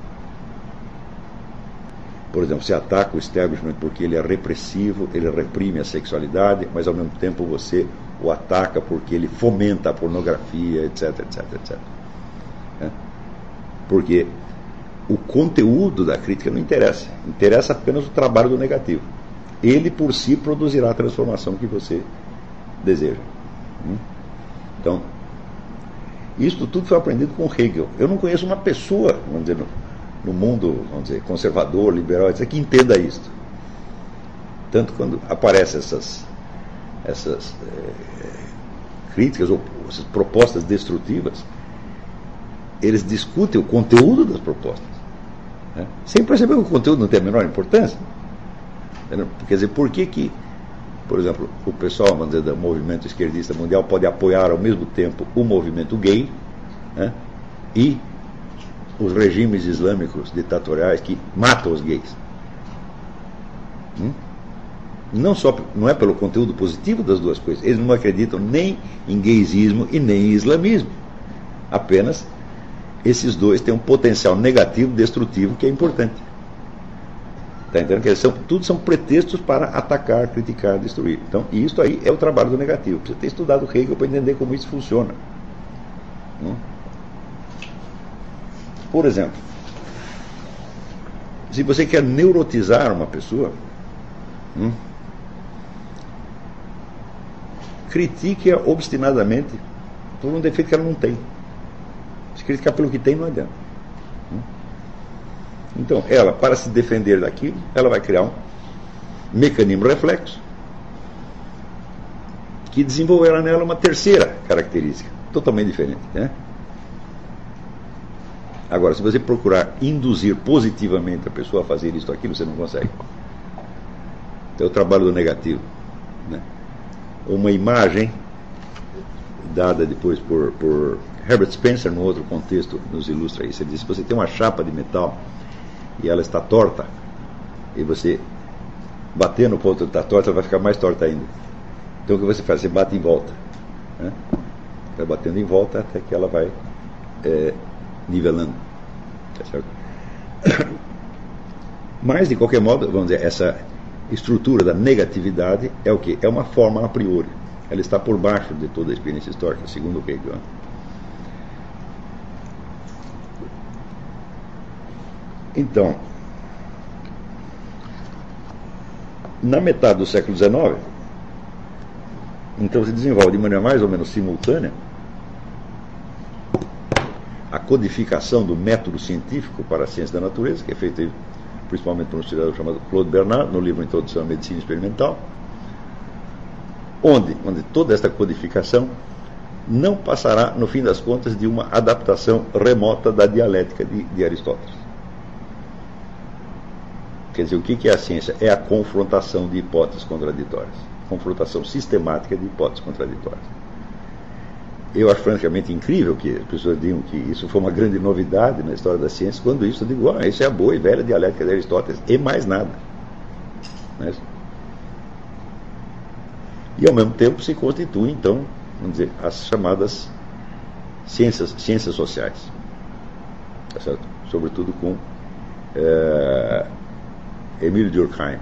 por exemplo, você ataca o establishment porque ele é repressivo, ele reprime a sexualidade, mas ao mesmo tempo você o ataca porque ele fomenta a pornografia, etc, etc, etc. Porque o conteúdo da crítica não interessa. Interessa apenas o trabalho do negativo. Ele, por si, produzirá a transformação que você deseja. Então, Isso tudo foi aprendido com Hegel. Eu não conheço uma pessoa, vamos dizer, no mundo, vamos dizer, conservador, liberal, etc., que entenda isso. Tanto quando aparecem essas críticas ou essas propostas destrutivas, eles discutem o conteúdo das propostas, né? Sem perceber que o conteúdo não tem a menor importância. Quer dizer, por que, por exemplo, o pessoal, vamos dizer, do movimento esquerdista mundial pode apoiar ao mesmo tempo o movimento gay, né, e os regimes islâmicos ditatoriais que matam os gays? Não é pelo conteúdo positivo das duas coisas. Eles não acreditam nem em gaysismo e nem em islamismo. Apenas esses dois têm um potencial negativo, destrutivo, que é importante. Está entendendo? Que tudo são pretextos para atacar, criticar, destruir. Então, e isso aí é o trabalho do negativo. Precisa ter estudado Hegel para entender como isso funciona. Por exemplo, se você quer neurotizar uma pessoa, critique-a obstinadamente por um defeito que ela não tem. Se criticar pelo que tem, não adianta. Então, ela, para se defender daquilo, ela vai criar um mecanismo reflexo que desenvolverá nela uma terceira característica, totalmente diferente, né? Agora, se você procurar induzir positivamente a pessoa a fazer isto ou aquilo, você não consegue. Então, é o trabalho do negativo, né? Uma imagem dada depois por Herbert Spencer, num outro contexto, nos ilustra isso. Ele diz: se você tem uma chapa de metal e ela está torta, e você bater no ponto que está torta, ela vai ficar mais torta ainda. Então o que você faz? Você bate em volta, né? Vai batendo em volta até que ela vai nivelando. Tá certo? Mas, de qualquer modo, vamos dizer, essa estrutura da negatividade é o quê? É uma forma a priori. Ela está por baixo de toda a experiência histórica, segundo o Hegel. Então, na metade do século XIX, então se desenvolve de maneira mais ou menos simultânea a codificação do método científico para a ciência da natureza, que é feita principalmente por um historiador chamado Claude Bernard, no livro Introdução à Medicina Experimental, onde toda esta codificação não passará, no fim das contas, de uma adaptação remota da dialética de Aristóteles. Quer dizer, o que é a ciência? É a confrontação de hipóteses contraditórias. Confrontação sistemática de hipóteses contraditórias. Eu acho francamente incrível que as pessoas digam que isso foi uma grande novidade na história da ciência, quando isso eu digo, isso é a boa e velha dialética de Aristóteles, e mais nada. Mas, e ao mesmo tempo se constituem, então, vamos dizer, as chamadas ciências sociais. Tá certo? Sobretudo com Emile Durkheim.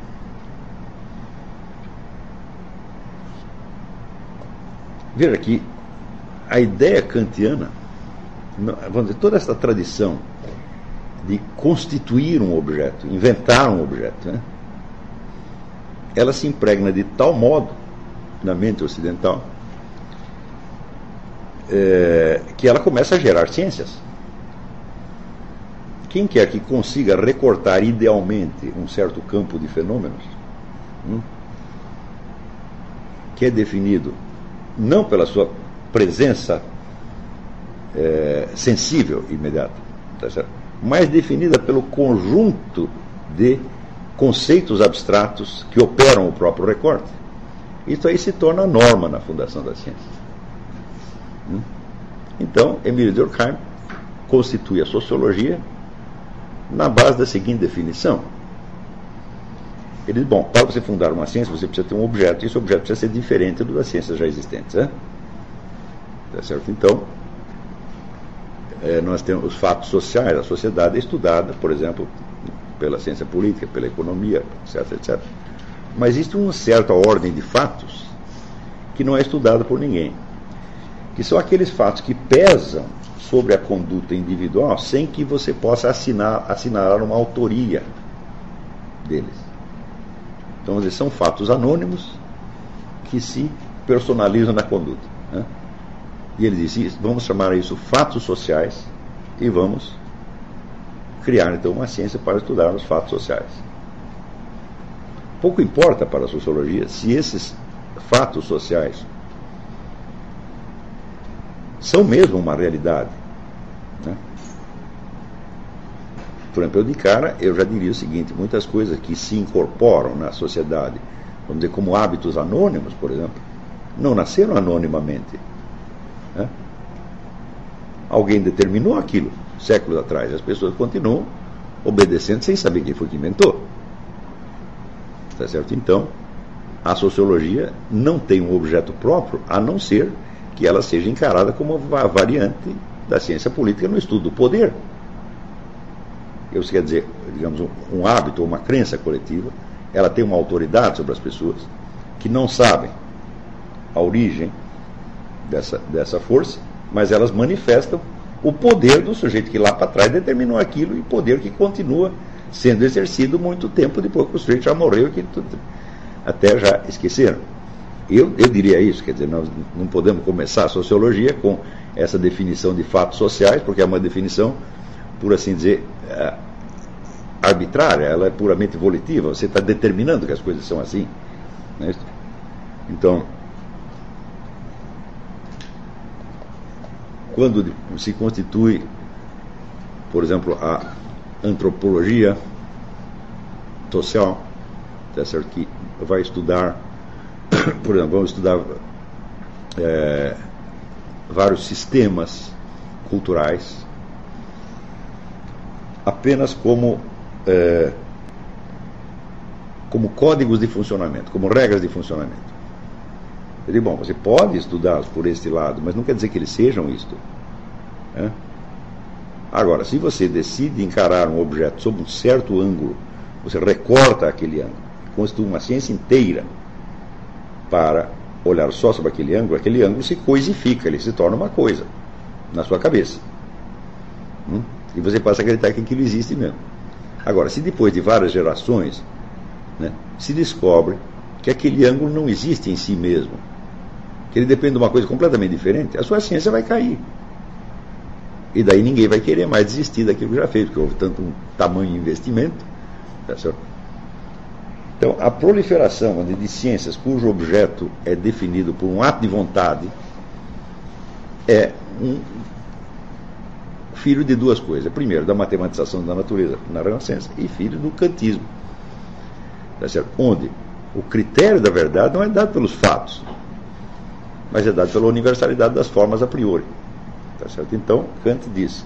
Veja que a ideia kantiana, vamos dizer, toda essa tradição de constituir um objeto, inventar um objeto, né, ela se impregna de tal modo na mente ocidental que ela começa a gerar ciências. Quem quer que consiga recortar idealmente um certo campo de fenômenos, que é definido não pela sua presença sensível imediata, tá certo? Mas definida pelo conjunto de conceitos abstratos que operam o próprio recorte, isso aí se torna norma na fundação da ciência. Então, Emile Durkheim constitui a sociologia na base da seguinte definição. Ele diz, bom, para você fundar uma ciência, você precisa ter um objeto, e esse objeto precisa ser diferente do das ciências já existentes, né? Tá certo? Então, nós temos os fatos sociais, a sociedade é estudada, por exemplo, pela ciência política, pela economia, etc, etc. Mas existe uma certa ordem de fatos que não é estudada por ninguém, que são aqueles fatos que pesam sobre a conduta individual sem que você possa assinalar uma autoria deles. Então, vamos dizer, são fatos anônimos que se personalizam na conduta, né? E ele disse, vamos chamar isso fatos sociais e vamos criar então uma ciência para estudar os fatos sociais. Pouco importa para a sociologia se esses fatos sociais são mesmo uma realidade, né? Por exemplo, eu de cara, eu já diria o seguinte, muitas coisas que se incorporam na sociedade, vamos dizer, como hábitos anônimos, por exemplo, não nasceram anonimamente, né? Alguém determinou aquilo séculos atrás, as pessoas continuam obedecendo sem saber quem foi que inventou. Tá certo? Então, a sociologia não tem um objeto próprio, a não ser que ela seja encarada como uma variante da ciência política no estudo do poder. Isso quer dizer, digamos, um hábito ou uma crença coletiva, ela tem uma autoridade sobre as pessoas que não sabem a origem dessa força, mas elas manifestam o poder do sujeito que lá para trás determinou aquilo, e poder que continua sendo exercido muito tempo depois que o sujeito já morreu e que até já esqueceram. Eu diria isso, quer dizer, nós não podemos começar a sociologia com essa definição de fatos sociais, porque é uma definição, por assim dizer, arbitrária, ela é puramente volitiva, você está determinando que as coisas são assim, não é isso? Então, quando se constitui, por exemplo, a antropologia social, tá certo? Que vai estudar, por exemplo, vamos estudar vários sistemas culturais apenas como códigos de funcionamento, como regras de funcionamento. Eu digo, bom, você pode estudá-los por este lado, mas não quer dizer que eles sejam isto, né? Agora, se você decide encarar um objeto sob um certo ângulo, você recorta aquele ângulo, constitui uma ciência inteira para olhar só sobre aquele ângulo se coisifica, ele se torna uma coisa na sua cabeça. E você passa a acreditar que aquilo existe mesmo. Agora, se depois de várias gerações, né, se descobre que aquele ângulo não existe em si mesmo, que ele depende de uma coisa completamente diferente, a sua ciência vai cair. E daí ninguém vai querer mais desistir daquilo que já fez, porque houve tanto um tamanho investimento. Tá certo? Então, a proliferação de ciências cujo objeto é definido por um ato de vontade é um filho de duas coisas. Primeiro, da matematização da natureza na Renascença, e filho do kantismo. Tá certo? Onde o critério da verdade não é dado pelos fatos, mas é dado pela universalidade das formas a priori. Tá certo? Então, Kant diz: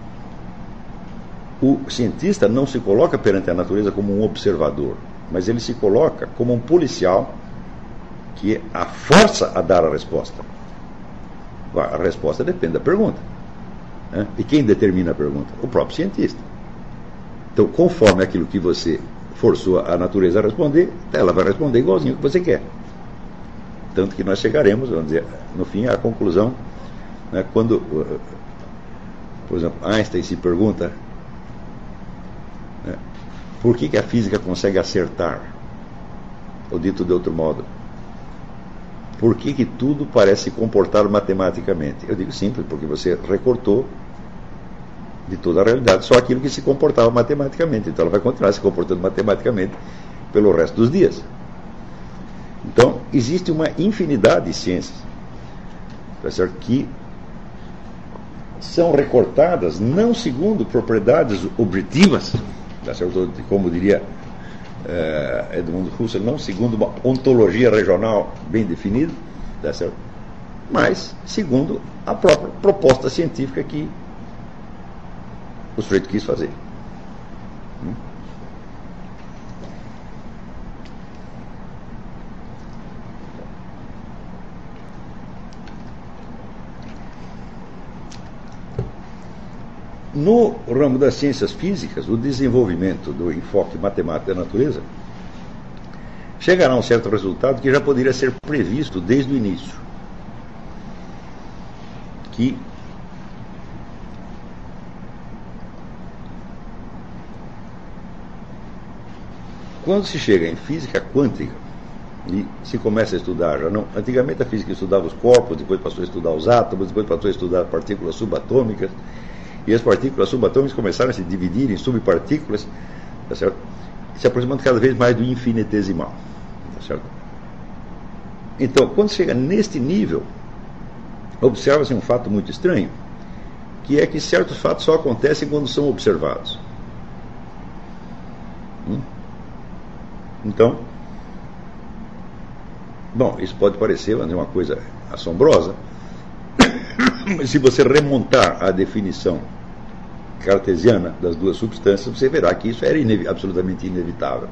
o cientista não se coloca perante a natureza como um observador, mas ele se coloca como um policial que a força a dar a resposta. A resposta depende da pergunta, né? E quem determina a pergunta? O próprio cientista. Então, conforme aquilo que você forçou a natureza a responder, ela vai responder igualzinho que você quer. Tanto que nós chegaremos, vamos dizer, no fim, à conclusão, né, quando, por exemplo, Einstein se pergunta, né, por que a física consegue acertar? Ou dito de outro modo, por que tudo parece se comportar matematicamente? Eu digo simples, porque você recortou de toda a realidade só aquilo que se comportava matematicamente. Então ela vai continuar se comportando matematicamente pelo resto dos dias. Então, existe uma infinidade de ciências, tá certo, que são recortadas não segundo propriedades objetivas, tá certo, como diria Edmund Husserl, não segundo uma ontologia regional bem definida, tá certo, mas segundo a própria proposta científica que o sujeito quis fazer. No ramo das ciências físicas, o desenvolvimento do enfoque matemático da natureza chegará a um certo resultado que já poderia ser previsto desde o início. Que quando se chega em física quântica, E se começa a estudar, já não. Antigamente a física estudava os corpos, depois passou a estudar os átomos, depois passou a estudar partículas subatômicas, e as partículas subatômicas começaram a se dividir em subpartículas, tá certo? Se aproximando cada vez mais do infinitesimal, tá certo? Então, quando chega neste nível, observa-se um fato muito estranho, que é que certos fatos só acontecem quando são observados. Então, bom, isso pode parecer uma coisa assombrosa, mas se você remontar à definição cartesiana das duas substâncias, você verá que isso era absolutamente inevitável.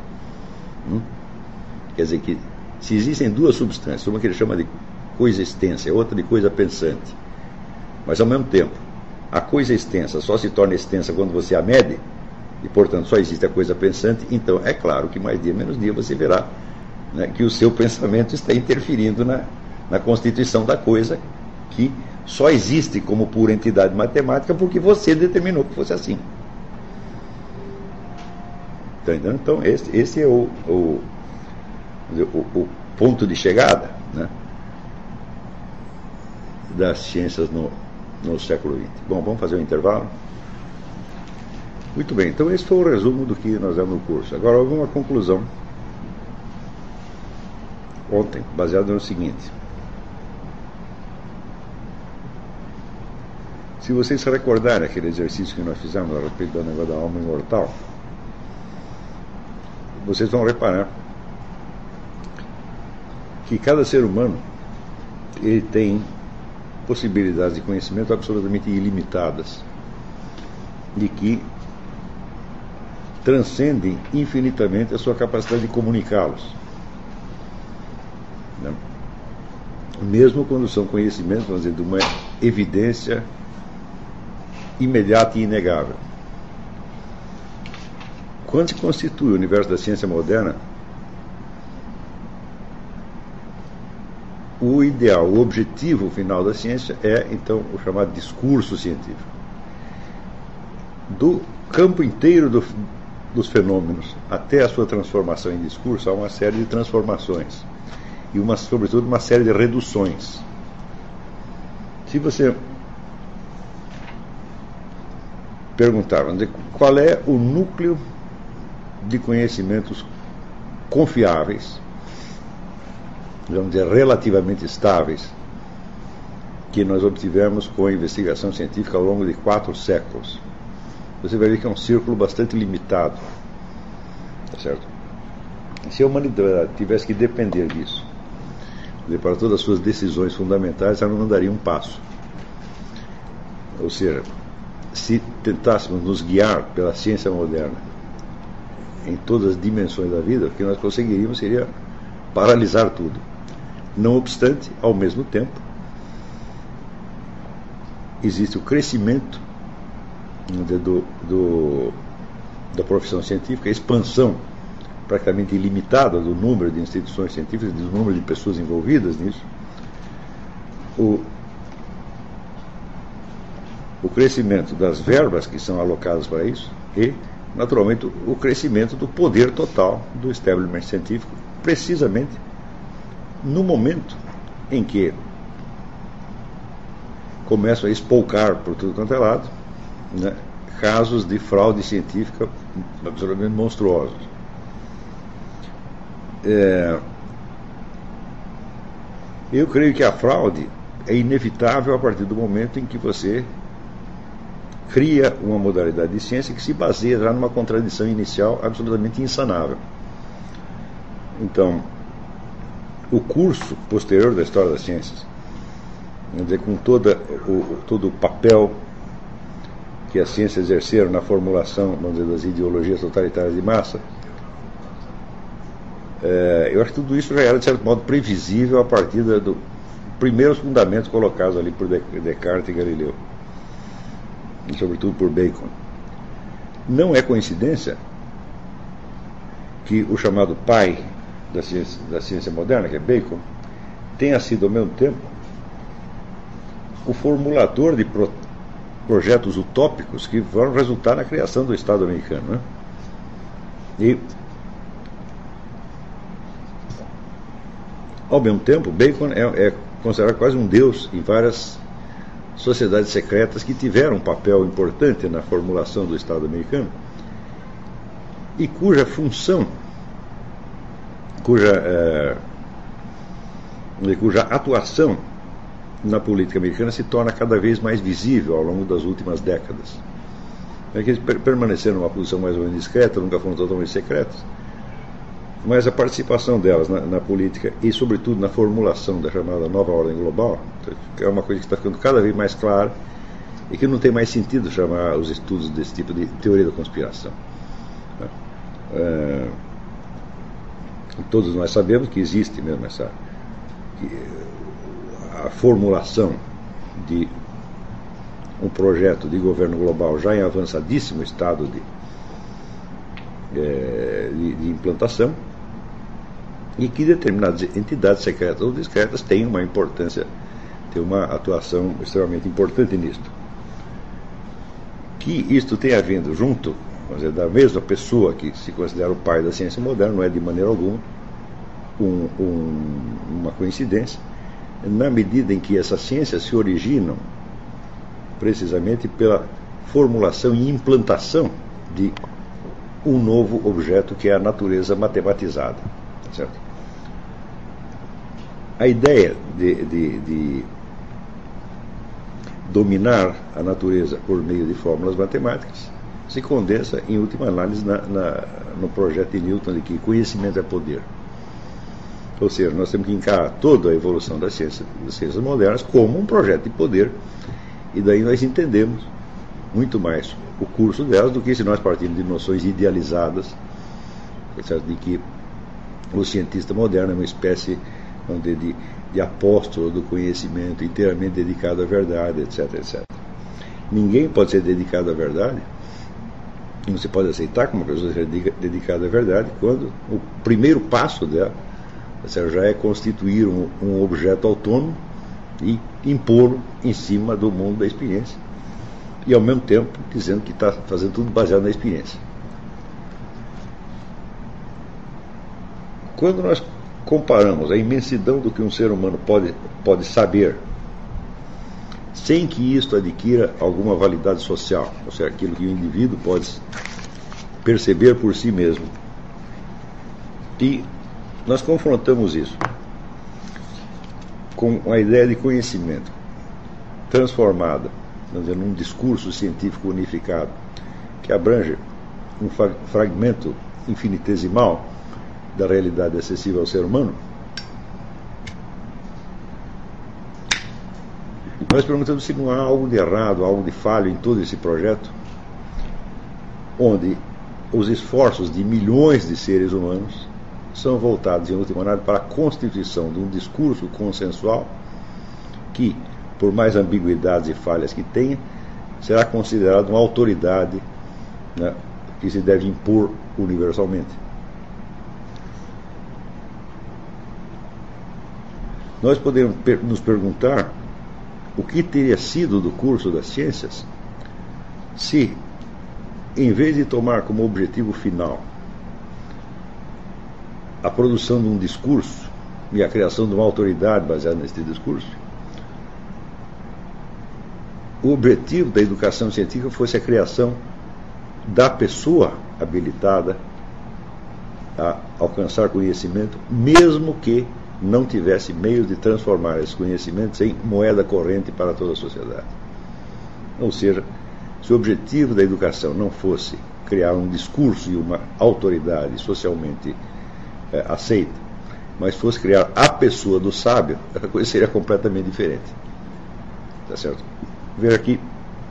Quer dizer que se existem duas substâncias, uma que ele chama de coisa extensa, outra de coisa pensante, mas ao mesmo tempo a coisa extensa só se torna extensa quando você a mede, e portanto só existe a coisa pensante, então é claro que mais dia menos dia você verá, né, que o seu pensamento está interferindo na constituição da coisa, que só existe como pura entidade matemática porque você determinou que fosse assim. Então esse é o ponto de chegada, né, das ciências no século XX. Bom, vamos fazer um intervalo? Muito bem, então esse foi o resumo do que nós vemos no curso. Agora houve uma conclusão ontem, baseada no seguinte. Se vocês se recordarem aquele exercício que nós fizemos a respeito do negócio da alma imortal, vocês vão reparar que cada ser humano ele tem possibilidades de conhecimento absolutamente ilimitadas e que transcendem infinitamente a sua capacidade de comunicá-los, né? Mesmo quando são conhecimentos, vamos dizer, de uma evidência imediata e inegável. Quando se constitui o universo da ciência moderna, o ideal, o objetivo final da ciência é, então, o chamado discurso científico. Do campo inteiro dos fenômenos até a sua transformação em discurso, há uma série de transformações e, sobretudo, uma série de reduções. Se você perguntar, vamos dizer, qual é o núcleo de conhecimentos confiáveis, vamos dizer, relativamente estáveis, que nós obtivemos com a investigação científica ao longo de 4 séculos, você vai ver que é um círculo bastante limitado, tá certo? Se a humanidade tivesse que depender disso, para todas as suas decisões fundamentais, ela não daria um passo. Ou seja, se tentássemos nos guiar pela ciência moderna em todas as dimensões da vida, o que nós conseguiríamos seria paralisar tudo. Não obstante, ao mesmo tempo, existe o crescimento da profissão científica, a expansão praticamente ilimitada do número de instituições científicas, do número de pessoas envolvidas nisso, o crescimento das verbas que são alocadas para isso e, naturalmente, o crescimento do poder total do establishment científico, precisamente no momento em que começam a espolcar por tudo quanto é lado, né, casos de fraude científica absolutamente monstruosos. Eu creio que a fraude é inevitável a partir do momento em que você cria uma modalidade de ciência que se baseia já numa contradição inicial absolutamente insanável. Então, o curso posterior da história das ciências, quer dizer, com todo o papel que as ciências exerceram na formulação, vamos dizer, das ideologias totalitárias de massa, eu acho que tudo isso já era, de certo modo, previsível a partir dos primeiros fundamentos colocados ali por Descartes e Galileu, e sobretudo por Bacon. Não é coincidência que o chamado pai da ciência moderna, que é Bacon, tenha sido ao mesmo tempo o formulador de projetos utópicos que vão resultar na criação do Estado americano, né? E Ao mesmo tempo, Bacon é considerado quase um deus em várias sociedades secretas que tiveram um papel importante na formulação do Estado americano e cuja função, cuja atuação na política americana se torna cada vez mais visível ao longo das últimas décadas. Eles permaneceram numa posição mais ou menos discreta, nunca foram totalmente secretas, mas a participação delas na política e, sobretudo, na formulação da chamada nova ordem global é uma coisa que está ficando cada vez mais clara e que não tem mais sentido chamar os estudos desse tipo de teoria da conspiração. Todos nós sabemos que existe mesmo a formulação de um projeto de governo global já em avançadíssimo estado de implantação e que determinadas entidades secretas ou discretas têm uma importância, têm uma atuação extremamente importante nisto. Que isto tenha vindo junto, vamos dizer, da mesma pessoa que se considera o pai da ciência moderna, não é de maneira alguma uma coincidência, na medida em que essas ciências se originam precisamente pela formulação e implantação de um novo objeto que é a natureza matematizada. Certo? A ideia de dominar a natureza por meio de fórmulas matemáticas se condensa, em última análise, no projeto de Newton de que conhecimento é poder. Ou seja, nós temos que encarar toda a evolução das ciências modernas como um projeto de poder, e daí nós entendemos muito mais o curso delas do que se nós partirmos de noções idealizadas, de que o cientista moderno é uma espécie de apóstolo do conhecimento, inteiramente dedicado à verdade, etc, etc. Ninguém pode ser dedicado à verdade, não se pode aceitar como uma pessoa seja dedicada à verdade, quando o primeiro passo dela já é constituir um objeto autônomo e impô-lo em cima do mundo da experiência, e ao mesmo tempo dizendo que está fazendo tudo baseado na experiência. Quando nós comparamos a imensidão do que um ser humano pode saber, sem que isto adquira alguma validade social, ou seja, aquilo que o indivíduo pode perceber por si mesmo, e nós confrontamos isso com a ideia de conhecimento transformada, vamos dizer, num discurso científico unificado que abrange um fragmento infinitesimal da realidade acessível ao ser humano, nós perguntamos se não há algo de errado, algo de falho em todo esse projeto, onde os esforços de milhões de seres humanos são voltados, em última análise, para a constituição de um discurso consensual que, por mais ambiguidades e falhas que tenha, será considerado uma autoridade, né, que se deve impor universalmente. Nós podemos nos perguntar o que teria sido do curso das ciências se, em vez de tomar como objetivo final a produção de um discurso e a criação de uma autoridade baseada nesse discurso, o objetivo da educação científica fosse a criação da pessoa habilitada a alcançar conhecimento, mesmo que não tivesse meios de transformar esses conhecimentos em moeda corrente para toda a sociedade. Ou seja, se o objetivo da educação não fosse criar um discurso e uma autoridade socialmente aceita, mas fosse criar a pessoa do sábio, a coisa seria completamente diferente. Tá certo? Veja aqui,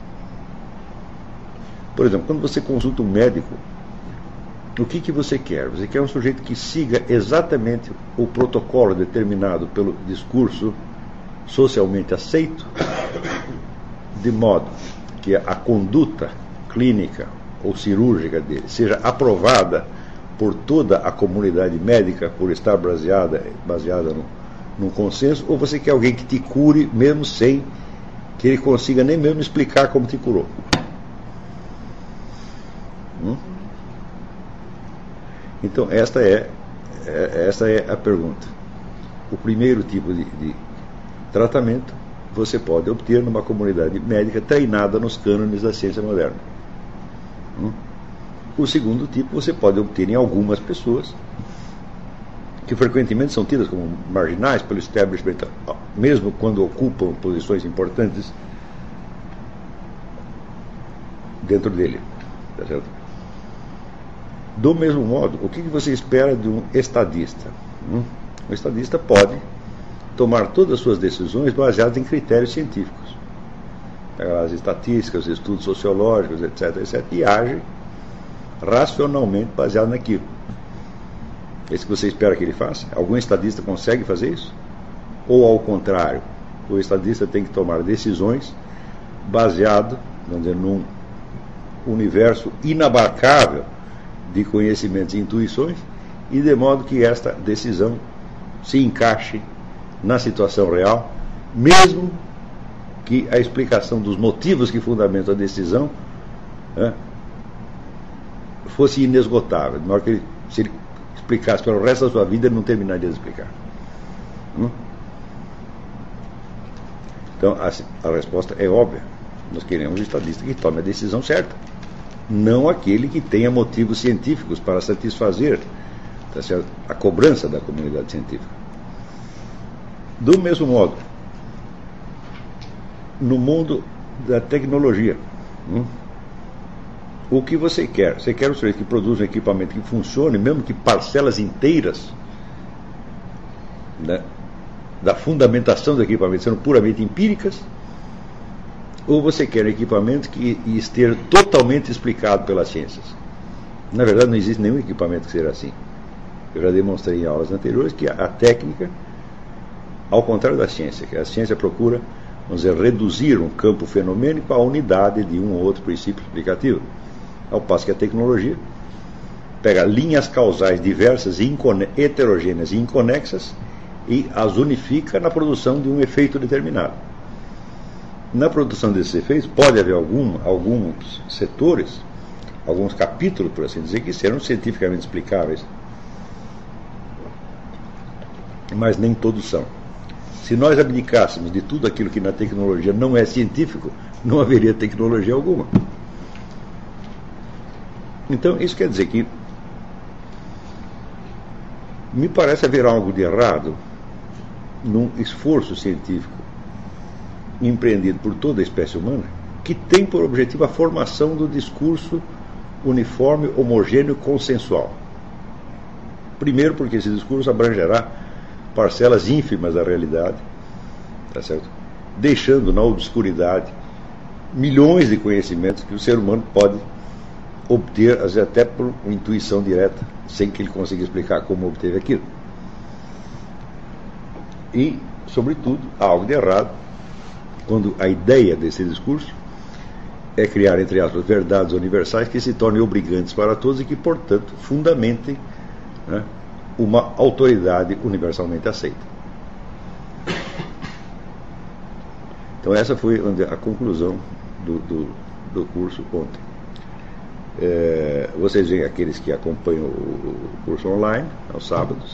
por exemplo, quando você consulta um médico, o que você quer? Você quer um sujeito que siga exatamente o protocolo determinado pelo discurso socialmente aceito, de modo que a conduta clínica ou cirúrgica dele seja aprovada por toda a comunidade médica por estar baseada num consenso, ou você quer alguém que te cure mesmo sem que ele consiga nem mesmo explicar como te curou? Então esta é a pergunta. o primeiro tipo de tratamento você pode obter numa comunidade médica treinada nos cânones da ciência moderna. O segundo tipo você pode obter em algumas pessoas que frequentemente são tidas como marginais pelo establishment, mesmo quando ocupam posições importantes dentro dele. Tá certo? Do mesmo modo, o que você espera de um estadista? Um estadista pode tomar todas as suas decisões baseadas em critérios científicos. As estatísticas, os estudos sociológicos, etc., e age racionalmente baseado naquilo. É isso que você espera que ele faça? Algum estadista consegue fazer isso? Ou, ao contrário, o estadista tem que tomar decisões baseado, vamos dizer, num universo inabarcável de conhecimentos e intuições, e de modo que esta decisão se encaixe na situação real, mesmo que a explicação dos motivos que fundamentam a decisão fosse inesgotável. Na hora que se ele explicasse pelo resto da sua vida, ele não terminaria de explicar. Então, a resposta é óbvia. Nós queremos um estadista que tome a decisão certa, não aquele que tenha motivos científicos para satisfazer, tá certo, a cobrança da comunidade científica. Do mesmo modo, no mundo da tecnologia, o que você quer? Você quer um sujeito que produza um equipamento que funcione, mesmo que parcelas inteiras, né, da fundamentação do equipamento sendo puramente empíricas? Ou você quer um equipamento que esteja totalmente explicado pelas ciências? Na verdade, não existe nenhum equipamento que seja assim. Eu já demonstrei em aulas anteriores que a técnica, ao contrário da ciência, que a ciência procura, vamos dizer, reduzir um campo fenomênico à unidade de um ou outro princípio explicativo. Ao passo que a tecnologia pega linhas causais diversas, heterogêneas e inconexas e as unifica na produção de um efeito determinado. Na produção desses efeitos pode haver alguns setores, alguns capítulos, por assim dizer, que serão cientificamente explicáveis, mas nem todos são. Se nós abdicássemos de tudo aquilo que na tecnologia não é científico, não haveria tecnologia alguma. Então, isso quer dizer que me parece haver algo de errado num esforço científico empreendido por toda a espécie humana, que tem por objetivo a formação do discurso uniforme, homogêneo e consensual. Primeiro, porque esse discurso abrangerá parcelas ínfimas da realidade, tá certo? Deixando na obscuridade milhões de conhecimentos que o ser humano pode obter, às vezes até por intuição direta, sem que ele consiga explicar como obteve aquilo. E, sobretudo, há algo de errado quando a ideia desse discurso é criar, entre aspas, verdades universais que se tornem obrigantes para todos e que, portanto, fundamentem, né, uma autoridade universalmente aceita. Então essa foi a conclusão do curso ontem. Vocês veem, aqueles que acompanham o curso online, aos sábados,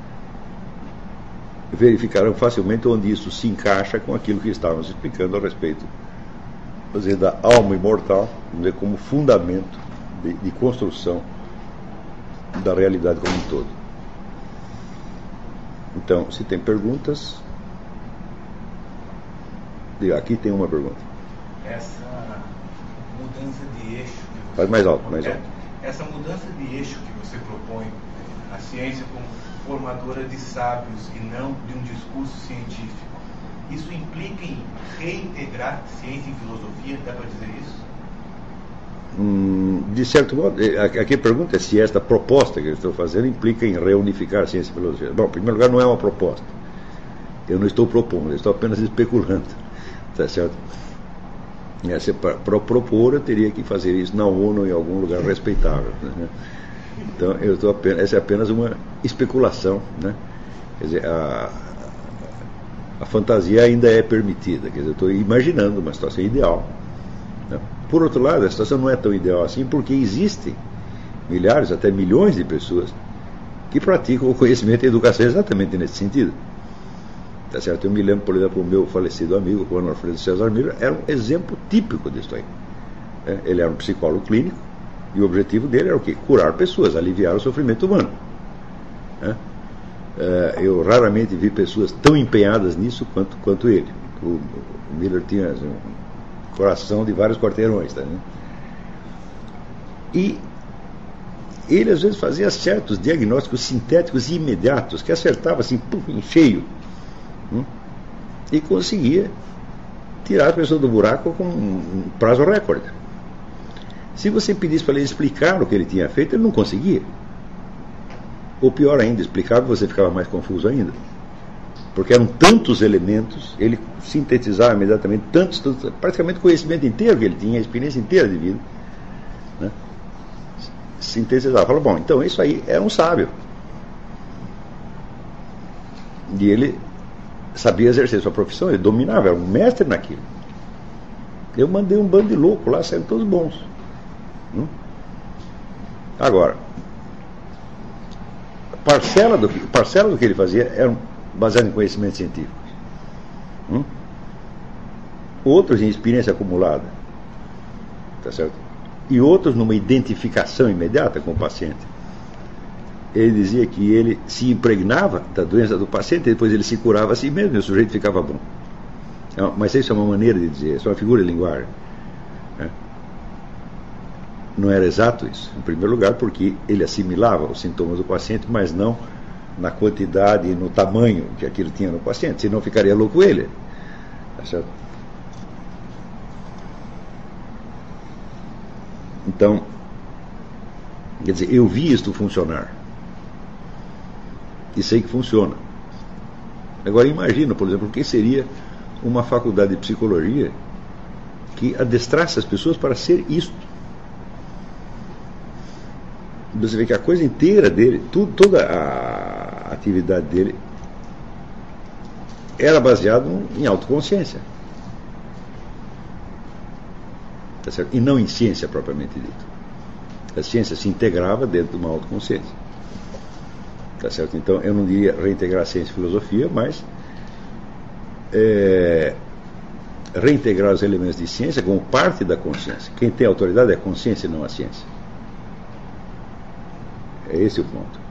verificarão facilmente onde isso se encaixa com aquilo que estávamos explicando a respeito, vamos dizer, da alma imortal, vamos dizer, como fundamento de construção da realidade como um todo. Então, se tem perguntas, aqui tem uma pergunta. Essa mudança de eixo que você faz mais alto, mais alto. Essa mudança de eixo que você propõe, a ciência como formadora de sábios e não de um discurso científico, isso implica em reintegrar ciência e filosofia? Dá para dizer isso? De certo modo, aqui a pergunta é se esta proposta que eu estou fazendo implica em reunificar ciência e filosofia. Bom, em primeiro lugar, não é uma proposta. Eu não estou propondo, eu estou apenas especulando. Tá certo? Para propor, eu teria que fazer isso na ONU, em algum lugar respeitável. Né? Então, essa é apenas uma especulação. Né? Quer dizer, a fantasia ainda é permitida. Quer dizer, eu estou imaginando uma situação ideal. Né? Por outro lado, a situação não é tão ideal assim, porque existem milhares, até milhões de pessoas que praticam o conhecimento e a educação exatamente nesse sentido. Tá certo? Eu me lembro, por exemplo, o meu falecido amigo, o Juan Alfredo César Miller, era um exemplo típico disso aí. Ele era um psicólogo clínico e o objetivo dele era o quê? Curar pessoas, aliviar o sofrimento humano. Eu raramente vi pessoas tão empenhadas nisso quanto ele. O Miller tinha um coração de vários quarteirões. Tá, né? E ele às vezes fazia certos diagnósticos sintéticos e imediatos, que acertava assim, em cheio, e conseguia tirar a pessoa do buraco com um prazo recorde. Se você pedisse para ele explicar o que ele tinha feito, ele não conseguia. Ou pior ainda, explicava, você ficava mais confuso ainda. Porque eram tantos elementos, ele sintetizava imediatamente praticamente o conhecimento inteiro que ele tinha, a experiência inteira de vida. Né? Sintetizava. Falou, bom, então isso aí é um sábio. E ele sabia exercer sua profissão, ele dominava, era um mestre naquilo. Eu mandei um bando de louco lá, saíram todos bons. Agora, parcela do que ele fazia era baseado em conhecimento científico. Outros em experiência acumulada. Tá certo? E outros numa identificação imediata com o paciente. Ele dizia que ele se impregnava da doença do paciente e depois ele se curava a si mesmo e o sujeito ficava bom. Mas isso é uma maneira de dizer, isso é uma figura de linguagem. Não era exato isso. Em primeiro lugar, porque ele assimilava os sintomas do paciente, mas não na quantidade e no tamanho que aquilo tinha no paciente, senão ficaria louco ele. Tá certo? Então, quer dizer, eu vi isto funcionar. E sei que funciona. Agora imagina, por exemplo, o que seria uma faculdade de psicologia que adestrasse as pessoas para ser isto. Você vê que a coisa inteira dele, toda a atividade dele era baseada em autoconsciência. Tá certo? E não em ciência propriamente dita. A ciência se integrava dentro de uma autoconsciência. Tá certo? Então eu não diria reintegrar ciência e filosofia, mas reintegrar os elementos de ciência como parte da consciência. Quem tem autoridade é a consciência e não a ciência. É esse o ponto.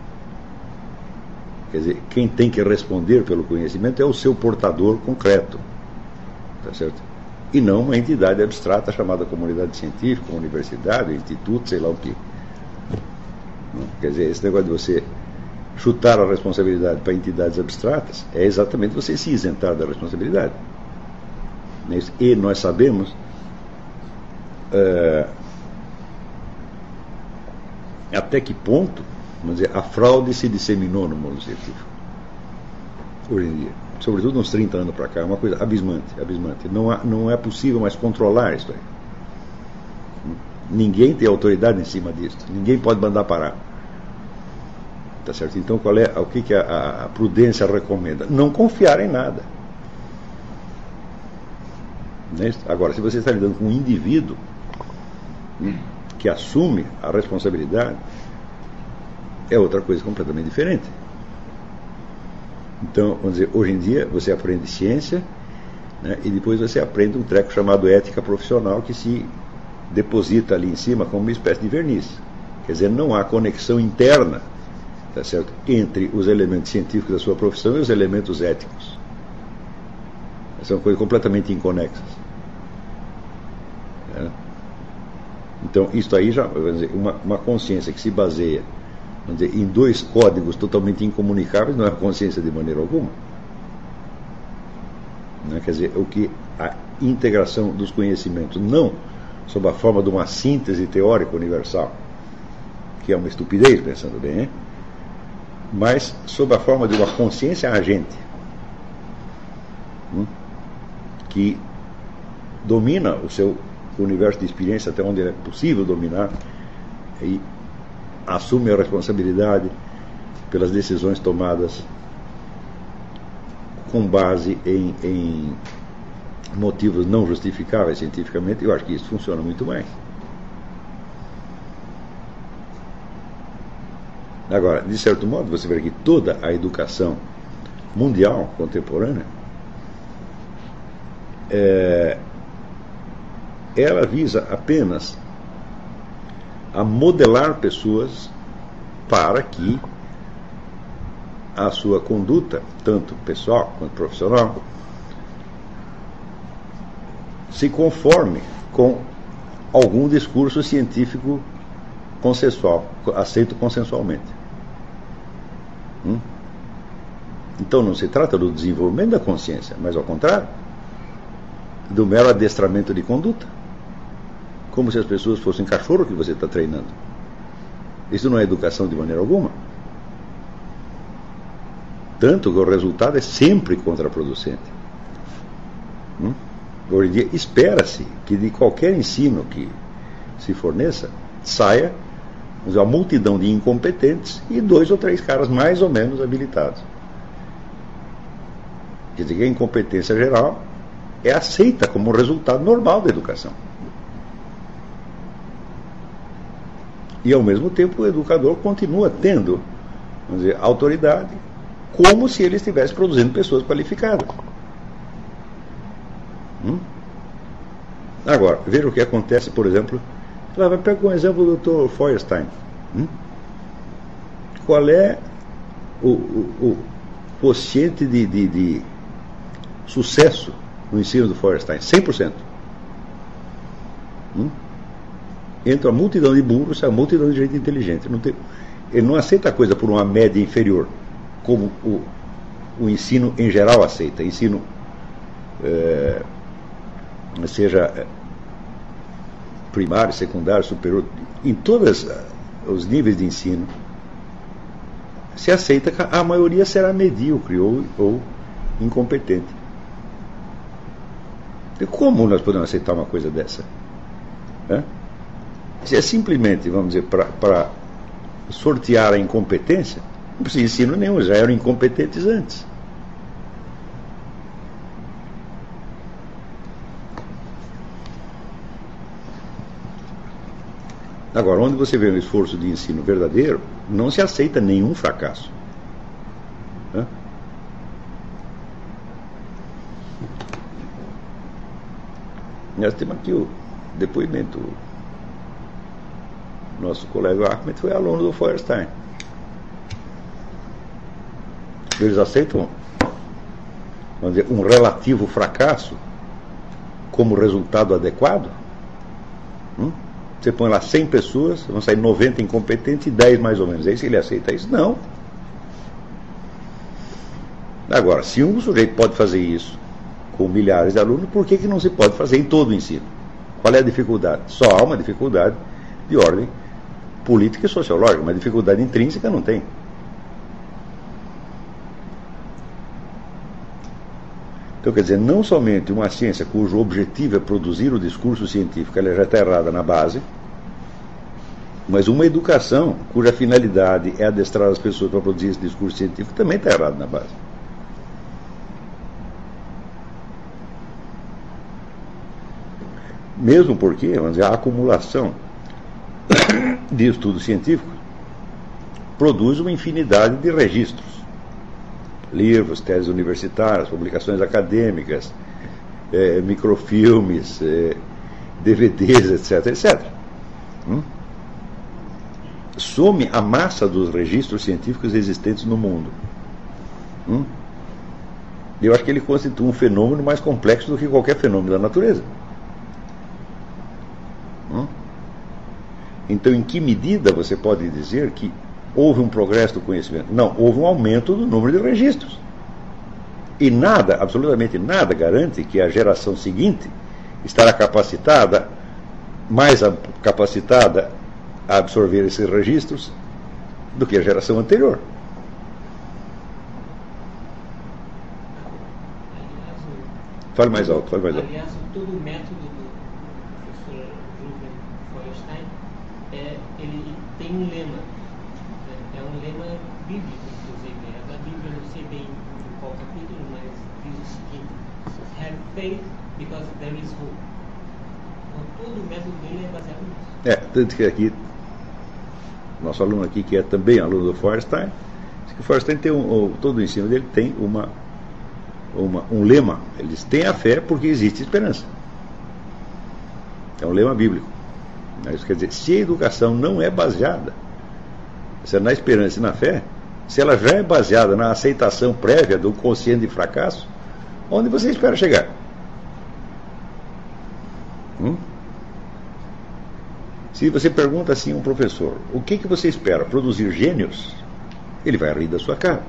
Quer dizer, quem tem que responder pelo conhecimento é o seu portador concreto. Tá certo? E não uma entidade abstrata chamada comunidade científica, universidade, instituto, sei lá o quê. Quer dizer, esse negócio de você chutar a responsabilidade para entidades abstratas é exatamente você se isentar da responsabilidade. E nós sabemos até que ponto, vamos dizer, a fraude se disseminou no mundo científico hoje em dia, sobretudo uns 30 anos para cá. É uma coisa abismante. Não é possível mais controlar isso aí. Ninguém tem autoridade em cima disso, ninguém pode mandar parar. Tá certo? Então o que a prudência recomenda? Não confiar em nada. Agora, se você está lidando com um indivíduo que assume a responsabilidade, é outra coisa completamente diferente. Então, vamos dizer, hoje em dia você aprende ciência, né, e depois você aprende um treco chamado ética profissional que se deposita ali em cima como uma espécie de verniz. Quer dizer, não há conexão interna, tá certo, entre os elementos científicos da sua profissão e os elementos éticos. São coisas completamente inconexas. Então, isso aí já, vamos dizer, uma consciência que se baseia, vamos dizer, em dois códigos totalmente incomunicáveis não é consciência de maneira alguma. Quer dizer, a integração dos conhecimentos, não sob a forma de uma síntese teórica universal, que é uma estupidez, pensando bem, mas sob a forma de uma consciência agente, que domina o seu universo de experiência até onde é possível dominar e assume a responsabilidade pelas decisões tomadas com base em motivos não justificáveis cientificamente. Eu acho que isso funciona muito mais. Agora, de certo modo, você vê que toda a educação mundial contemporânea, ela visa apenas a modelar pessoas para que a sua conduta, tanto pessoal quanto profissional, se conforme com algum discurso científico consensual, aceito consensualmente. Então não se trata do desenvolvimento da consciência, mas ao contrário, do mero adestramento de conduta, como se as pessoas fossem cachorro que você está treinando. Isso não é educação de maneira alguma. Tanto que o resultado é sempre contraproducente. Hoje em dia, espera-se que de qualquer ensino que se forneça, saia uma multidão de incompetentes e 2 ou 3 caras mais ou menos habilitados. Quer dizer que a incompetência geral é aceita como resultado normal da educação. E, ao mesmo tempo, o educador continua tendo, vamos dizer, autoridade, como se ele estivesse produzindo pessoas qualificadas. Agora, veja o que acontece, por exemplo. Vai pegar um exemplo do Dr. Feuerstein. Qual é o quociente de sucesso no ensino do Feuerstein? 100%. Entra a multidão de burros e a multidão de gente inteligente. Ele não aceita a coisa por uma média inferior, como o ensino em geral aceita. Ensino, seja primário, secundário, superior, em todos os níveis de ensino, se aceita que a maioria será medíocre ou incompetente. E como nós podemos aceitar uma coisa dessa? Se é simplesmente, vamos dizer, para sortear a incompetência, não precisa de ensino nenhum, já eram incompetentes antes. Agora, onde você vê um esforço de ensino verdadeiro, não se aceita nenhum fracasso. Nós temos aqui o depoimento. Nosso colega Ahmed foi aluno do Feuerstein. Eles aceitam, vamos dizer, um relativo fracasso como resultado adequado? Você põe lá 100 pessoas, vão sair 90 incompetentes e 10 mais ou menos. É isso que ele aceita isso? Não. Agora, se um sujeito pode fazer isso com milhares de alunos, por que não se pode fazer em todo o ensino? Qual é a dificuldade? Só há uma dificuldade de ordem política e sociológica, mas dificuldade intrínseca não tem. Então, quer dizer, não somente uma ciência cujo objetivo é produzir o discurso científico, ela já está errada na base, mas uma educação cuja finalidade é adestrar as pessoas para produzir esse discurso científico também está errada na base. Mesmo porque, vamos dizer, a acumulação de estudos científicos produz uma infinidade de registros. Livros, teses universitárias, publicações acadêmicas, microfilmes, DVDs, etc. Some a massa dos registros científicos existentes no mundo. Eu acho que ele constitui um fenômeno mais complexo do que qualquer fenômeno da natureza. Então, em que medida você pode dizer que houve um progresso do conhecimento? Não, houve um aumento do número de registros. E nada, absolutamente nada, garante que a geração seguinte estará capacitada, mais capacitada a absorver esses registros do que a geração anterior. Fale mais alto, fale mais alto. Aliás, todo o método do professor Ruben Feuerstein, ele tem um lema. É um lema bíblico, inclusive. É da Bíblia, não sei bem em qual capítulo, mas diz o seguinte: have faith because there is hope. Então, todo o método dele é baseado nisso. Tanto que aqui, nosso aluno aqui, que é também aluno do Feuerstein, O Feuerstein tem todo o ensino dele tem um lema. Eles têm a fé porque existe esperança. É um lema bíblico. Isso quer dizer, se a educação não é baseada na esperança e na fé, se ela já é baseada na aceitação prévia do consciente de fracasso, onde você espera chegar? Se você pergunta assim a um professor, o que você espera? Produzir gênios? Ele vai rir da sua cara.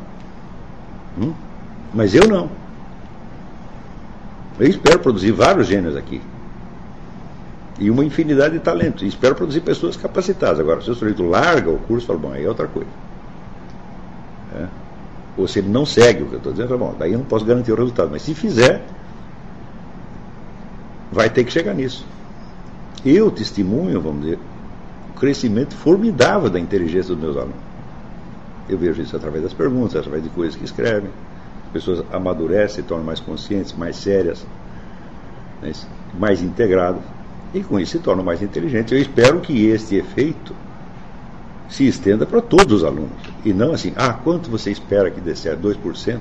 Mas eu não. Eu espero produzir vários gênios aqui. E uma infinidade de talentos. E espero produzir pessoas capacitadas. Agora, se o sujeito larga o curso, fala, bom, aí é outra coisa. Ou se ele não segue o que eu estou dizendo, fala, bom, daí eu não posso garantir o resultado. Mas se fizer, vai ter que chegar nisso. Eu testemunho, vamos dizer, o crescimento formidável da inteligência dos meus alunos. Eu vejo isso através das perguntas, através de coisas que escrevem. As pessoas amadurecem, se tornam mais conscientes, mais sérias, né, mais integradas. E com isso se tornam mais inteligentes. Eu espero que este efeito se estenda para todos os alunos. E não assim, quanto você espera que dê certo? 2%?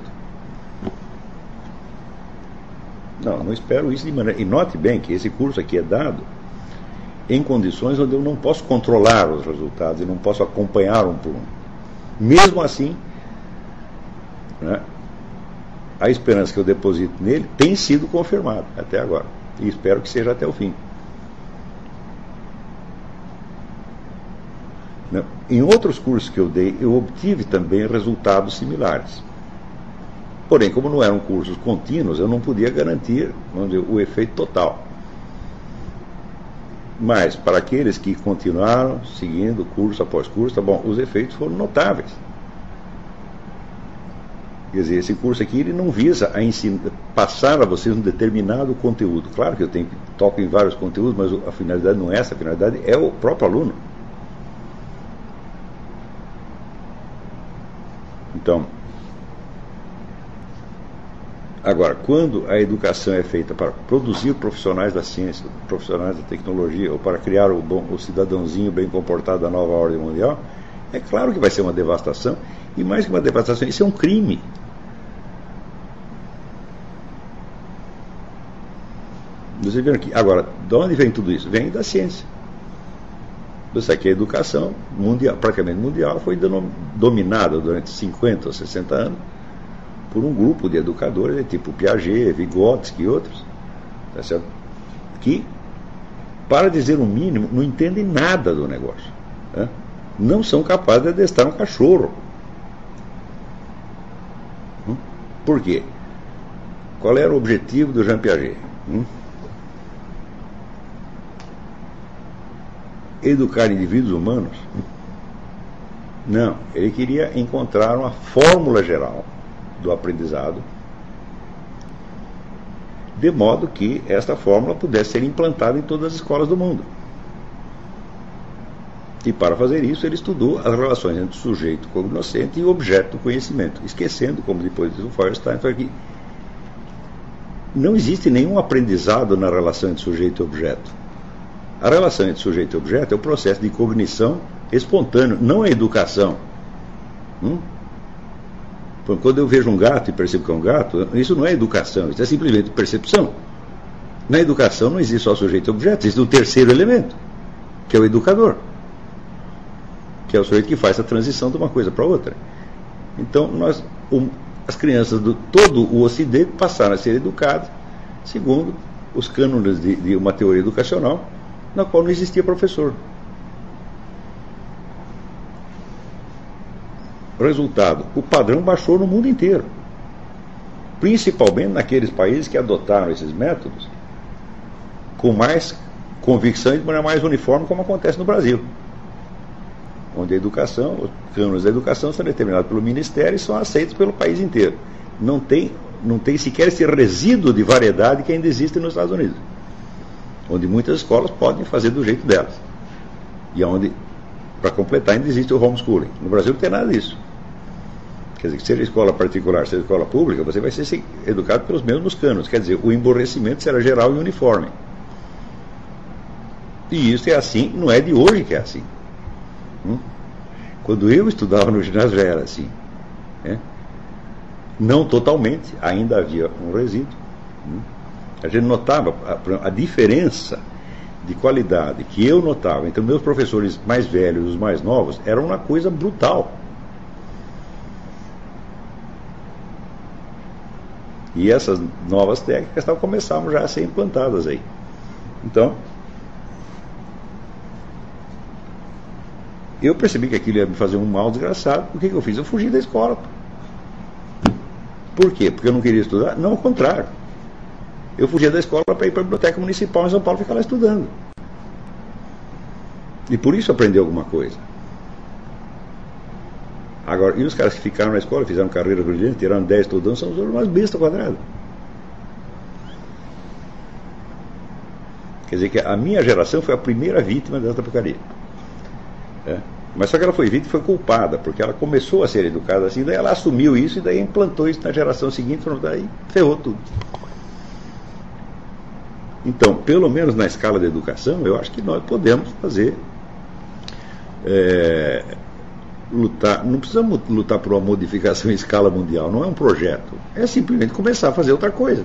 Não espero isso de maneira... E note bem que esse curso aqui é dado em condições onde eu não posso controlar os resultados e não posso acompanhar um por um. Mesmo assim, né, a esperança que eu deposito nele tem sido confirmada até agora. E espero que seja até o fim. Em outros cursos que eu dei, eu obtive também resultados similares. Porém, como não eram cursos contínuos, eu não podia garantir, vamos dizer, o efeito total. Mas, para aqueles que continuaram seguindo curso após curso, os efeitos foram notáveis. Quer dizer, esse curso aqui ele não visa passar a vocês um determinado conteúdo. Claro que eu toco em vários conteúdos, mas a finalidade não é essa, a finalidade é o próprio aluno. Então, agora, quando a educação é feita para produzir profissionais da ciência, profissionais da tecnologia, ou para criar o cidadãozinho bem comportado da nova ordem mundial, é claro que vai ser uma devastação, e mais que uma devastação, isso é um crime. Vocês viram aqui. Agora, de onde vem tudo isso? Vem da ciência. Você sabe que a educação mundial, praticamente mundial, foi dominada durante 50 ou 60 anos por um grupo de educadores, tipo Piaget, Vygotsky e outros, tá certo? Que, para dizer o mínimo, não entendem nada do negócio. Né? Não são capazes de adestrar um cachorro. Por quê? Qual era o objetivo do Jean Piaget? Educar indivíduos humanos? Não, ele queria encontrar uma fórmula geral do aprendizado, de modo que esta fórmula pudesse ser implantada em todas as escolas do mundo. E para fazer isso ele estudou as relações entre o sujeito cognoscente e o objeto do conhecimento, esquecendo, como depois diz o Feuerstein, que não existe nenhum aprendizado na relação entre sujeito e objeto. A relação entre sujeito e objeto é o processo de cognição espontâneo, não é educação. Quando eu vejo um gato e percebo que é um gato, isso não é educação, isso é simplesmente percepção. Na educação não existe só sujeito e objeto, existe um terceiro elemento, que é o educador, que é o sujeito que faz a transição de uma coisa para outra. Então, as crianças de todo o Ocidente passaram a ser educadas segundo os cânones de uma teoria educacional, na qual não existia professor. Resultado, o padrão baixou no mundo inteiro, principalmente naqueles países que adotaram esses métodos com mais convicção e de maneira mais uniforme, como acontece no Brasil, onde a educação, os cânones da educação são determinados pelo Ministério e são aceitos pelo país inteiro. Não tem sequer esse resíduo de variedade que ainda existe nos Estados Unidos, onde muitas escolas podem fazer do jeito delas, e onde, para completar, ainda existe o homeschooling. No Brasil não tem nada disso. Quer dizer, que seja escola particular, seja escola pública, você vai ser educado pelos mesmos cânones. Quer dizer, o emborrecimento será geral e uniforme. E isso é assim, não é de hoje que é assim. Quando eu estudava no ginásio já era assim. né? Não totalmente, ainda havia um resíduo. A gente notava a diferença de qualidade que eu notava entre meus professores mais velhos e os mais novos, era uma coisa brutal. E essas novas técnicas começavam já a ser implantadas aí. Então, eu percebi que aquilo ia me fazer um mal desgraçado. O que eu fiz? Eu fugi da escola. Por quê? Porque eu não queria estudar? Não, ao contrário. Eu fugia da escola para ir para a biblioteca municipal em São Paulo e ficar lá estudando. E por isso aprendi alguma coisa. Agora, e os caras que ficaram na escola, fizeram carreira brilhante, tiraram 10 estudando, são umas bestas quadradas. Quer dizer que a minha geração foi a primeira vítima dessa porcaria. Mas só que ela foi vítima e foi culpada, porque ela começou a ser educada assim, daí ela assumiu isso e daí implantou isso na geração seguinte, daí ferrou tudo. Então, pelo menos na escala da educação, eu acho que nós podemos fazer, lutar, não precisamos lutar por uma modificação em escala mundial, não é um projeto, é simplesmente começar a fazer outra coisa.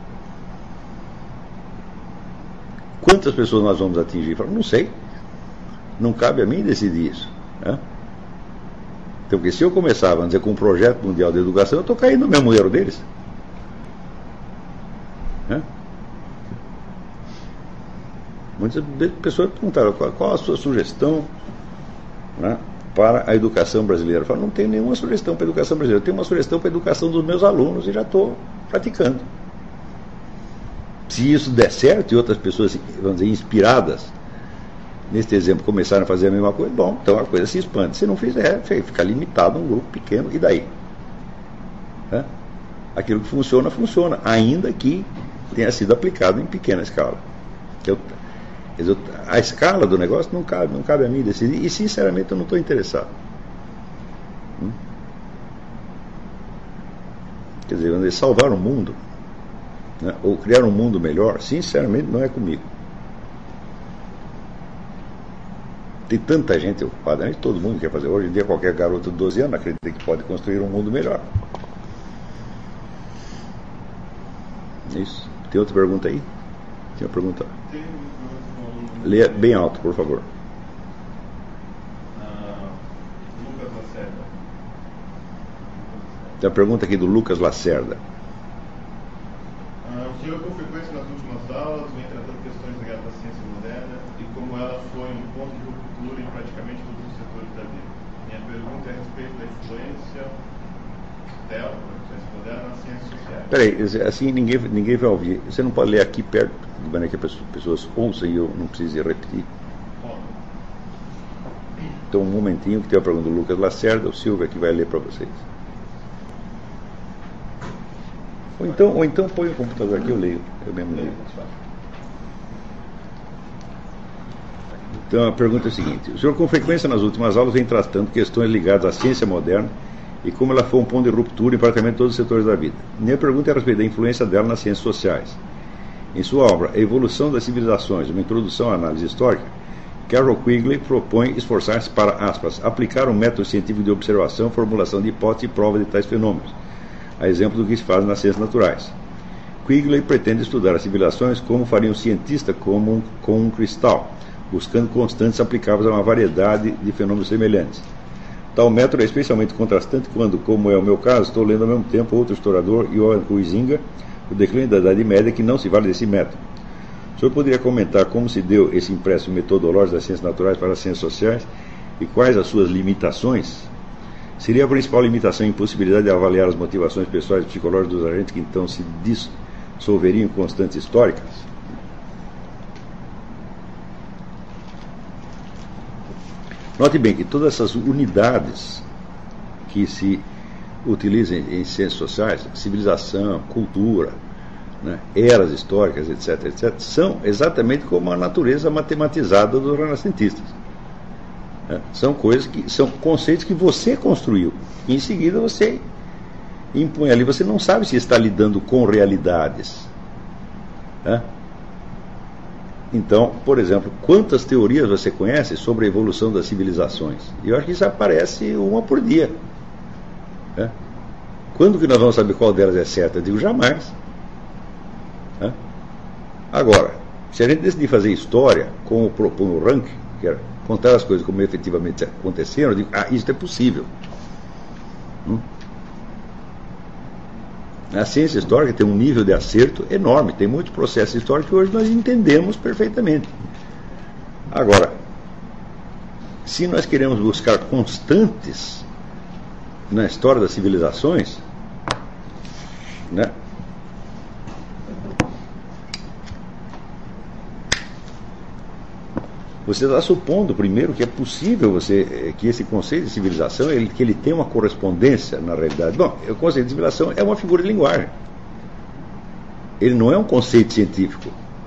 Quantas pessoas nós vamos atingir? Não sei. Não cabe a mim decidir isso. Né? Então, porque se eu começar, vamos dizer, com um projeto mundial de educação, eu estou caindo no mesmo erro deles. Né? Muitas pessoas perguntaram qual a sua sugestão, né, para a educação brasileira. Eu falo, não tenho nenhuma sugestão para a educação brasileira. Eu tenho uma sugestão para a educação dos meus alunos e já estou praticando. Se isso der certo e outras pessoas, vamos dizer, inspiradas neste exemplo, começaram a fazer a mesma coisa, bom, então a coisa se expande. Se não fizer, fica limitado a um grupo pequeno, e daí? Né? Aquilo que funciona, funciona, ainda que tenha sido aplicado em pequena escala. A escala do negócio não cabe a mim decidir, e sinceramente eu não estou interessado. Quer dizer, vamos dizer, salvar o mundo, né, ou criar um mundo melhor, sinceramente não é comigo. Tem tanta gente ocupada, né? Todo mundo quer fazer. Hoje em dia qualquer garoto de 12 anos acredita que pode construir um mundo melhor. Isso. Tem outra pergunta aí? Tinha uma pergunta. Leia bem alto, por favor. Lucas Lacerda. Tem uma pergunta aqui do Lucas Lacerda. O senhor, com frequência nas últimas aulas, vem tratando questões ligadas à ciência moderna e como ela foi um ponto de ruptura em praticamente todos os setores da vida. Minha pergunta é a respeito da influência dela, da ciência moderna, nas ciências sociais. Peraí, assim ninguém vai ouvir. Você não pode ler aqui perto, de maneira que as pessoas ouçam e eu não precise repetir. Então, um momentinho, que tem a pergunta do Lucas Lacerda, o Silvio aqui vai ler para vocês. Ou então põe o computador aqui, eu leio. Eu mesmo leio. Então a pergunta é a seguinte: o senhor com frequência nas últimas aulas vem tratando questões ligadas à ciência moderna e como ela foi um ponto de ruptura em praticamente todos os setores da vida. Minha pergunta é a respeito da influência dela nas ciências sociais. Em sua obra A Evolução das Civilizações, uma introdução à análise histórica, Carroll Quigley propõe esforçar-se para, aspas, aplicar um método científico de observação, formulação de hipóteses e prova de tais fenômenos, a exemplo do que se faz nas ciências naturais. Quigley pretende estudar as civilizações como faria um cientista com um cristal, buscando constantes aplicáveis a uma variedade de fenômenos semelhantes. Tal método é especialmente contrastante quando, como é o meu caso, estou lendo ao mesmo tempo outro historiador, Johann Huizinga, O Declínio da Idade Média, que não se vale desse método. O senhor poderia comentar como se deu esse empréstimo metodológico das ciências naturais para as ciências sociais e quais as suas limitações? Seria a principal limitação a impossibilidade de avaliar as motivações pessoais e psicológicas dos agentes que então se dissolveriam em constantes históricas? Note bem que todas essas unidades que se utilizam em ciências sociais, civilização, cultura, né, eras históricas, etc., são exatamente como a natureza matematizada dos renascentistas. São coisas que são conceitos que você construiu. E em seguida você impõe ali. Você não sabe se está lidando com realidades. Então, por exemplo, quantas teorias você conhece sobre a evolução das civilizações? Eu acho que isso aparece uma por dia. Quando que nós vamos saber qual delas é certa? Eu digo, jamais. Né? Agora, se a gente decidir fazer história, como propõe o ranking, que era contar as coisas como efetivamente aconteceram, eu digo, isso é possível. A ciência histórica tem um nível de acerto enorme, tem muitos processos históricos que hoje nós entendemos perfeitamente. Agora, se nós queremos buscar constantes na história das civilizações, né, você está supondo, primeiro, que é possível que esse conceito de civilização que ele tem uma correspondência na realidade. Bom, o conceito de civilização é uma figura de linguagem. Ele não é um conceito científico.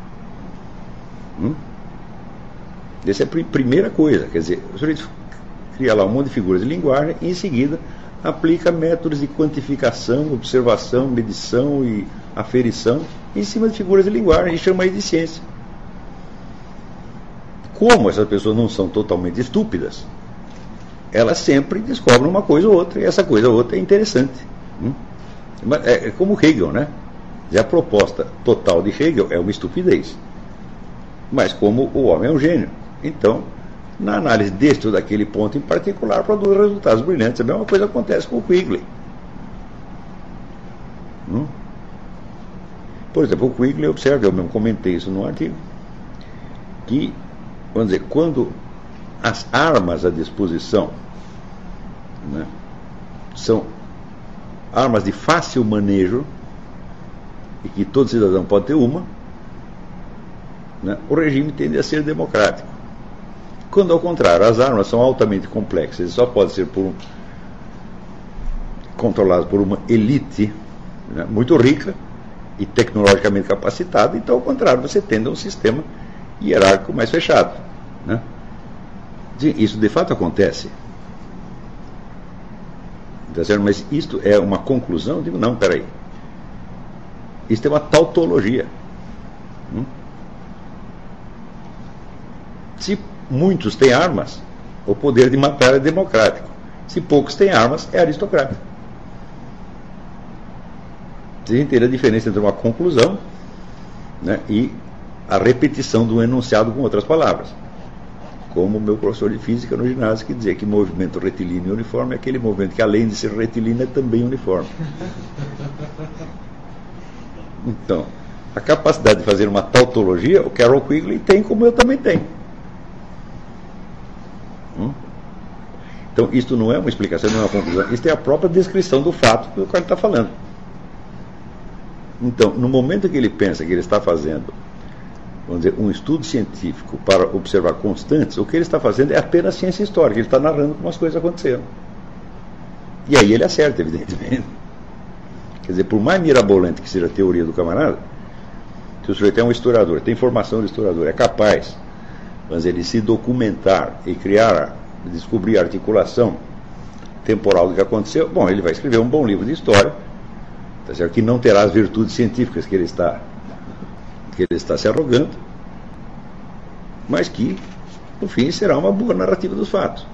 Essa é a primeira coisa. Quer dizer, o sujeito cria lá um monte de figuras de linguagem e, em seguida, aplica métodos de quantificação, observação, medição e aferição em cima de figuras de linguagem e chama isso de ciência. Como essas pessoas não são totalmente estúpidas, elas sempre descobrem uma coisa ou outra, e essa coisa ou outra é interessante. É como Hegel, né? E a proposta total de Hegel é uma estupidez. Mas como o homem é um gênio, então, na análise deste ou daquele ponto em particular, produz resultados brilhantes. A mesma coisa acontece com o Quigley. Por exemplo, o Quigley observa, eu mesmo comentei isso no artigo, que, vamos dizer, quando as armas à disposição, né, são armas de fácil manejo e que todo cidadão pode ter uma, né, o regime tende a ser democrático. Quando, ao contrário, as armas são altamente complexas e só podem ser controladas por uma elite, né, muito rica e tecnologicamente capacitada, então, ao contrário, você tende a um sistema hierárquico mais fechado. Né? Isso de fato acontece. Mas isto é uma conclusão? Eu digo, não, peraí. Isto é uma tautologia. Se muitos têm armas, o poder de matar é democrático. Se poucos têm armas, é aristocrático. Vocês entendem a diferença entre uma conclusão, né, e a repetição do enunciado com outras palavras. Como o meu professor de física no ginásio, que dizia que movimento retilíneo uniforme é aquele movimento que, além de ser retilíneo, é também uniforme. Então, a capacidade de fazer uma tautologia, o Carroll Quigley tem, como eu também tenho. Então, isto não é uma explicação, não é uma conclusão. Isto é a própria descrição do fato que o cara está falando. Então, no momento que ele pensa que ele está fazendo, vamos dizer, um estudo científico para observar constantes, o que ele está fazendo é apenas ciência histórica. Ele está narrando como as coisas aconteceram. E aí ele acerta, evidentemente. Quer dizer, por mais mirabolante que seja a teoria do camarada, se o sujeito é um historiador, tem formação de historiador, é capaz, vamos dizer, de se documentar e descobrir a articulação temporal do que aconteceu, bom, ele vai escrever um bom livro de história, tá certo? Que não terá as virtudes científicas que ele está se arrogando, mas que, no fim, será uma boa narrativa dos fatos.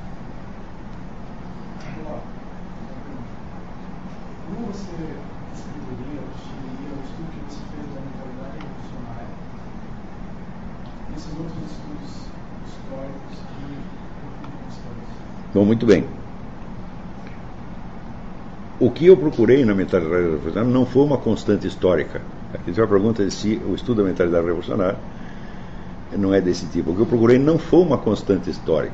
Como você descreveria, definiria o estudo que você fez da mentalidade revolucionária e esses outros estudos históricos que estamos? Bom, muito bem. O que eu procurei na mentalidade revolucionária não foi uma constante histórica. Aqui tem uma pergunta de se o estudo da mentalidade revolucionária não é desse tipo. O que eu procurei não foi uma constante histórica.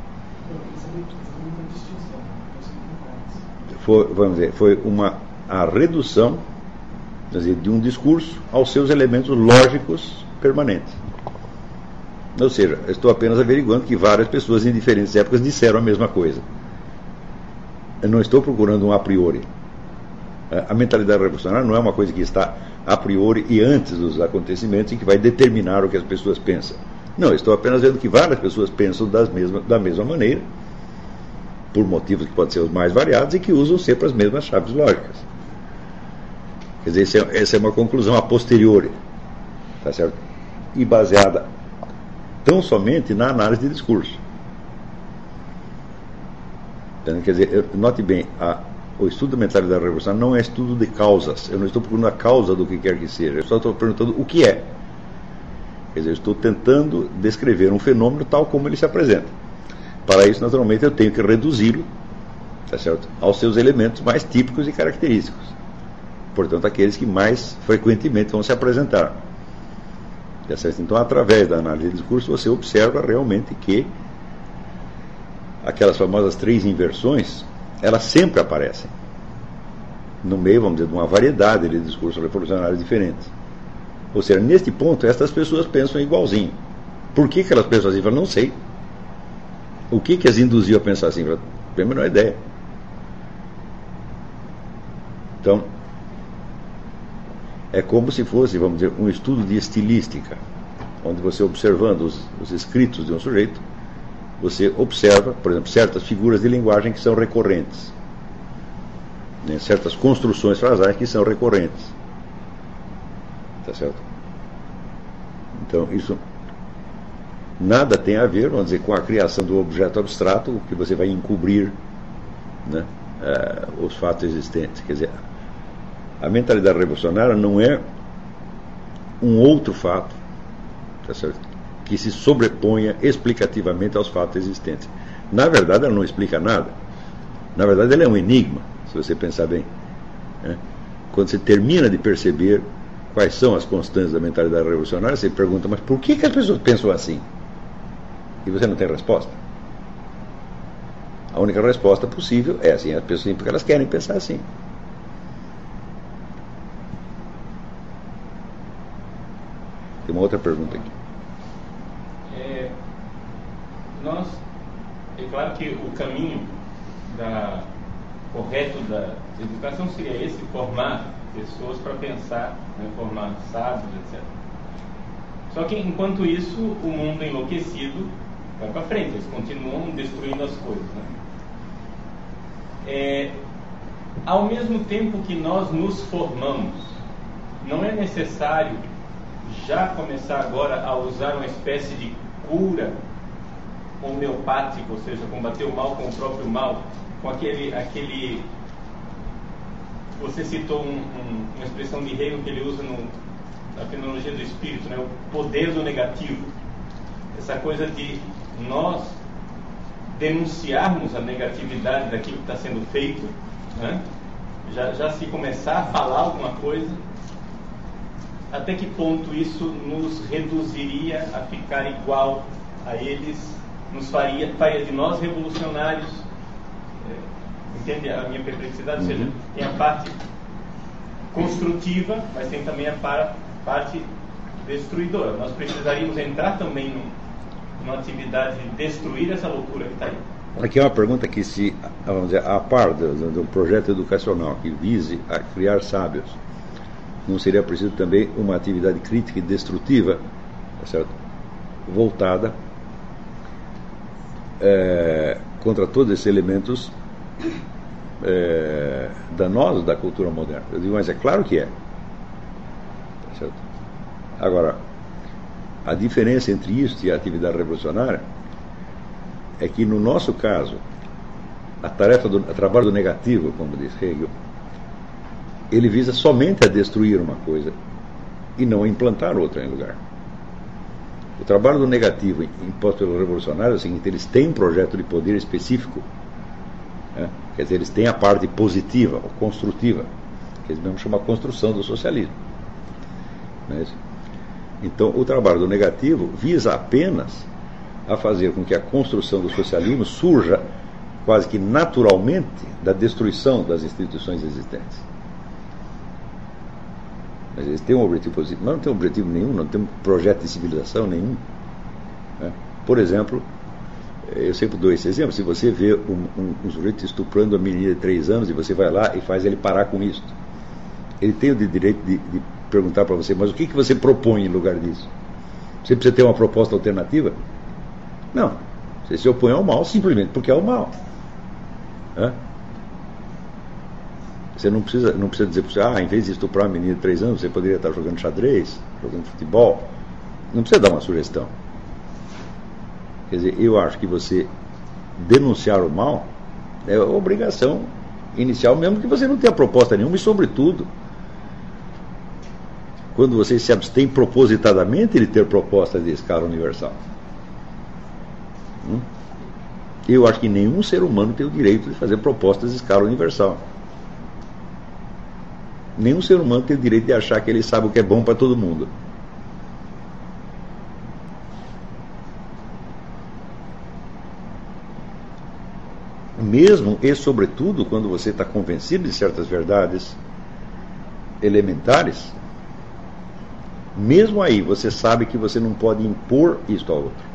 Foi a redução, quer dizer, de um discurso aos seus elementos lógicos permanentes. Ou seja, eu estou apenas averiguando que várias pessoas em diferentes épocas disseram a mesma coisa. Eu não estou procurando um a priori. A mentalidade revolucionária não é uma coisa que está a priori e antes dos acontecimentos e que vai determinar o que as pessoas pensam. Não, eu estou apenas vendo que várias pessoas pensam da mesma maneira, por motivos que podem ser os mais variados e que usam sempre as mesmas chaves lógicas. Quer dizer, essa é uma conclusão a posteriori, tá certo? E baseada tão somente na análise de discurso. Quer dizer, note bem, O estudo da mentalidade revolucionária não é estudo de causas. Eu não estou procurando a causa do que quer que seja. Eu só estou perguntando o que é. Quer dizer, eu estou tentando descrever um fenômeno tal como ele se apresenta. Para isso, naturalmente, eu tenho que reduzi-lo, tá certo, aos seus elementos mais típicos e característicos. Portanto, aqueles que mais frequentemente vão se apresentar. Tá certo? Então, através da análise de discurso, você observa realmente que aquelas famosas 3 inversões, elas sempre aparecem no meio, vamos dizer, de uma variedade de discursos revolucionários diferentes. Ou seja, neste ponto, estas pessoas pensam igualzinho. Por que elas pensam assim? Eu não sei. O que as induziu a pensar assim? Eu não tenho a menor ideia. Então, é como se fosse, vamos dizer, um estudo de estilística, onde você, observando os escritos de um sujeito, você observa, por exemplo, certas figuras de linguagem que são recorrentes, né? Certas construções frasais que são recorrentes. Tá certo? Então, isso nada tem a ver, vamos dizer, com a criação do objeto abstrato, que você vai encobrir, né, os fatos existentes. Quer dizer, a mentalidade revolucionária não é um outro fato, tá certo, que se sobreponha explicativamente aos fatos existentes. Na verdade, ela não explica nada. Na verdade, ela é um enigma, se você pensar bem, né? Quando você termina de perceber quais são as constantes da mentalidade revolucionária, você pergunta, mas por que as pessoas pensam assim? E você não tem resposta. A única resposta possível é assim, as pessoas, porque elas querem pensar assim. Tem uma outra pergunta aqui. É claro que o caminho correto da educação seria esse, formar pessoas para pensar, né, formar sábios, etc. Só que enquanto isso, o mundo enlouquecido vai para frente, eles continuam destruindo as coisas, né? Ao mesmo tempo que nós nos formamos, não é necessário já começar agora a usar uma espécie de cura homeopática, ou seja, combater o mal com o próprio mal, com aquele você citou uma expressão de Hegel que ele usa na fenomenologia do espírito, né? O poder do negativo, essa coisa de nós denunciarmos a negatividade daquilo que está sendo feito, né? já se começar a falar alguma coisa. Até que ponto isso nos reduziria a ficar igual a eles, nos faria de nós revolucionários? Entende a minha perplexidade? Ou seja, tem a parte construtiva, mas tem também a parte destruidora. Nós precisaríamos entrar também numa atividade de destruir essa loucura que está aí. Aqui é uma pergunta que, se, vamos dizer, a par do projeto educacional que vise a criar sábios, não seria preciso também uma atividade crítica e destrutiva, tá certo? Voltada contra todos esses elementos danosos da cultura moderna? Eu digo, mas é claro que é. Tá certo? Agora, a diferença entre isso e a atividade revolucionária é que, no nosso caso, a tarefa do trabalho do negativo, como diz Hegel, ele visa somente a destruir uma coisa e não a implantar outra em lugar. O trabalho do negativo imposto pelo revolucionário é o seguinte: eles têm um projeto de poder específico, né? Quer dizer, eles têm a parte positiva ou construtiva, que eles mesmos chamam a construção do socialismo, não é isso? Então, o trabalho do negativo visa apenas a fazer com que a construção do socialismo surja quase que naturalmente da destruição das instituições existentes. Mas eles têm um objetivo positivo, mas não tem objetivo nenhum, não tem um projeto de civilização nenhum, né? Por exemplo, eu sempre dou esse exemplo: se você vê um sujeito estuprando uma menina de 3 anos e você vai lá e faz ele parar com isso, ele tem o direito de perguntar para você, mas o que você propõe em lugar disso? Você precisa ter uma proposta alternativa? Não. Você se opõe ao mal simplesmente porque é o mal. Você não precisa dizer para você, em vez de estuprar uma menina de 3 anos, você poderia estar jogando xadrez, jogando futebol. Não precisa dar uma sugestão. Quer dizer, eu acho que você denunciar o mal é obrigação inicial, mesmo que você não tenha proposta nenhuma, e sobretudo, quando você se abstém propositadamente de ter proposta de escala universal. Eu acho que nenhum ser humano tem o direito de fazer propostas de escala universal. Nenhum ser humano tem o direito de achar que ele sabe o que é bom para todo mundo. Mesmo e sobretudo quando você está convencido de certas verdades elementares, mesmo aí você sabe que você não pode impor isto ao outro.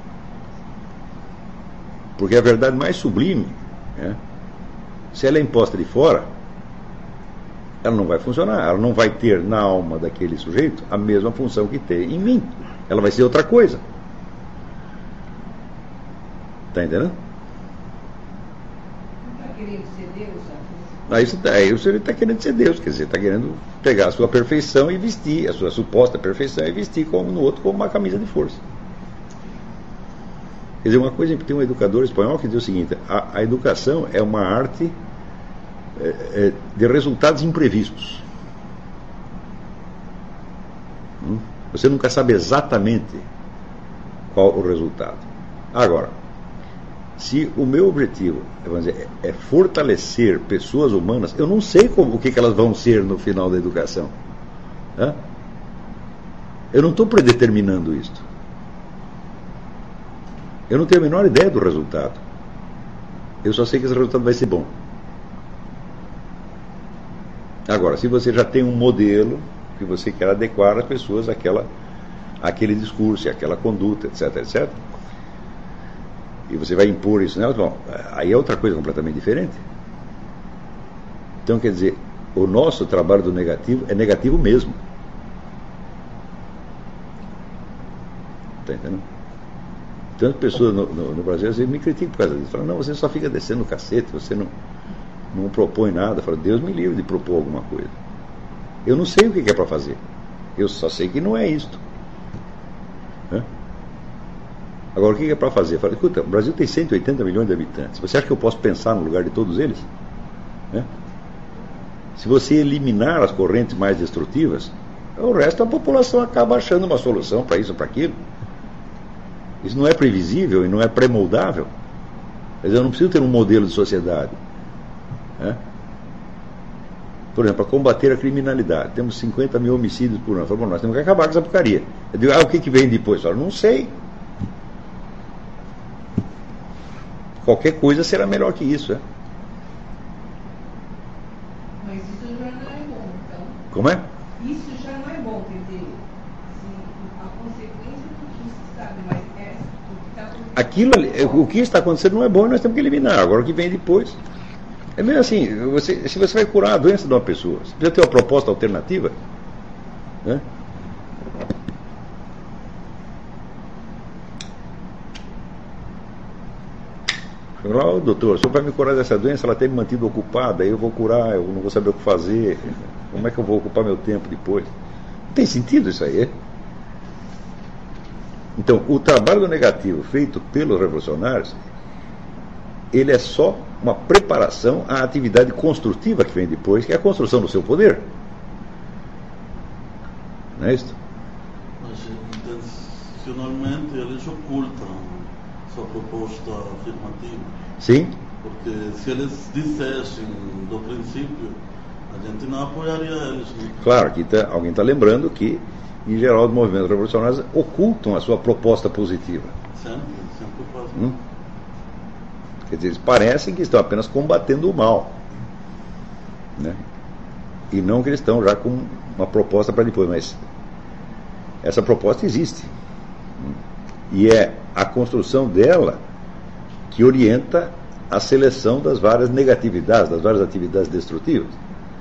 Porque a verdade mais sublime, né, se ela é imposta de fora, ela não vai funcionar. Ela não vai ter na alma daquele sujeito a mesma função que tem em mim. Ela vai ser outra coisa. Está entendendo? Querendo ser Deus, aí você está querendo ser Deus, quer dizer, está querendo pegar a sua perfeição e vestir, a sua suposta perfeição e vestir como no outro como uma camisa de força. Quer dizer, uma coisa, tem um educador espanhol que diz o seguinte: a educação é uma arte de resultados imprevistos. Você nunca sabe exatamente qual o resultado. Agora, se o meu objetivo é fortalecer pessoas humanas, eu não sei o que elas vão ser no final da educação. Eu não estou predeterminando isto. Eu não tenho a menor ideia do resultado. Eu só sei que esse resultado vai ser bom. Agora, se você já tem um modelo que você quer adequar às pessoas àquele discurso, àquela conduta, etc, etc., e você vai impor isso nelas, bom, aí é outra coisa completamente diferente. Então, quer dizer, o nosso trabalho do negativo é negativo mesmo. Está entendendo? Tantas pessoas no Brasil às vezes me criticam por causa disso. Falam, não, você só fica descendo o cacete, você não propõe nada. Fala, Deus me livre de propor alguma coisa. Eu não sei o que é para fazer. Eu só sei que não é isto. Agora, o que é para fazer? Fala, escuta, o Brasil tem 180 milhões de habitantes. Você acha que eu posso pensar no lugar de todos eles? Se você eliminar as correntes mais destrutivas, o resto da população acaba achando uma solução para isso ou para aquilo. Isso não é previsível e não é pré-moldável. Mas eu não preciso ter um modelo de sociedade. Por exemplo, para combater a criminalidade, temos 50 mil homicídios por ano. Falo, bom, nós temos que acabar com essa porcaria. Eu digo, o que vem depois? Eu falo, não sei. Qualquer coisa será melhor que isso. Mas isso já não é bom, então. Como é? Isso já não é bom, quer dizer, a consequência do que se sabe, mas o que está acontecendo. O que está acontecendo não é bom e nós temos que eliminar. Agora o que vem depois. É mesmo assim, se você vai curar a doença de uma pessoa, você precisa ter uma proposta alternativa. Lá, doutor, o senhor vai me curar dessa doença, ela tem me mantido ocupada, aí eu vou curar, eu não vou saber o que fazer, como é que eu vou ocupar meu tempo depois? Não tem sentido isso aí. Então, o trabalho negativo feito pelos revolucionários, ele é só uma preparação à atividade construtiva que vem depois, que é a construção do seu poder. Não é isso? Mas, intencionalmente, eles ocultam sua proposta afirmativa. Sim. Porque se eles dissessem do princípio, a gente não apoiaria eles. Né? Claro, aqui alguém está lembrando que, em geral, os movimentos revolucionários ocultam a sua proposta positiva. Sempre fazem. Quer dizer, eles parecem que estão apenas combatendo o mal. E não que eles estão já com uma proposta para depois, mas essa proposta existe. E é a construção dela que orienta a seleção das várias negatividades, das várias atividades destrutivas.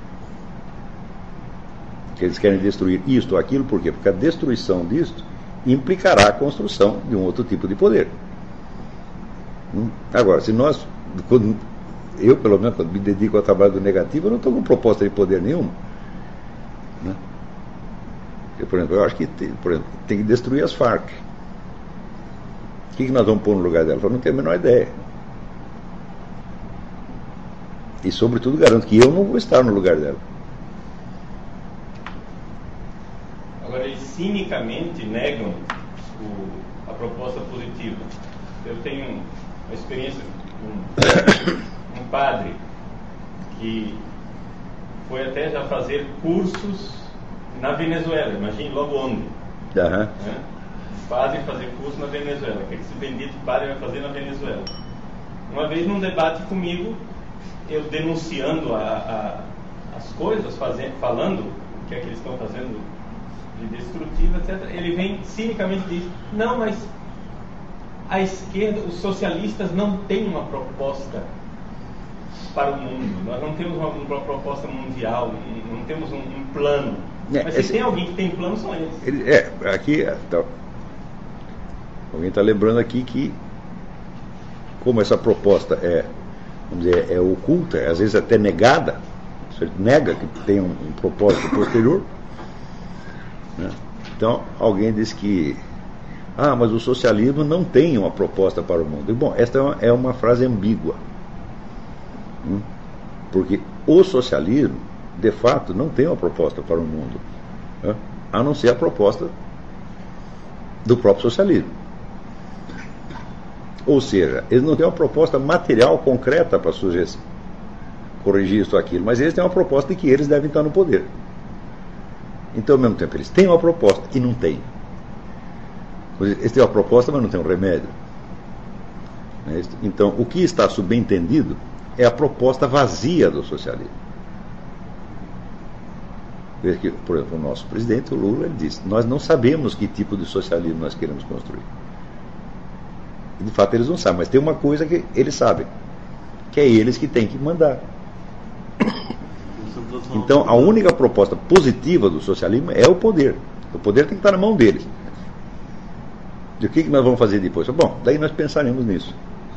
Que eles querem destruir isto ou aquilo, por quê? Porque a destruição disto implicará a construção de um outro tipo de poder. Agora, se nós, eu pelo menos, quando me dedico ao trabalho do negativo, eu não estou com proposta de poder nenhuma. Eu, por exemplo, eu acho que tem que destruir as Farc. O que nós vamos pôr no lugar dela? Eu não tenho a menor ideia. E, sobretudo, garanto que eu não vou estar no lugar dela. Agora, eles cinicamente negam a proposta positiva. Eu tenho uma experiência com um padre que foi até já fazer cursos na Venezuela. Imagine logo onde. Né? Padre fazer curso na Venezuela. O que esse bendito padre vai fazer na Venezuela? Uma vez num debate comigo, eu denunciando as coisas, falando o que é que eles estão fazendo de destrutivo, etc. Ele vem cinicamente e diz: não, mas a esquerda, os socialistas não têm uma proposta para o mundo. Nós não temos uma proposta mundial, não temos um plano. Mas se tem alguém que tem plano, são eles. Aqui, alguém está lembrando aqui que, como essa proposta vamos dizer, é oculta, às vezes até negada, você nega que tem um propósito posterior, né? Então, alguém diz que mas o socialismo não tem uma proposta para o mundo. E, bom, esta é uma frase ambígua, porque o socialismo, de fato, não tem uma proposta para o mundo, né? A não ser a proposta do próprio socialismo. Ou seja, eles não têm uma proposta material concreta para corrigir isso ou aquilo, mas eles têm uma proposta de que eles devem estar no poder. Então, ao mesmo tempo, eles têm uma proposta e não têm. Eles têm uma proposta, mas não têm um remédio. Então, o que está subentendido é a proposta vazia do socialismo. Veja que, por exemplo, o nosso presidente, o Lula, ele disse: nós não sabemos que tipo de socialismo nós queremos construir. E, de fato, eles não sabem, mas tem uma coisa que eles sabem, que é eles que têm que mandar. Então, a única proposta positiva do socialismo é o poder. O poder tem que estar na mão deles. E o que nós vamos fazer depois? Bom, daí nós pensaremos nisso.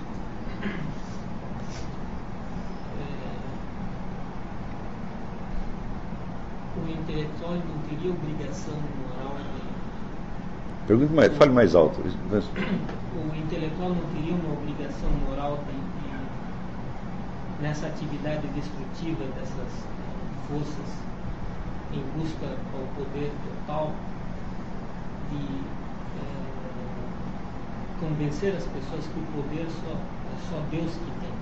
O intelectual não teria obrigação moral de... Pergunte mais, fale mais alto. O intelectual não teria uma obrigação moral de nessa atividade destrutiva dessas forças em busca ao poder total, de convencer as pessoas que o poder é só Deus que tem.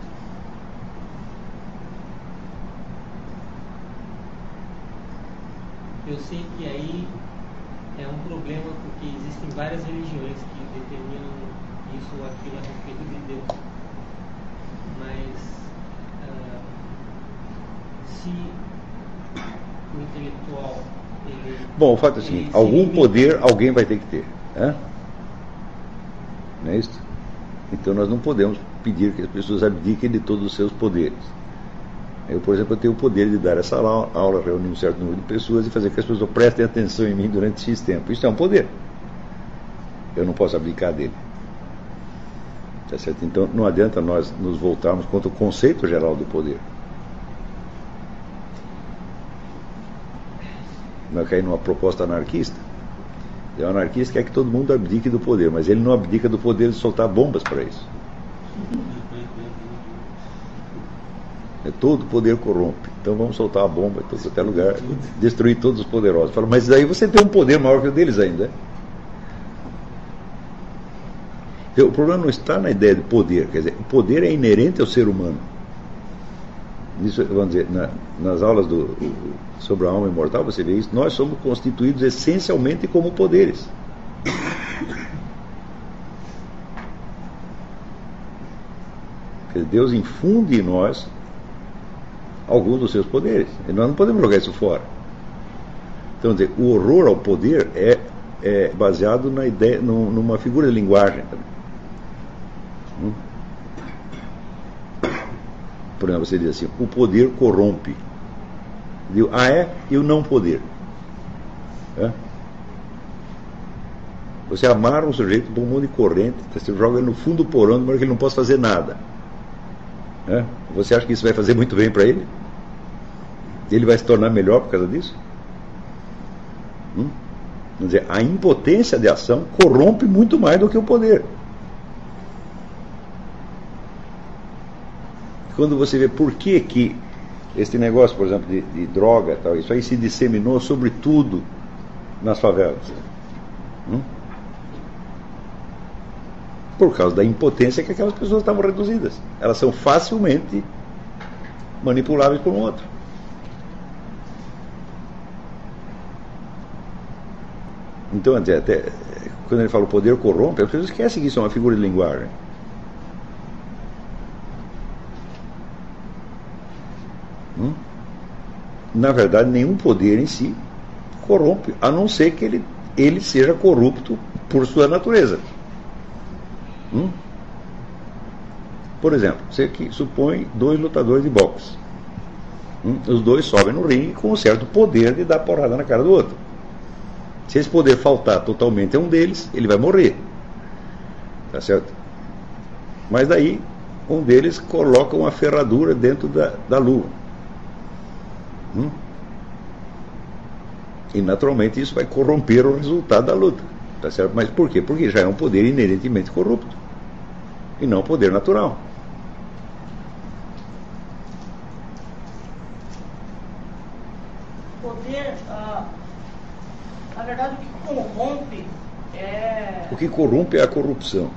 Eu sei que aí é um problema, porque existem várias religiões que determinam isso ou aquilo a respeito de Deus. Mas se o intelectual... Bom, o fato é o seguinte: algum poder alguém vai ter que ter. Não é isso? Então nós não podemos pedir que as pessoas abdiquem de todos os seus poderes. Eu, por exemplo, tenho o poder de dar essa aula, reunir um certo número de pessoas e fazer que as pessoas prestem atenção em mim durante X tempo. Isso é um poder. Eu não posso abdicar dele. Tá certo? Então não adianta nós nos voltarmos contra o conceito geral do poder. Nós caímos numa proposta anarquista. O anarquista quer que todo mundo abdique do poder, mas ele não abdica do poder de soltar bombas para isso. Todo poder corrompe. Então vamos soltar a bomba em todo até lugar, destruir todos os poderosos. Fala, mas daí você tem um poder maior que o deles ainda. O problema não está na ideia de poder. Quer dizer, o poder é inerente ao ser humano. Isso, vamos dizer, nas aulas sobre a alma imortal, você vê isso. Nós somos constituídos essencialmente como poderes. Quer dizer, Deus infunde em nós alguns dos seus poderes. E nós não podemos jogar isso fora. Então, dizer, o horror ao poder é baseado na ideia, numa figura de linguagem também. Por exemplo, você diz assim: o poder corrompe. E o não poder? Você amarra um sujeito por um monte de corrente, você joga ele no fundo do porão, de modo que ele não possa fazer nada. Você acha que isso vai fazer muito bem para ele? Ele vai se tornar melhor por causa disso? Quer dizer, a impotência de ação corrompe muito mais do que o poder. Quando você vê por que este negócio, por exemplo, de droga, tal, isso aí se disseminou sobretudo nas favelas. Por causa da impotência que aquelas pessoas estavam reduzidas. Elas são facilmente manipuláveis por um outro. Então, até quando ele fala o poder corrompe, as pessoas esquecem que isso é uma figura de linguagem. Na verdade, nenhum poder em si corrompe, a não ser que ele seja corrupto por sua natureza. Por exemplo, você que supõe 2 lutadores de boxe. Os 2 sobem no ringue com um certo poder de dar porrada na cara do outro. Se esse poder faltar totalmente a um deles, ele vai morrer. Tá certo? Mas daí, um deles coloca uma ferradura dentro da luva. E naturalmente isso vai corromper o resultado da luta. Tá certo? Mas por quê? Porque já é um poder inerentemente corrupto. E não um poder natural. Poder, na verdade, o que corrompe é... O que corrompe é a corrupção.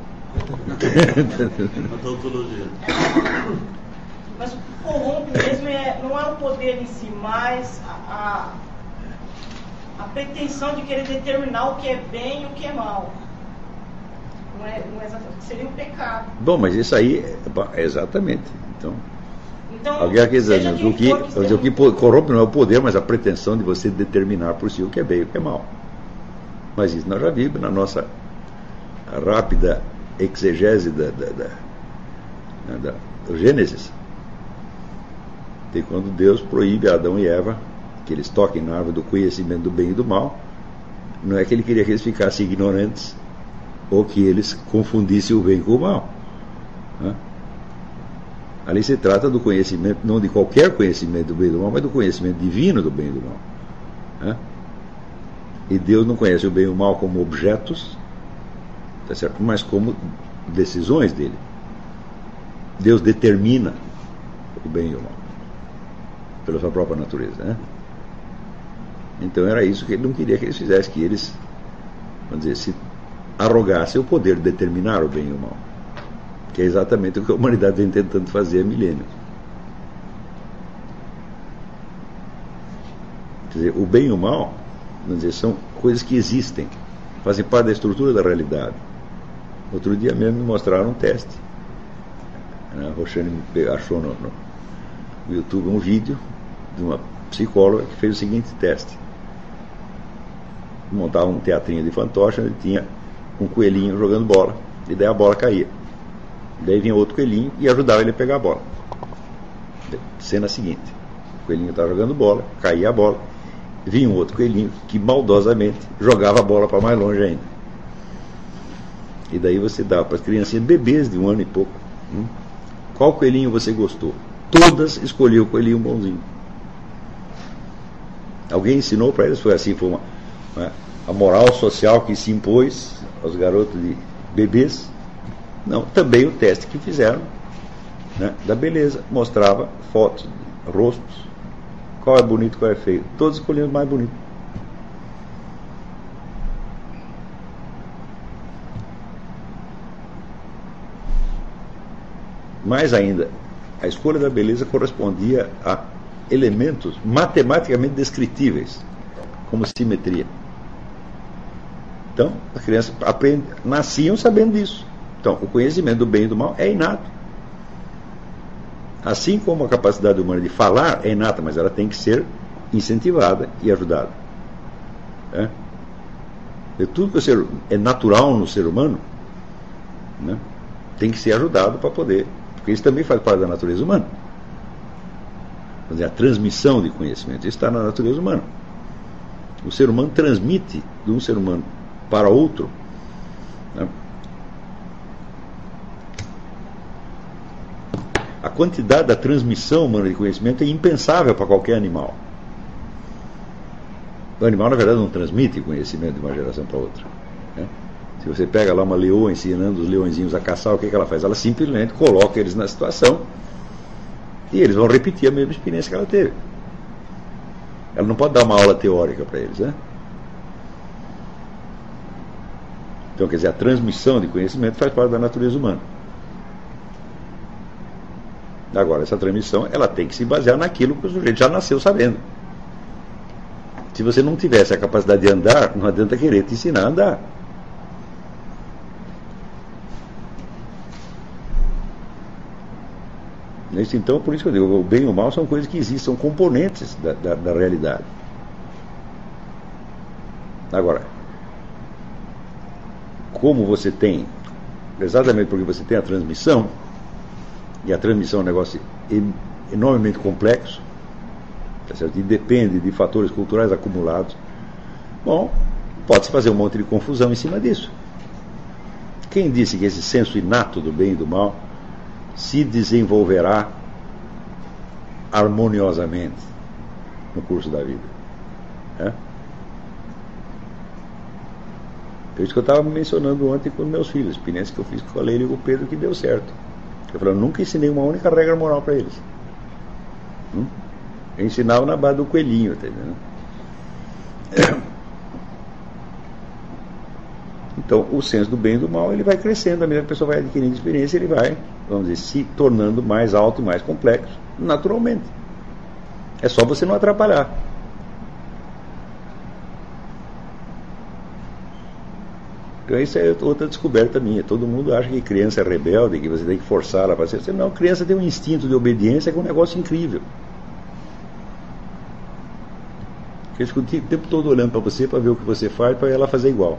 A tautologia. Mas o que corrompe mesmo não é o poder em si, mas a pretensão de querer determinar o que é bem e o que é mal. Não é exatamente, seria o pecado. Bom, mas isso aí é exatamente. Então alguém quer dizer, o que corrompe não é o poder, mas a pretensão de você determinar por si o que é bem e o que é mal. Mas isso nós já vimos na nossa rápida exegese do Gênesis. E quando Deus proíbe a Adão e Eva que eles toquem na árvore do conhecimento do bem e do mal, não é que ele queria que eles ficassem ignorantes ou que eles confundissem o bem com o mal. Ali se trata do conhecimento, não de qualquer conhecimento do bem e do mal, mas do conhecimento divino do bem e do mal. E Deus não conhece o bem e o mal como objetos, tá certo? Mas como decisões dele. Deus determina o bem e o mal pela sua própria natureza. Então era isso que ele não queria que eles fizessem, que eles, vamos dizer, se arrogassem o poder de determinar o bem e o mal, que é exatamente o que a humanidade vem tentando fazer há milênios. Quer dizer, o bem e o mal, vamos dizer, são coisas que existem, fazem parte da estrutura da realidade. Outro dia mesmo me mostraram um teste. A Roxane achou no YouTube um vídeo de uma psicóloga que fez o seguinte teste. Montava um teatrinho de fantoche, onde tinha um coelhinho jogando bola, e daí a bola caía. Daí vinha outro coelhinho e ajudava ele a pegar a bola. Cena seguinte: o coelhinho estava jogando bola, caía a bola, vinha um outro coelhinho que maldosamente jogava a bola para mais longe ainda. E daí você dava para as criancinhas, bebês de 1 ano e pouco, qual coelhinho você gostou? Todas escolhiam o coelhinho bonzinho. Alguém ensinou para eles? Foi assim, foi a moral social que se impôs aos garotos de bebês? Não, também o teste que fizeram, da beleza, mostrava fotos, rostos, qual é bonito, qual é feio. Todos escolhiam o mais bonito. Mais ainda, a escolha da beleza correspondia a elementos matematicamente descritíveis, como simetria. Então, as crianças nasciam sabendo disso. Então, o conhecimento do bem e do mal é inato. Assim como a capacidade humana de falar é inata, mas ela tem que ser incentivada e ajudada. Tudo que é natural no ser humano, tem que ser ajudado para poder, porque isso também faz parte da natureza humana. Quer dizer, a transmissão de conhecimento, isso está na natureza humana. O ser humano transmite de um ser humano para outro, A quantidade da transmissão humana de conhecimento é impensável para qualquer animal. O animal, na verdade, não transmite conhecimento de uma geração para outra. Se você pega lá uma leoa ensinando os leõezinhos a caçar, o que ela faz? Ela simplesmente coloca eles na situação E eles vão repetir a mesma experiência que ela teve. Ela não pode dar uma aula teórica para eles, né? Então, quer dizer, a transmissão de conhecimento faz parte da natureza humana. Agora, essa transmissão, ela tem que se basear naquilo que o sujeito já nasceu sabendo. Se você não tivesse a capacidade de andar, não adianta querer te ensinar a andar. Então, por isso que eu digo, o bem e o mal são coisas que existem, são componentes da realidade. Agora, como você tem, exatamente porque você tem a transmissão, e a transmissão é um negócio enormemente complexo, tá certo? E depende de fatores culturais acumulados, bom, pode-se fazer um monte de confusão em cima disso. Quem disse que esse senso inato do bem e do mal se desenvolverá harmoniosamente no curso da vida? É? Por isso que eu estava mencionando ontem com meus filhos, a experiência que eu fiz com a Leila e com o Pedro, que deu certo. Eu falei, eu nunca ensinei uma única regra moral para eles. Eu ensinava na base do coelhinho, tá entendendo? Então, o senso do bem e do mal, ele vai crescendo, à medida que a pessoa vai adquirindo experiência, ele vai, vamos dizer, se tornando mais alto e mais complexo, naturalmente. É só você não atrapalhar. Então, isso é outra descoberta minha. Todo mundo acha que criança é rebelde, que você tem que forçar ela para ser. Não, criança tem um instinto de obediência que é um negócio incrível. Eles ficam o tempo todo olhando para você para ver o que você faz, para ela fazer igual.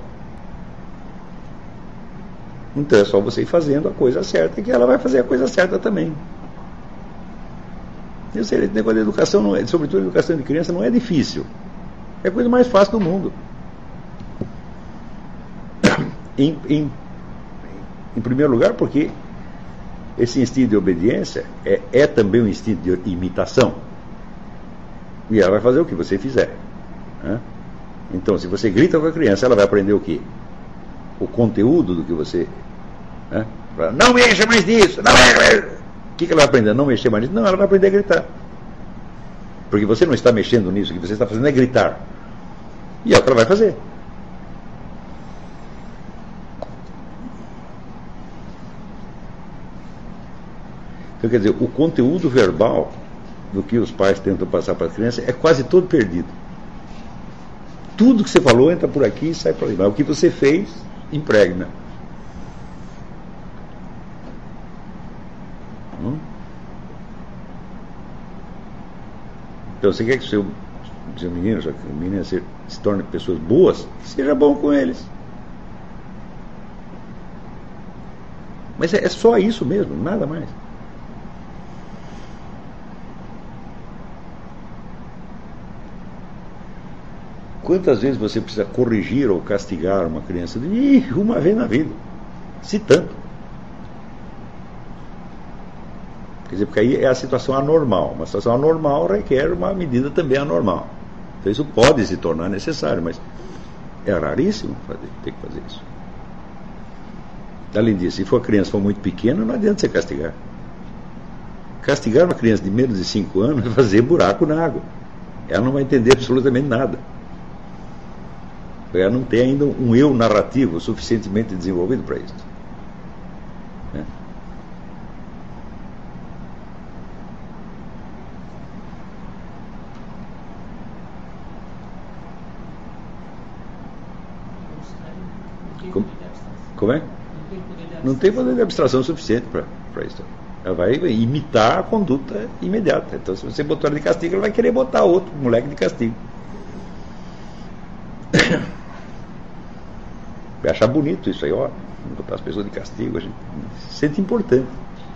Então é só você ir fazendo a coisa certa, que ela vai fazer a coisa certa também. Eu sei, esse negócio de educação, não é, sobretudo a educação de criança, não é difícil. É a coisa mais fácil do mundo. Em primeiro lugar, porque esse instinto de obediência é também um instinto de imitação. E ela vai fazer o que você fizer. Né? Então, se você grita com a criança, ela vai aprender o quê? O conteúdo do que você... Né? Não mexa mais nisso! Não mexa mais... O que ela vai aprender? Não mexer mais nisso? Não, ela vai aprender a gritar. Porque você não está mexendo nisso, o que você está fazendo é gritar. E é o que ela vai fazer. Então, quer dizer, o conteúdo verbal do que os pais tentam passar para as crianças é quase todo perdido. Tudo que você falou entra por aqui e sai por ali. Mas o que você fez, impregna. Então, você quer que o seu menino, já que o menino se torne pessoas boas, seja bom com eles. Mas é só isso mesmo, nada mais. Quantas vezes você precisa corrigir ou castigar uma criança? Uma vez na vida. Se tanto. Quer dizer, porque aí é a situação anormal. Uma situação anormal requer uma medida também anormal. Então isso pode se tornar necessário, mas é raríssimo ter que fazer isso. Além disso, se a criança for muito pequena, não adianta você castigar. Castigar uma criança de menos de 5 anos é fazer buraco na água. Ela não vai entender absolutamente nada. Ela não tem ainda um eu narrativo suficientemente desenvolvido para isso. Né? Como é? Não tem poder de abstração suficiente para isso. Ela vai imitar a conduta imediata. Então, se você botar ela de castigo, ela vai querer botar outro moleque de castigo. Vai achar bonito isso aí, ó. Botar as pessoas de castigo, a gente se sente importante.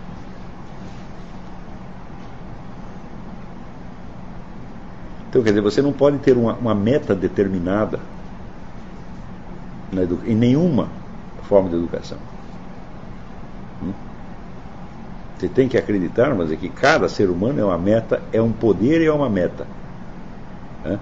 Então, quer dizer, você não pode ter uma meta determinada em nenhuma forma de educação. Você tem que acreditar, mas é que cada ser humano é uma meta, é um poder e é uma meta. Né?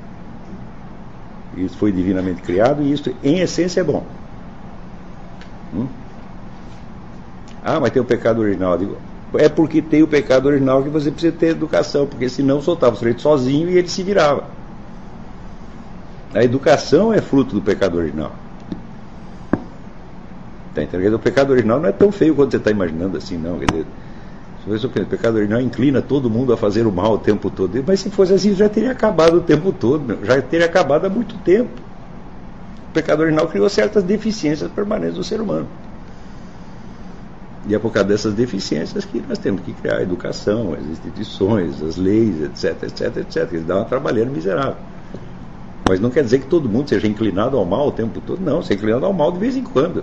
Isso foi divinamente criado e isso, em essência, é bom. Mas tem o pecado original. Eu digo, É porque tem o pecado original que você precisa ter educação, porque senão soltava o sujeito sozinho e ele se virava. A educação é fruto do pecado original. Tá entendendo? O pecado original não é tão feio quanto você está imaginando assim, não. Quer dizer, o pecado original inclina todo mundo a fazer o mal o tempo todo. Mas se fosse assim, já teria acabado o tempo todo, já teria acabado há muito tempo. O pecado original criou certas deficiências permanentes do ser humano. E é por causa dessas deficiências que nós temos que criar a educação, as instituições, as leis, etc, etc, etc. Eles dão uma trabalheira miserável. Mas não quer dizer que todo mundo seja inclinado ao mal o tempo todo. Não, você é inclinado ao mal de vez em quando.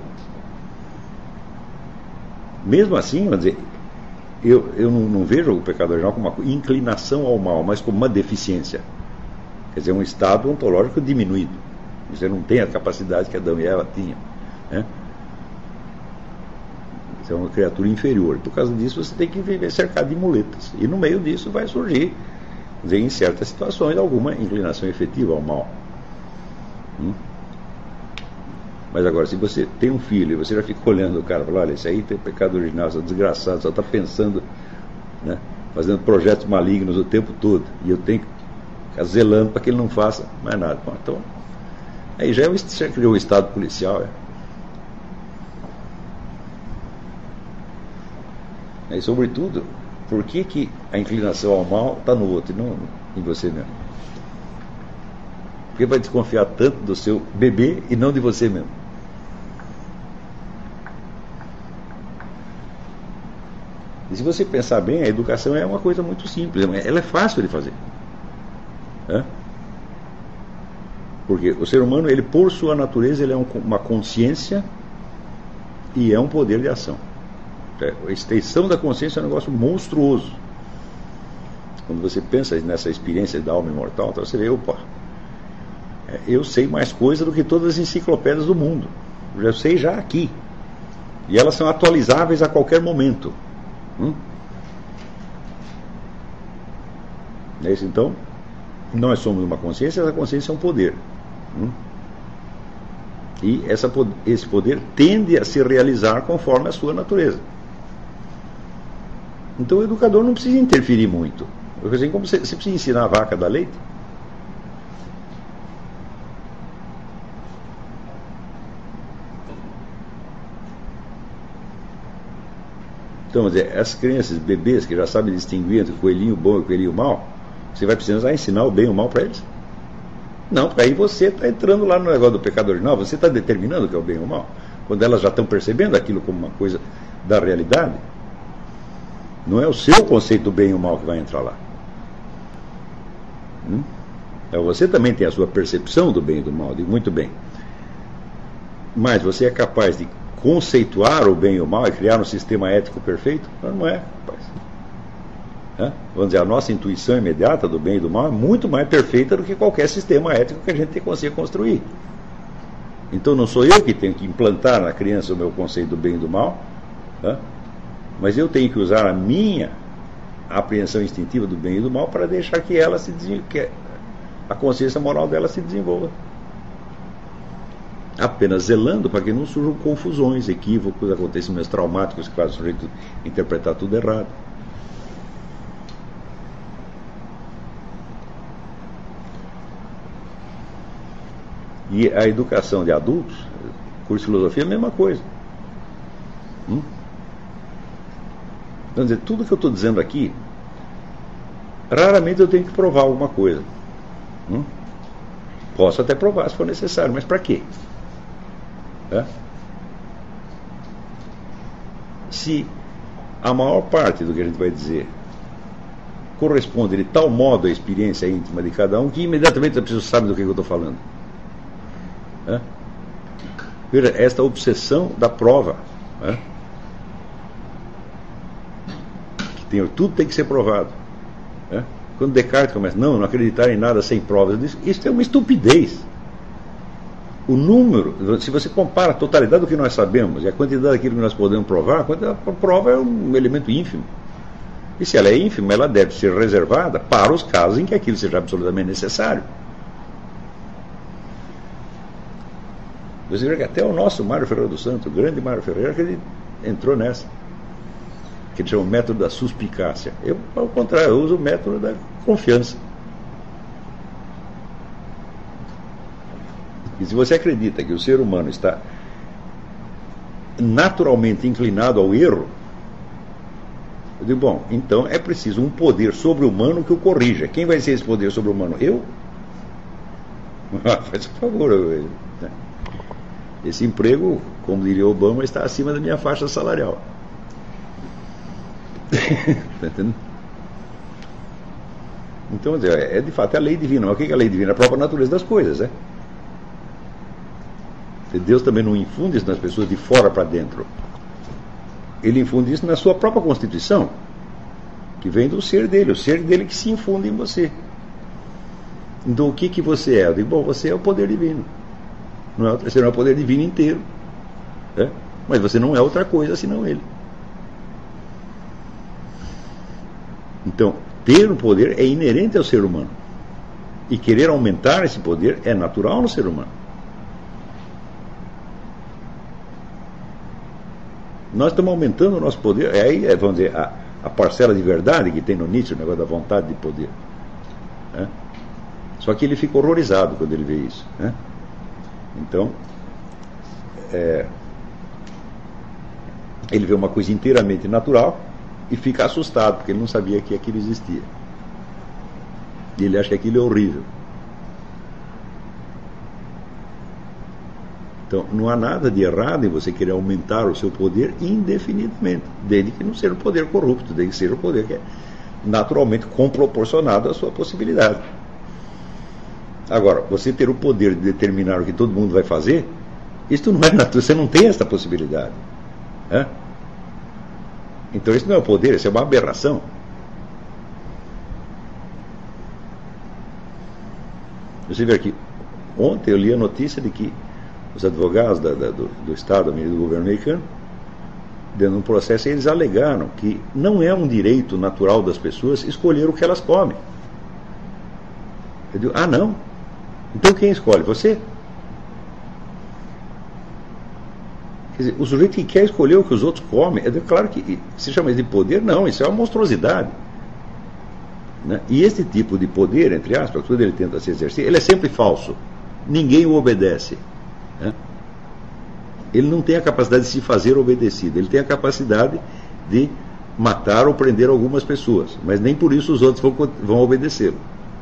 Mesmo assim, vamos dizer, eu não vejo o pecado original como uma inclinação ao mal, mas como uma deficiência. Quer dizer, um estado ontológico diminuído. Você não tem a capacidade que Adão e Eva tinham, né? Você é uma criatura inferior. Por causa disso, você tem que viver cercado de muletas. E no meio disso vai surgir, quer dizer, em certas situações, alguma inclinação efetiva ao mal. Mas agora, se você tem um filho e você já fica olhando o cara e fala, olha, esse aí tem pecado original, só desgraçado, só está pensando, né, fazendo projetos malignos o tempo todo, e eu tenho que ficar zelando para que ele não faça mais nada. Bom, então, aí já criou o estado policial. E sobretudo, por que a inclinação ao mal está no outro e não em você mesmo? Por que vai desconfiar tanto do seu bebê e não de você mesmo? E se você pensar bem, a educação é uma coisa muito simples, ela é fácil de fazer. Porque o ser humano, ele por sua natureza, ele é uma consciência e é um poder de ação. A extensão da consciência é um negócio monstruoso. Quando você pensa nessa experiência da alma imortal, então você vê, opa, eu sei mais coisa do que todas as enciclopédias do mundo. Eu já sei já aqui. E elas são atualizáveis a qualquer momento. É isso, então, nós somos uma consciência, essa consciência é um poder. E esse poder tende a se realizar conforme a sua natureza. Então o educador não precisa interferir muito. Assim, como você precisa ensinar a vaca a dar leite? Então, vamos dizer, as crianças, bebês que já sabem distinguir entre coelhinho bom e coelhinho mau, você vai precisar ensinar o bem e o mal para eles? Não, porque aí você está entrando lá no negócio do pecado original, você está determinando o que é o bem e o mal, quando elas já estão percebendo aquilo como uma coisa da realidade. Não é o seu conceito do bem e o mal que vai entrar lá. Então você também tem a sua percepção do bem e do mal, digo muito bem. Mas você é capaz de conceituar o bem e o mal e criar um sistema ético perfeito? Não é, rapaz. Vamos dizer, a nossa intuição imediata do bem e do mal é muito mais perfeita do que qualquer sistema ético que a gente consiga construir. Então não sou eu que tenho que implantar na criança o meu conceito do bem e do mal, mas eu tenho que usar a minha apreensão instintiva do bem e do mal para deixar que ela que a consciência moral dela se desenvolva. Apenas zelando para que não surjam confusões, equívocos, acontecimentos traumáticos que fazem o sujeito interpretar tudo errado. E a educação de adultos, curso de filosofia, é a mesma coisa. Vamos dizer, tudo que eu estou dizendo aqui, raramente eu tenho que provar alguma coisa. Posso até provar se for necessário, mas para quê? Se a maior parte do que a gente vai dizer corresponde de tal modo à experiência íntima de cada um que imediatamente a pessoa sabe do que eu estou falando. Veja, esta obsessão da prova, que tudo tem que ser provado. Quando Descartes começa, não acreditar em nada sem provas, isso é uma estupidez. O número, se você compara a totalidade do que nós sabemos e a quantidade daquilo que nós podemos provar, a prova é um elemento ínfimo. E se ela é ínfima, ela deve ser reservada para os casos em que aquilo seja absolutamente necessário. Você vê que até o nosso Mário Ferreira dos Santos, o grande Mário Ferreira, que ele entrou nessa. que eles chamam o método da suspicácia. Eu, ao contrário, eu uso o método da confiança. E se você acredita que o ser humano está naturalmente inclinado ao erro, eu digo, bom, então é preciso um poder sobre-humano que o corrija. Quem vai ser esse poder sobre-humano? Eu? Faz um favor. Esse emprego, como diria Obama, está acima da minha faixa salarial. Está entendendo? Então, é de fato a lei divina. Mas o que é a lei divina? A própria natureza das coisas, né? Deus também não infunde isso nas pessoas de fora para dentro. Ele infunde isso na sua própria constituição, que vem do ser dele, o ser dele que se infunde em você. Então o que você é? Eu digo, bom, você é o poder divino. Você não é o poder divino inteiro, né? Mas você não é outra coisa senão ele. Então, ter o poder é inerente ao ser humano. E querer aumentar esse poder é natural no ser humano. Nós estamos aumentando o nosso poder. Aí, vamos dizer, a parcela de verdade que tem no Nietzsche, o negócio da vontade de poder, né? Só que ele fica horrorizado quando ele vê isso, né? Então, ele vê uma coisa inteiramente natural e fica assustado, porque ele não sabia que aquilo existia. E ele acha que aquilo é horrível. Então, não há nada de errado em você querer aumentar o seu poder indefinidamente, desde que não seja um poder corrupto, desde que seja um poder que é naturalmente comproporcionado à sua possibilidade. Agora, você ter o poder de determinar o que todo mundo vai fazer, isso não é natural, você não tem essa possibilidade, né? Então isso não é o poder, isso é uma aberração. Você vê aqui, ontem eu li a notícia de que os advogados do Estado, do governo americano, dentro de um processo, eles alegaram que não é um direito natural das pessoas escolher o que elas comem. Eu digo, não? Então quem escolhe? Você? Quer dizer, o sujeito que quer escolher o que os outros comem, é claro que se chama isso de poder, não, isso é uma monstruosidade, né? E esse tipo de poder, entre aspas, quando ele tenta se exercer, ele é sempre falso. Ninguém o obedece, né? Ele não tem a capacidade de se fazer obedecido, ele tem a capacidade de matar ou prender algumas pessoas, mas nem por isso os outros vão obedecê-lo.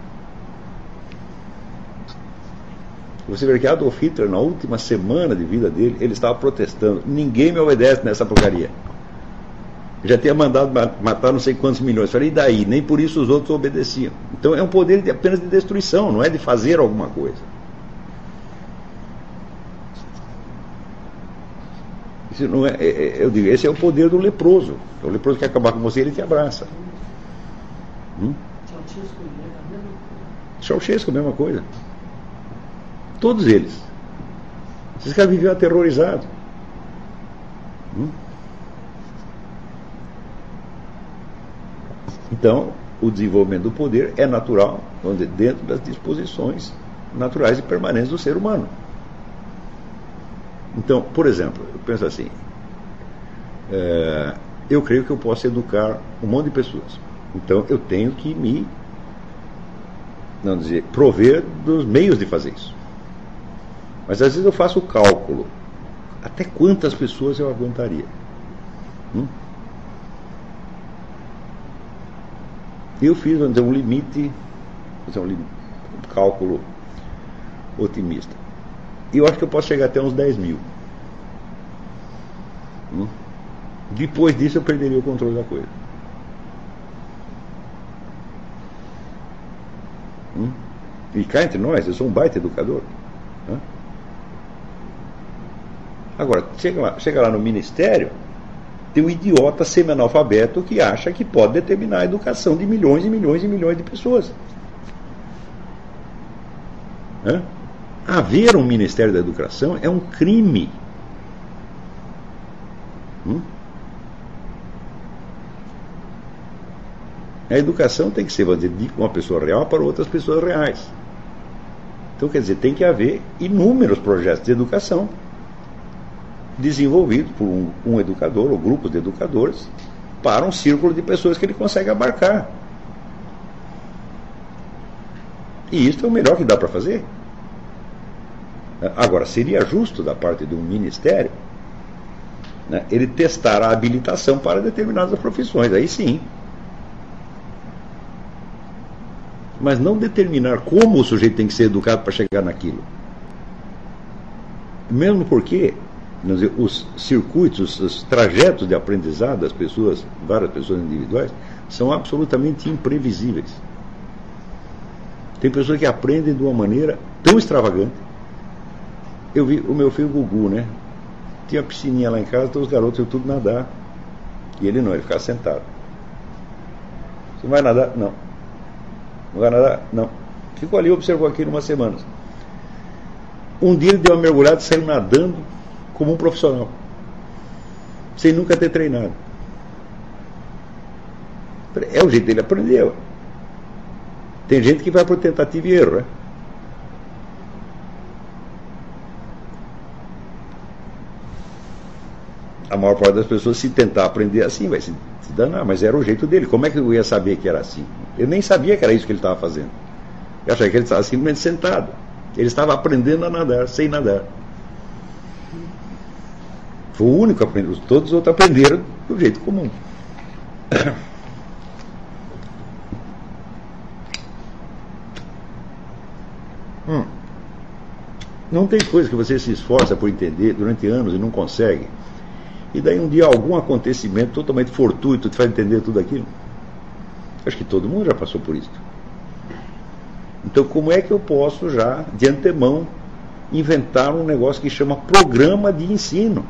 Você vê que Adolf Hitler, na última semana de vida dele, ele estava protestando: ninguém me obedece nessa porcaria. Já tinha mandado matar não sei quantos milhões. Falei, e daí? Nem por isso os outros obedeciam. Então é um poder apenas de destruição, não é de fazer alguma coisa. Isso não eu digo, esse é o poder do leproso. O leproso quer acabar com você, ele te abraça. Ceausescu, a mesma coisa. Todos eles. Esses caras viviam aterrorizados. Então, o desenvolvimento do poder é natural, vamos dizer, dentro das disposições naturais e permanentes do ser humano. Então, por exemplo, eu penso assim, eu creio que eu posso educar um monte de pessoas. Então, eu tenho que prover dos meios de fazer isso. Mas às vezes eu faço o cálculo, até quantas pessoas eu aguentaria? Eu fiz, vamos dizer, um limite, um cálculo otimista. E eu acho que eu posso chegar até uns 10 mil. Depois disso eu perderia o controle da coisa. E cá entre nós, eu sou um baita educador. Agora, chega lá no ministério, tem um idiota semi-analfabeto que acha que pode determinar a educação de milhões e milhões e milhões de pessoas. Haver um Ministério da Educação é um crime. A educação tem que ser, vamos dizer, de uma pessoa real para outras pessoas reais. Então, quer dizer, tem que haver inúmeros projetos de educação desenvolvidos por um educador ou grupos de educadores para um círculo de pessoas que ele consegue abarcar. E isso é o melhor que dá para fazer. Agora, seria justo da parte de um ministério, né, ele testar a habilitação para determinadas profissões, aí sim. Mas não determinar como o sujeito tem que ser educado para chegar naquilo. Mesmo porque os circuitos, os trajetos de aprendizado das pessoas, várias pessoas individuais, são absolutamente imprevisíveis. Tem pessoas que aprendem de uma maneira tão extravagante. Eu vi o meu filho Gugu, né? Tinha uma piscininha lá em casa, então os garotos iam tudo nadar. E ele não, ele ficava sentado. Você vai nadar? Não. Não vai nadar? Não. Ficou ali, observou aquilo umas semanas. Um dia ele deu uma mergulhada e saiu nadando como um profissional, sem nunca ter treinado. É o jeito dele aprender. Tem gente que vai por tentativa e erro, né? A maior parte das pessoas, se tentar aprender assim, vai se danar, mas era o jeito dele. Como é que eu ia saber que era assim? Eu nem sabia que era isso que ele estava fazendo. Eu achei que ele estava simplesmente sentado. Ele estava aprendendo a nadar, sem nadar. Foi o único a aprender. Todos os outros aprenderam do jeito comum. Não tem coisa que você se esforça por entender durante anos e não consegue. E daí um dia algum acontecimento totalmente fortuito te faz entender tudo aquilo. Acho que todo mundo já passou por isso. Então como é que eu posso já, de antemão, inventar um negócio que chama programa de ensino?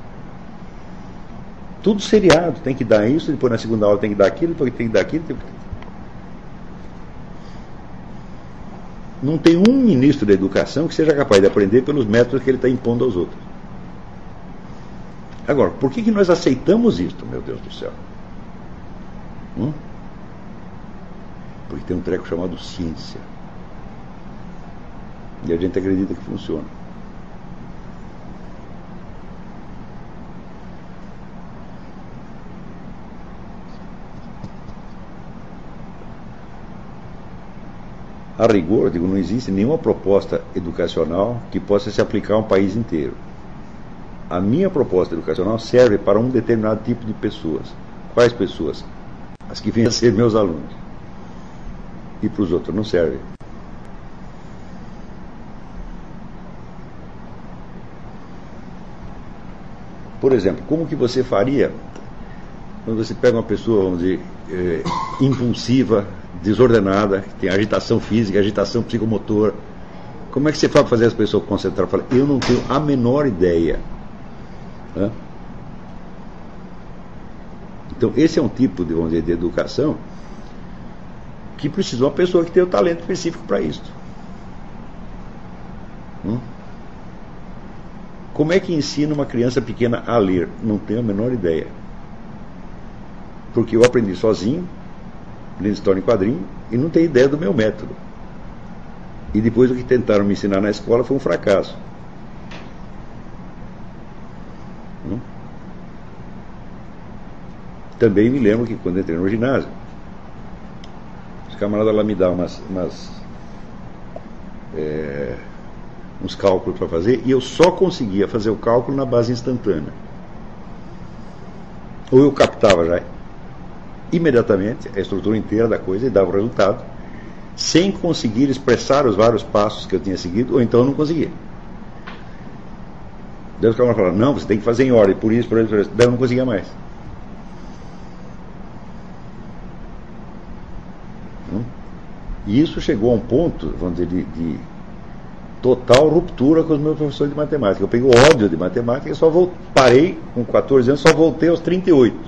Tudo seriado, tem que dar isso, depois na segunda aula tem que dar aquilo, depois tem que dar aquilo. Não tem um ministro da educação que seja capaz de aprender pelos métodos que ele está impondo aos outros. Agora, por que nós aceitamos isso, meu Deus do céu? Porque tem um treco chamado ciência. E a gente acredita que funciona. A rigor, digo, não existe nenhuma proposta educacional que possa se aplicar a um país inteiro. A minha proposta educacional serve para um determinado tipo de pessoas. Quais pessoas? As que vêm a ser meus alunos. E para os outros não serve. Por exemplo, como que você faria quando você pega uma pessoa, vamos dizer, impulsiva, desordenada, que tem agitação física, agitação psicomotor? Como é que você faz para fazer as pessoas concentrar? Eu não tenho a menor ideia. Então esse é um tipo de, vamos dizer, de educação que precisa de uma pessoa que tenha o talento específico para isso. Como é que ensina uma criança pequena a ler? Não tenho a menor ideia, porque eu aprendi sozinho, lendo história em quadrinho, e não tenho ideia do meu método. E depois o que tentaram me ensinar na escola foi um fracasso. Também me lembro que quando entrei no ginásio, os camaradas lá me davam uns cálculos para fazer, e eu só conseguia fazer o cálculo na base instantânea. Ou eu captava já imediatamente a estrutura inteira da coisa e dava o resultado, sem conseguir expressar os vários passos que eu tinha seguido, ou então eu não conseguia. Daí os camaradas falaram, não, você tem que fazer em ordem, por isso, por isso, por isso. Daí eu não conseguia mais. E isso chegou a um ponto, vamos dizer, de total ruptura com os meus professores de matemática. Eu peguei ódio de matemática e só parei com 14 anos, só voltei aos 38.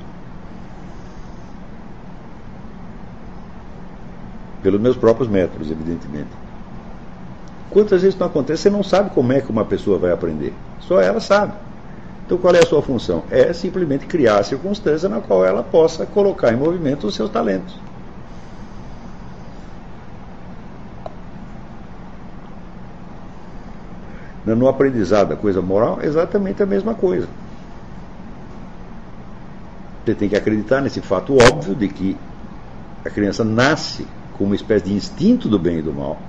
Pelos meus próprios métodos, evidentemente. Quantas vezes não acontece? Você não sabe como é que uma pessoa vai aprender. Só ela sabe. Então qual é a sua função? É simplesmente criar a circunstância na qual ela possa colocar em movimento os seus talentos. No aprendizado da coisa moral, é exatamente a mesma coisa. Você tem que acreditar nesse fato óbvio de que a criança nasce com uma espécie de instinto do bem e do mal.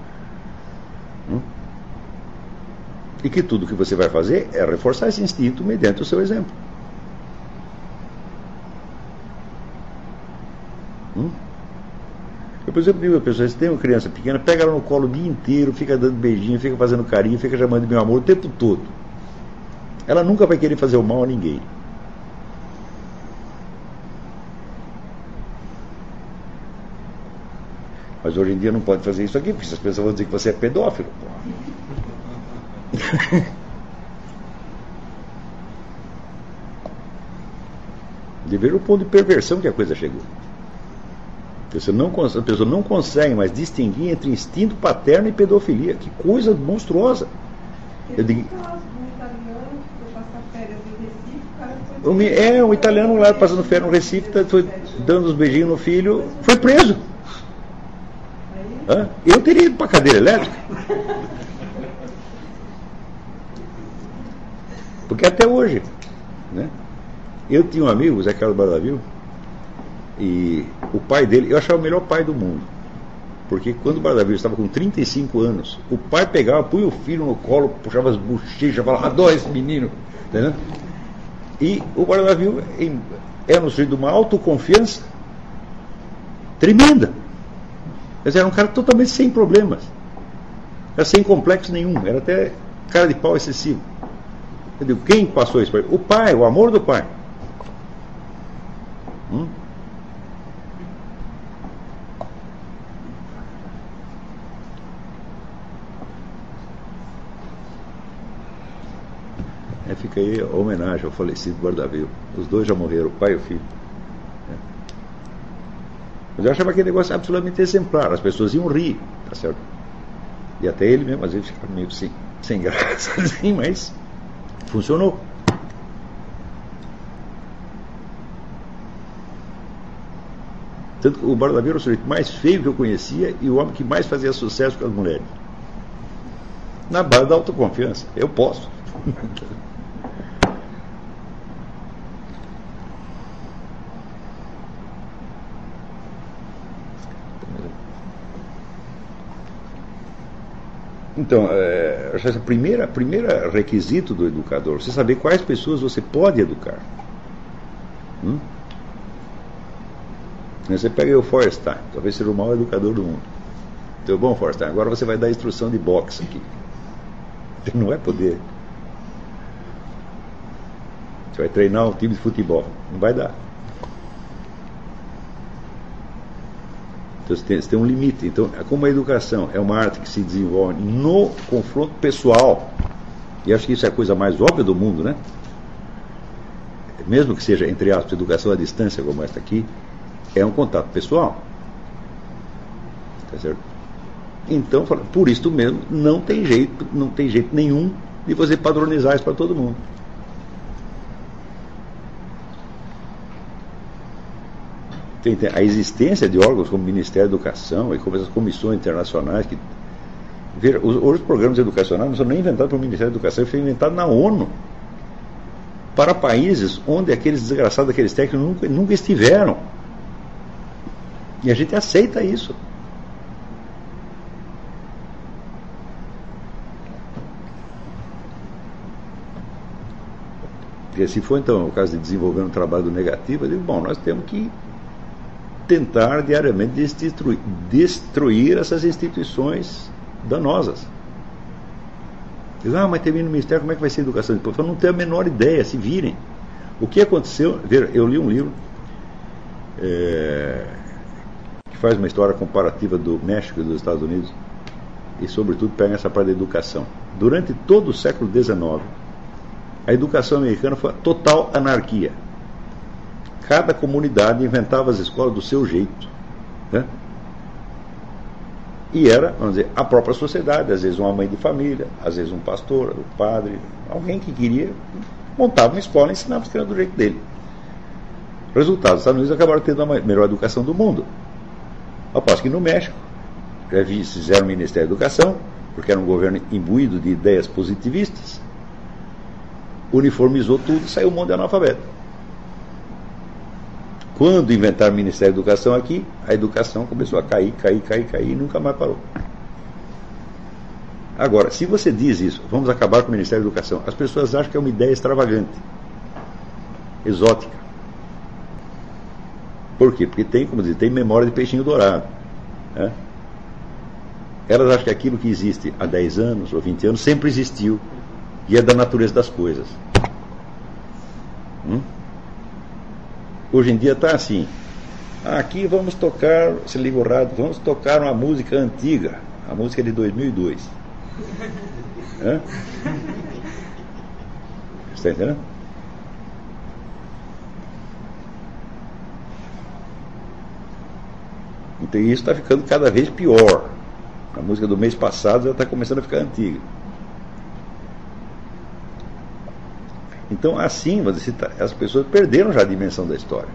E que tudo que você vai fazer é reforçar esse instinto mediante o seu exemplo. Eu, por exemplo, digo a pessoa, se tem uma criança pequena, pega ela no colo o dia inteiro, fica dando beijinho, fica fazendo carinho, fica chamando de meu amor o tempo todo. Ela nunca vai querer fazer o mal a ninguém. Mas hoje em dia não pode fazer isso aqui, porque as pessoas vão dizer que você é pedófilo. De ver o ponto de perversão que a coisa chegou. A pessoa não consegue mais distinguir entre instinto paterno e pedofilia. Que coisa monstruosa. Eu digo, um italiano lá passando férias no Recife, foi dando uns beijinhos no filho, foi preso. Eu teria ido para a cadeira elétrica. Porque até hoje, né? Eu tinha um amigo, o Zé Carlos Bardavil, e o pai dele, eu achava o melhor pai do mundo. Porque quando o Bardavil estava com 35 anos, o pai pegava, punha o filho no colo, puxava as bochechas, falava, adoro esse menino. Entendeu? E o Bardavil era um sujeito de uma autoconfiança tremenda. Mas era um cara totalmente sem problemas. Era sem complexo nenhum. Era até cara de pau excessivo. Eu digo, quem passou isso para ele? O pai, o amor do pai. Fica aí a homenagem ao falecido Bardavil. Os dois já morreram, o pai e o filho. Mas eu achava aquele negócio absolutamente exemplar. As pessoas iam rir, tá certo? E até ele mesmo às vezes ficava meio sem graça, assim, mas funcionou. Tanto que o Bardavil era o sujeito mais feio que eu conhecia e o homem que mais fazia sucesso com as mulheres. Na base da autoconfiança. Eu posso. Então, o primeiro requisito do educador, você saber quais pessoas você pode educar. Você pega o Feuerstein, talvez seja o maior educador do mundo. Então, bom, Feuerstein, agora você vai dar instrução de boxe aqui. Não vai poder. Você vai treinar um time de futebol. Não vai dar. Então você tem um limite. Então, como a educação é uma arte que se desenvolve no confronto pessoal, e acho que isso é a coisa mais óbvia do mundo, né? Mesmo que seja, entre aspas, educação à distância, como esta aqui, é um contato pessoal. Tá certo? Então, por isso mesmo, não tem jeito nenhum de você padronizar isso para todo mundo. A existência de órgãos como o Ministério da Educação e como essas comissões internacionais que hoje os programas educacionais não são nem inventados pelo Ministério da Educação, foi inventado na ONU para países onde aqueles desgraçados, aqueles técnicos nunca estiveram, e a gente aceita isso. Porque se for então o caso de desenvolver um trabalho negativo, eu digo, bom, nós temos que tentar diariamente destruir essas instituições danosas. Diz, mas termina no Ministério, como é que vai ser a educação depois? Eu não tenho a menor ideia, se virem. O que aconteceu, eu li um livro que faz uma história comparativa do México e dos Estados Unidos e sobretudo pega essa parte da educação. Durante todo o século XIX, a educação americana foi total anarquia. Cada comunidade inventava as escolas do seu jeito, né? E era, vamos dizer, a própria sociedade, às vezes uma mãe de família, às vezes um pastor, um padre, alguém que queria, montava uma escola e ensinava os crianças do jeito dele. Resultado, os Estados Unidos acabaram tendo a melhor educação do mundo. Após que no México, já fizeram o Ministério da Educação, porque era um governo imbuído de ideias positivistas, uniformizou tudo e saiu um monte de analfabeto. Quando inventaram o Ministério da Educação aqui, a educação começou a cair e nunca mais parou. Agora, se você diz isso, vamos acabar com o Ministério da Educação, as pessoas acham que é uma ideia extravagante, exótica. Por quê? Porque tem, como dizer, tem memória de peixinho dourado. Né? Elas acham que aquilo que existe há 10 anos ou 20 anos sempre existiu e é da natureza das coisas. Hoje em dia está assim. Aqui vamos tocar, se liga o rádio, vamos tocar uma música antiga, a música de 2002. Você está entendendo? Então isso está ficando cada vez pior. A música do mês passado já está começando a ficar antiga. Então assim, as pessoas perderam já a dimensão da história.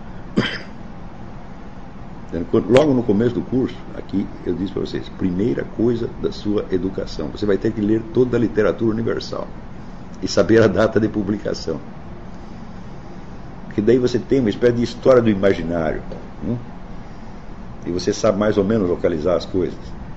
Logo no começo do curso, aqui eu disse para vocês, primeira coisa da sua educação, você vai ter que ler toda a literatura universal e saber a data de publicação. Porque daí você tem uma espécie de história do imaginário. E você sabe mais ou menos localizar as coisas.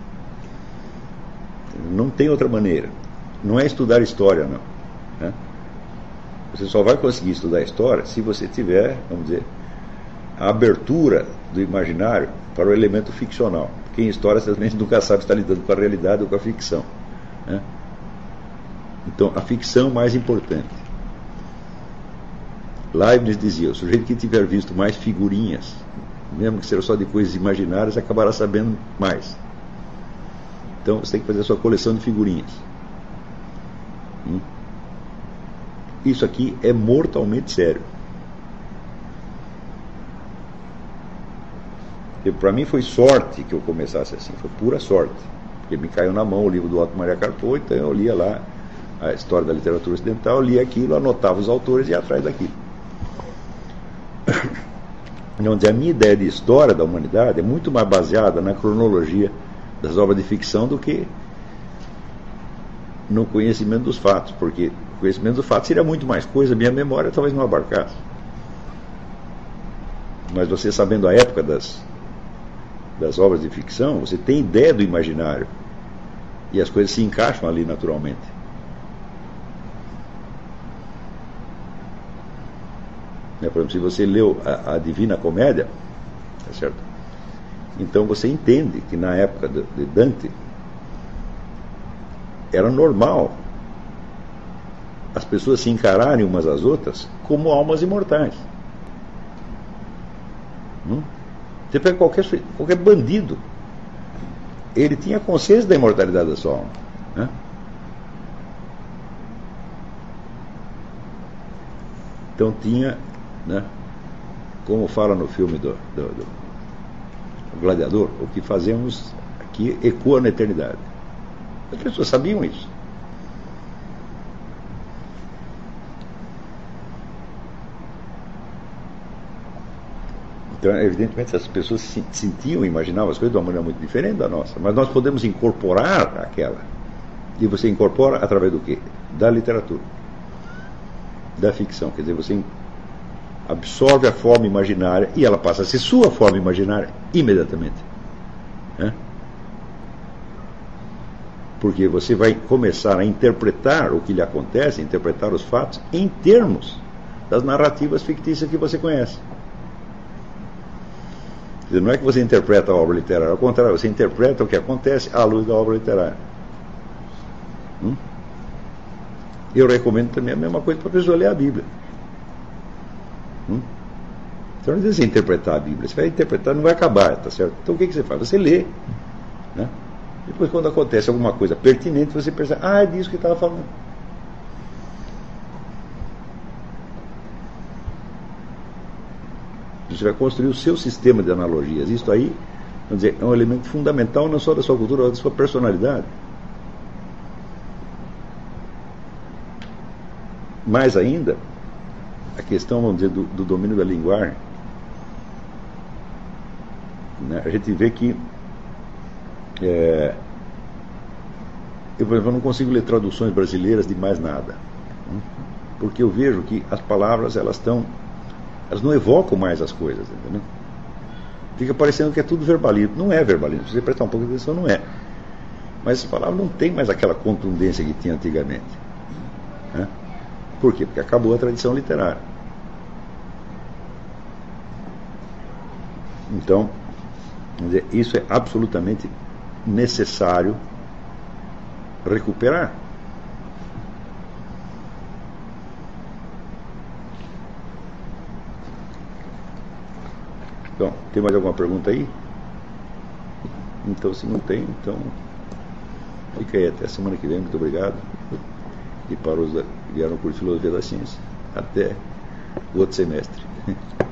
Não tem outra maneira. Não é estudar história, não. Né? Você só vai conseguir estudar história se você tiver, vamos dizer, a abertura do imaginário para o elemento ficcional. Porque em história você também nunca sabe se está lidando com a realidade ou com a ficção. Né? Então, a ficção mais importante. Leibniz dizia, o sujeito que tiver visto mais figurinhas, mesmo que seja só de coisas imaginárias, acabará sabendo mais. Então você tem que fazer a sua coleção de figurinhas. Isso aqui é mortalmente sério. Para mim foi sorte que eu começasse assim, foi pura sorte. Porque me caiu na mão o livro do Otto Maria Carpo, então eu lia lá a história da literatura ocidental, lia aquilo, anotava os autores e ia atrás daquilo. Onde a minha ideia de história da humanidade é muito mais baseada na cronologia das obras de ficção do que no conhecimento dos fatos, porque o conhecimento dos fatos seria muito mais coisa, minha memória talvez não abarcasse. Mas você sabendo a época das obras de ficção, você tem ideia do imaginário e as coisas se encaixam ali naturalmente. Por exemplo, se você leu a Divina Comédia, tá certo? Então você entende que na época de Dante era normal as pessoas se encararem umas às outras como almas imortais. Você pega qualquer bandido, ele tinha consciência da imortalidade da sua alma. Né? Então tinha, né, como fala no filme do Gladiador, o que fazemos aqui ecoa na eternidade. As pessoas sabiam isso. Então, evidentemente, as pessoas sentiam e imaginavam as coisas de uma maneira muito diferente da nossa, mas nós podemos incorporar aquela. E você incorpora através do quê? Da literatura, da ficção. Quer dizer, você absorve a forma imaginária e ela passa a ser sua forma imaginária imediatamente. Né? Porque você vai começar a interpretar o que lhe acontece, interpretar os fatos em termos das narrativas fictícias que você conhece. Quer dizer, não é que você interpreta a obra literária, ao contrário, você interpreta o que acontece à luz da obra literária. Eu recomendo também a mesma coisa para a pessoa ler a Bíblia. Então não diz assim, interpretar a Bíblia, você vai interpretar, não vai acabar, tá certo? Então o que você faz? Você lê, né? Depois quando acontece alguma coisa pertinente, você percebe, é disso que estava falando. Você vai construir o seu sistema de analogias. Isso aí, vamos dizer, é um elemento fundamental não só da sua cultura, mas da sua personalidade. Mais ainda, a questão, vamos dizer, do domínio da linguagem. Né? A gente vê que eu, por exemplo, não consigo ler traduções brasileiras de mais nada, porque eu vejo que as palavras elas estão Elas não evocam mais as coisas, entendeu? Fica parecendo que é tudo verbalismo. Não é verbalismo. Se você prestar um pouco de atenção, não é. Mas essa palavra não tem mais aquela contundência que tinha antigamente. Né? Por quê? Porque acabou a tradição literária. Então, vamos dizer, isso é absolutamente necessário recuperar. Bom, tem mais alguma pergunta aí? Então, se não tem, então fica aí até a semana que vem. Muito obrigado. E para os que vieram por Filosofia da Ciência, até o outro semestre.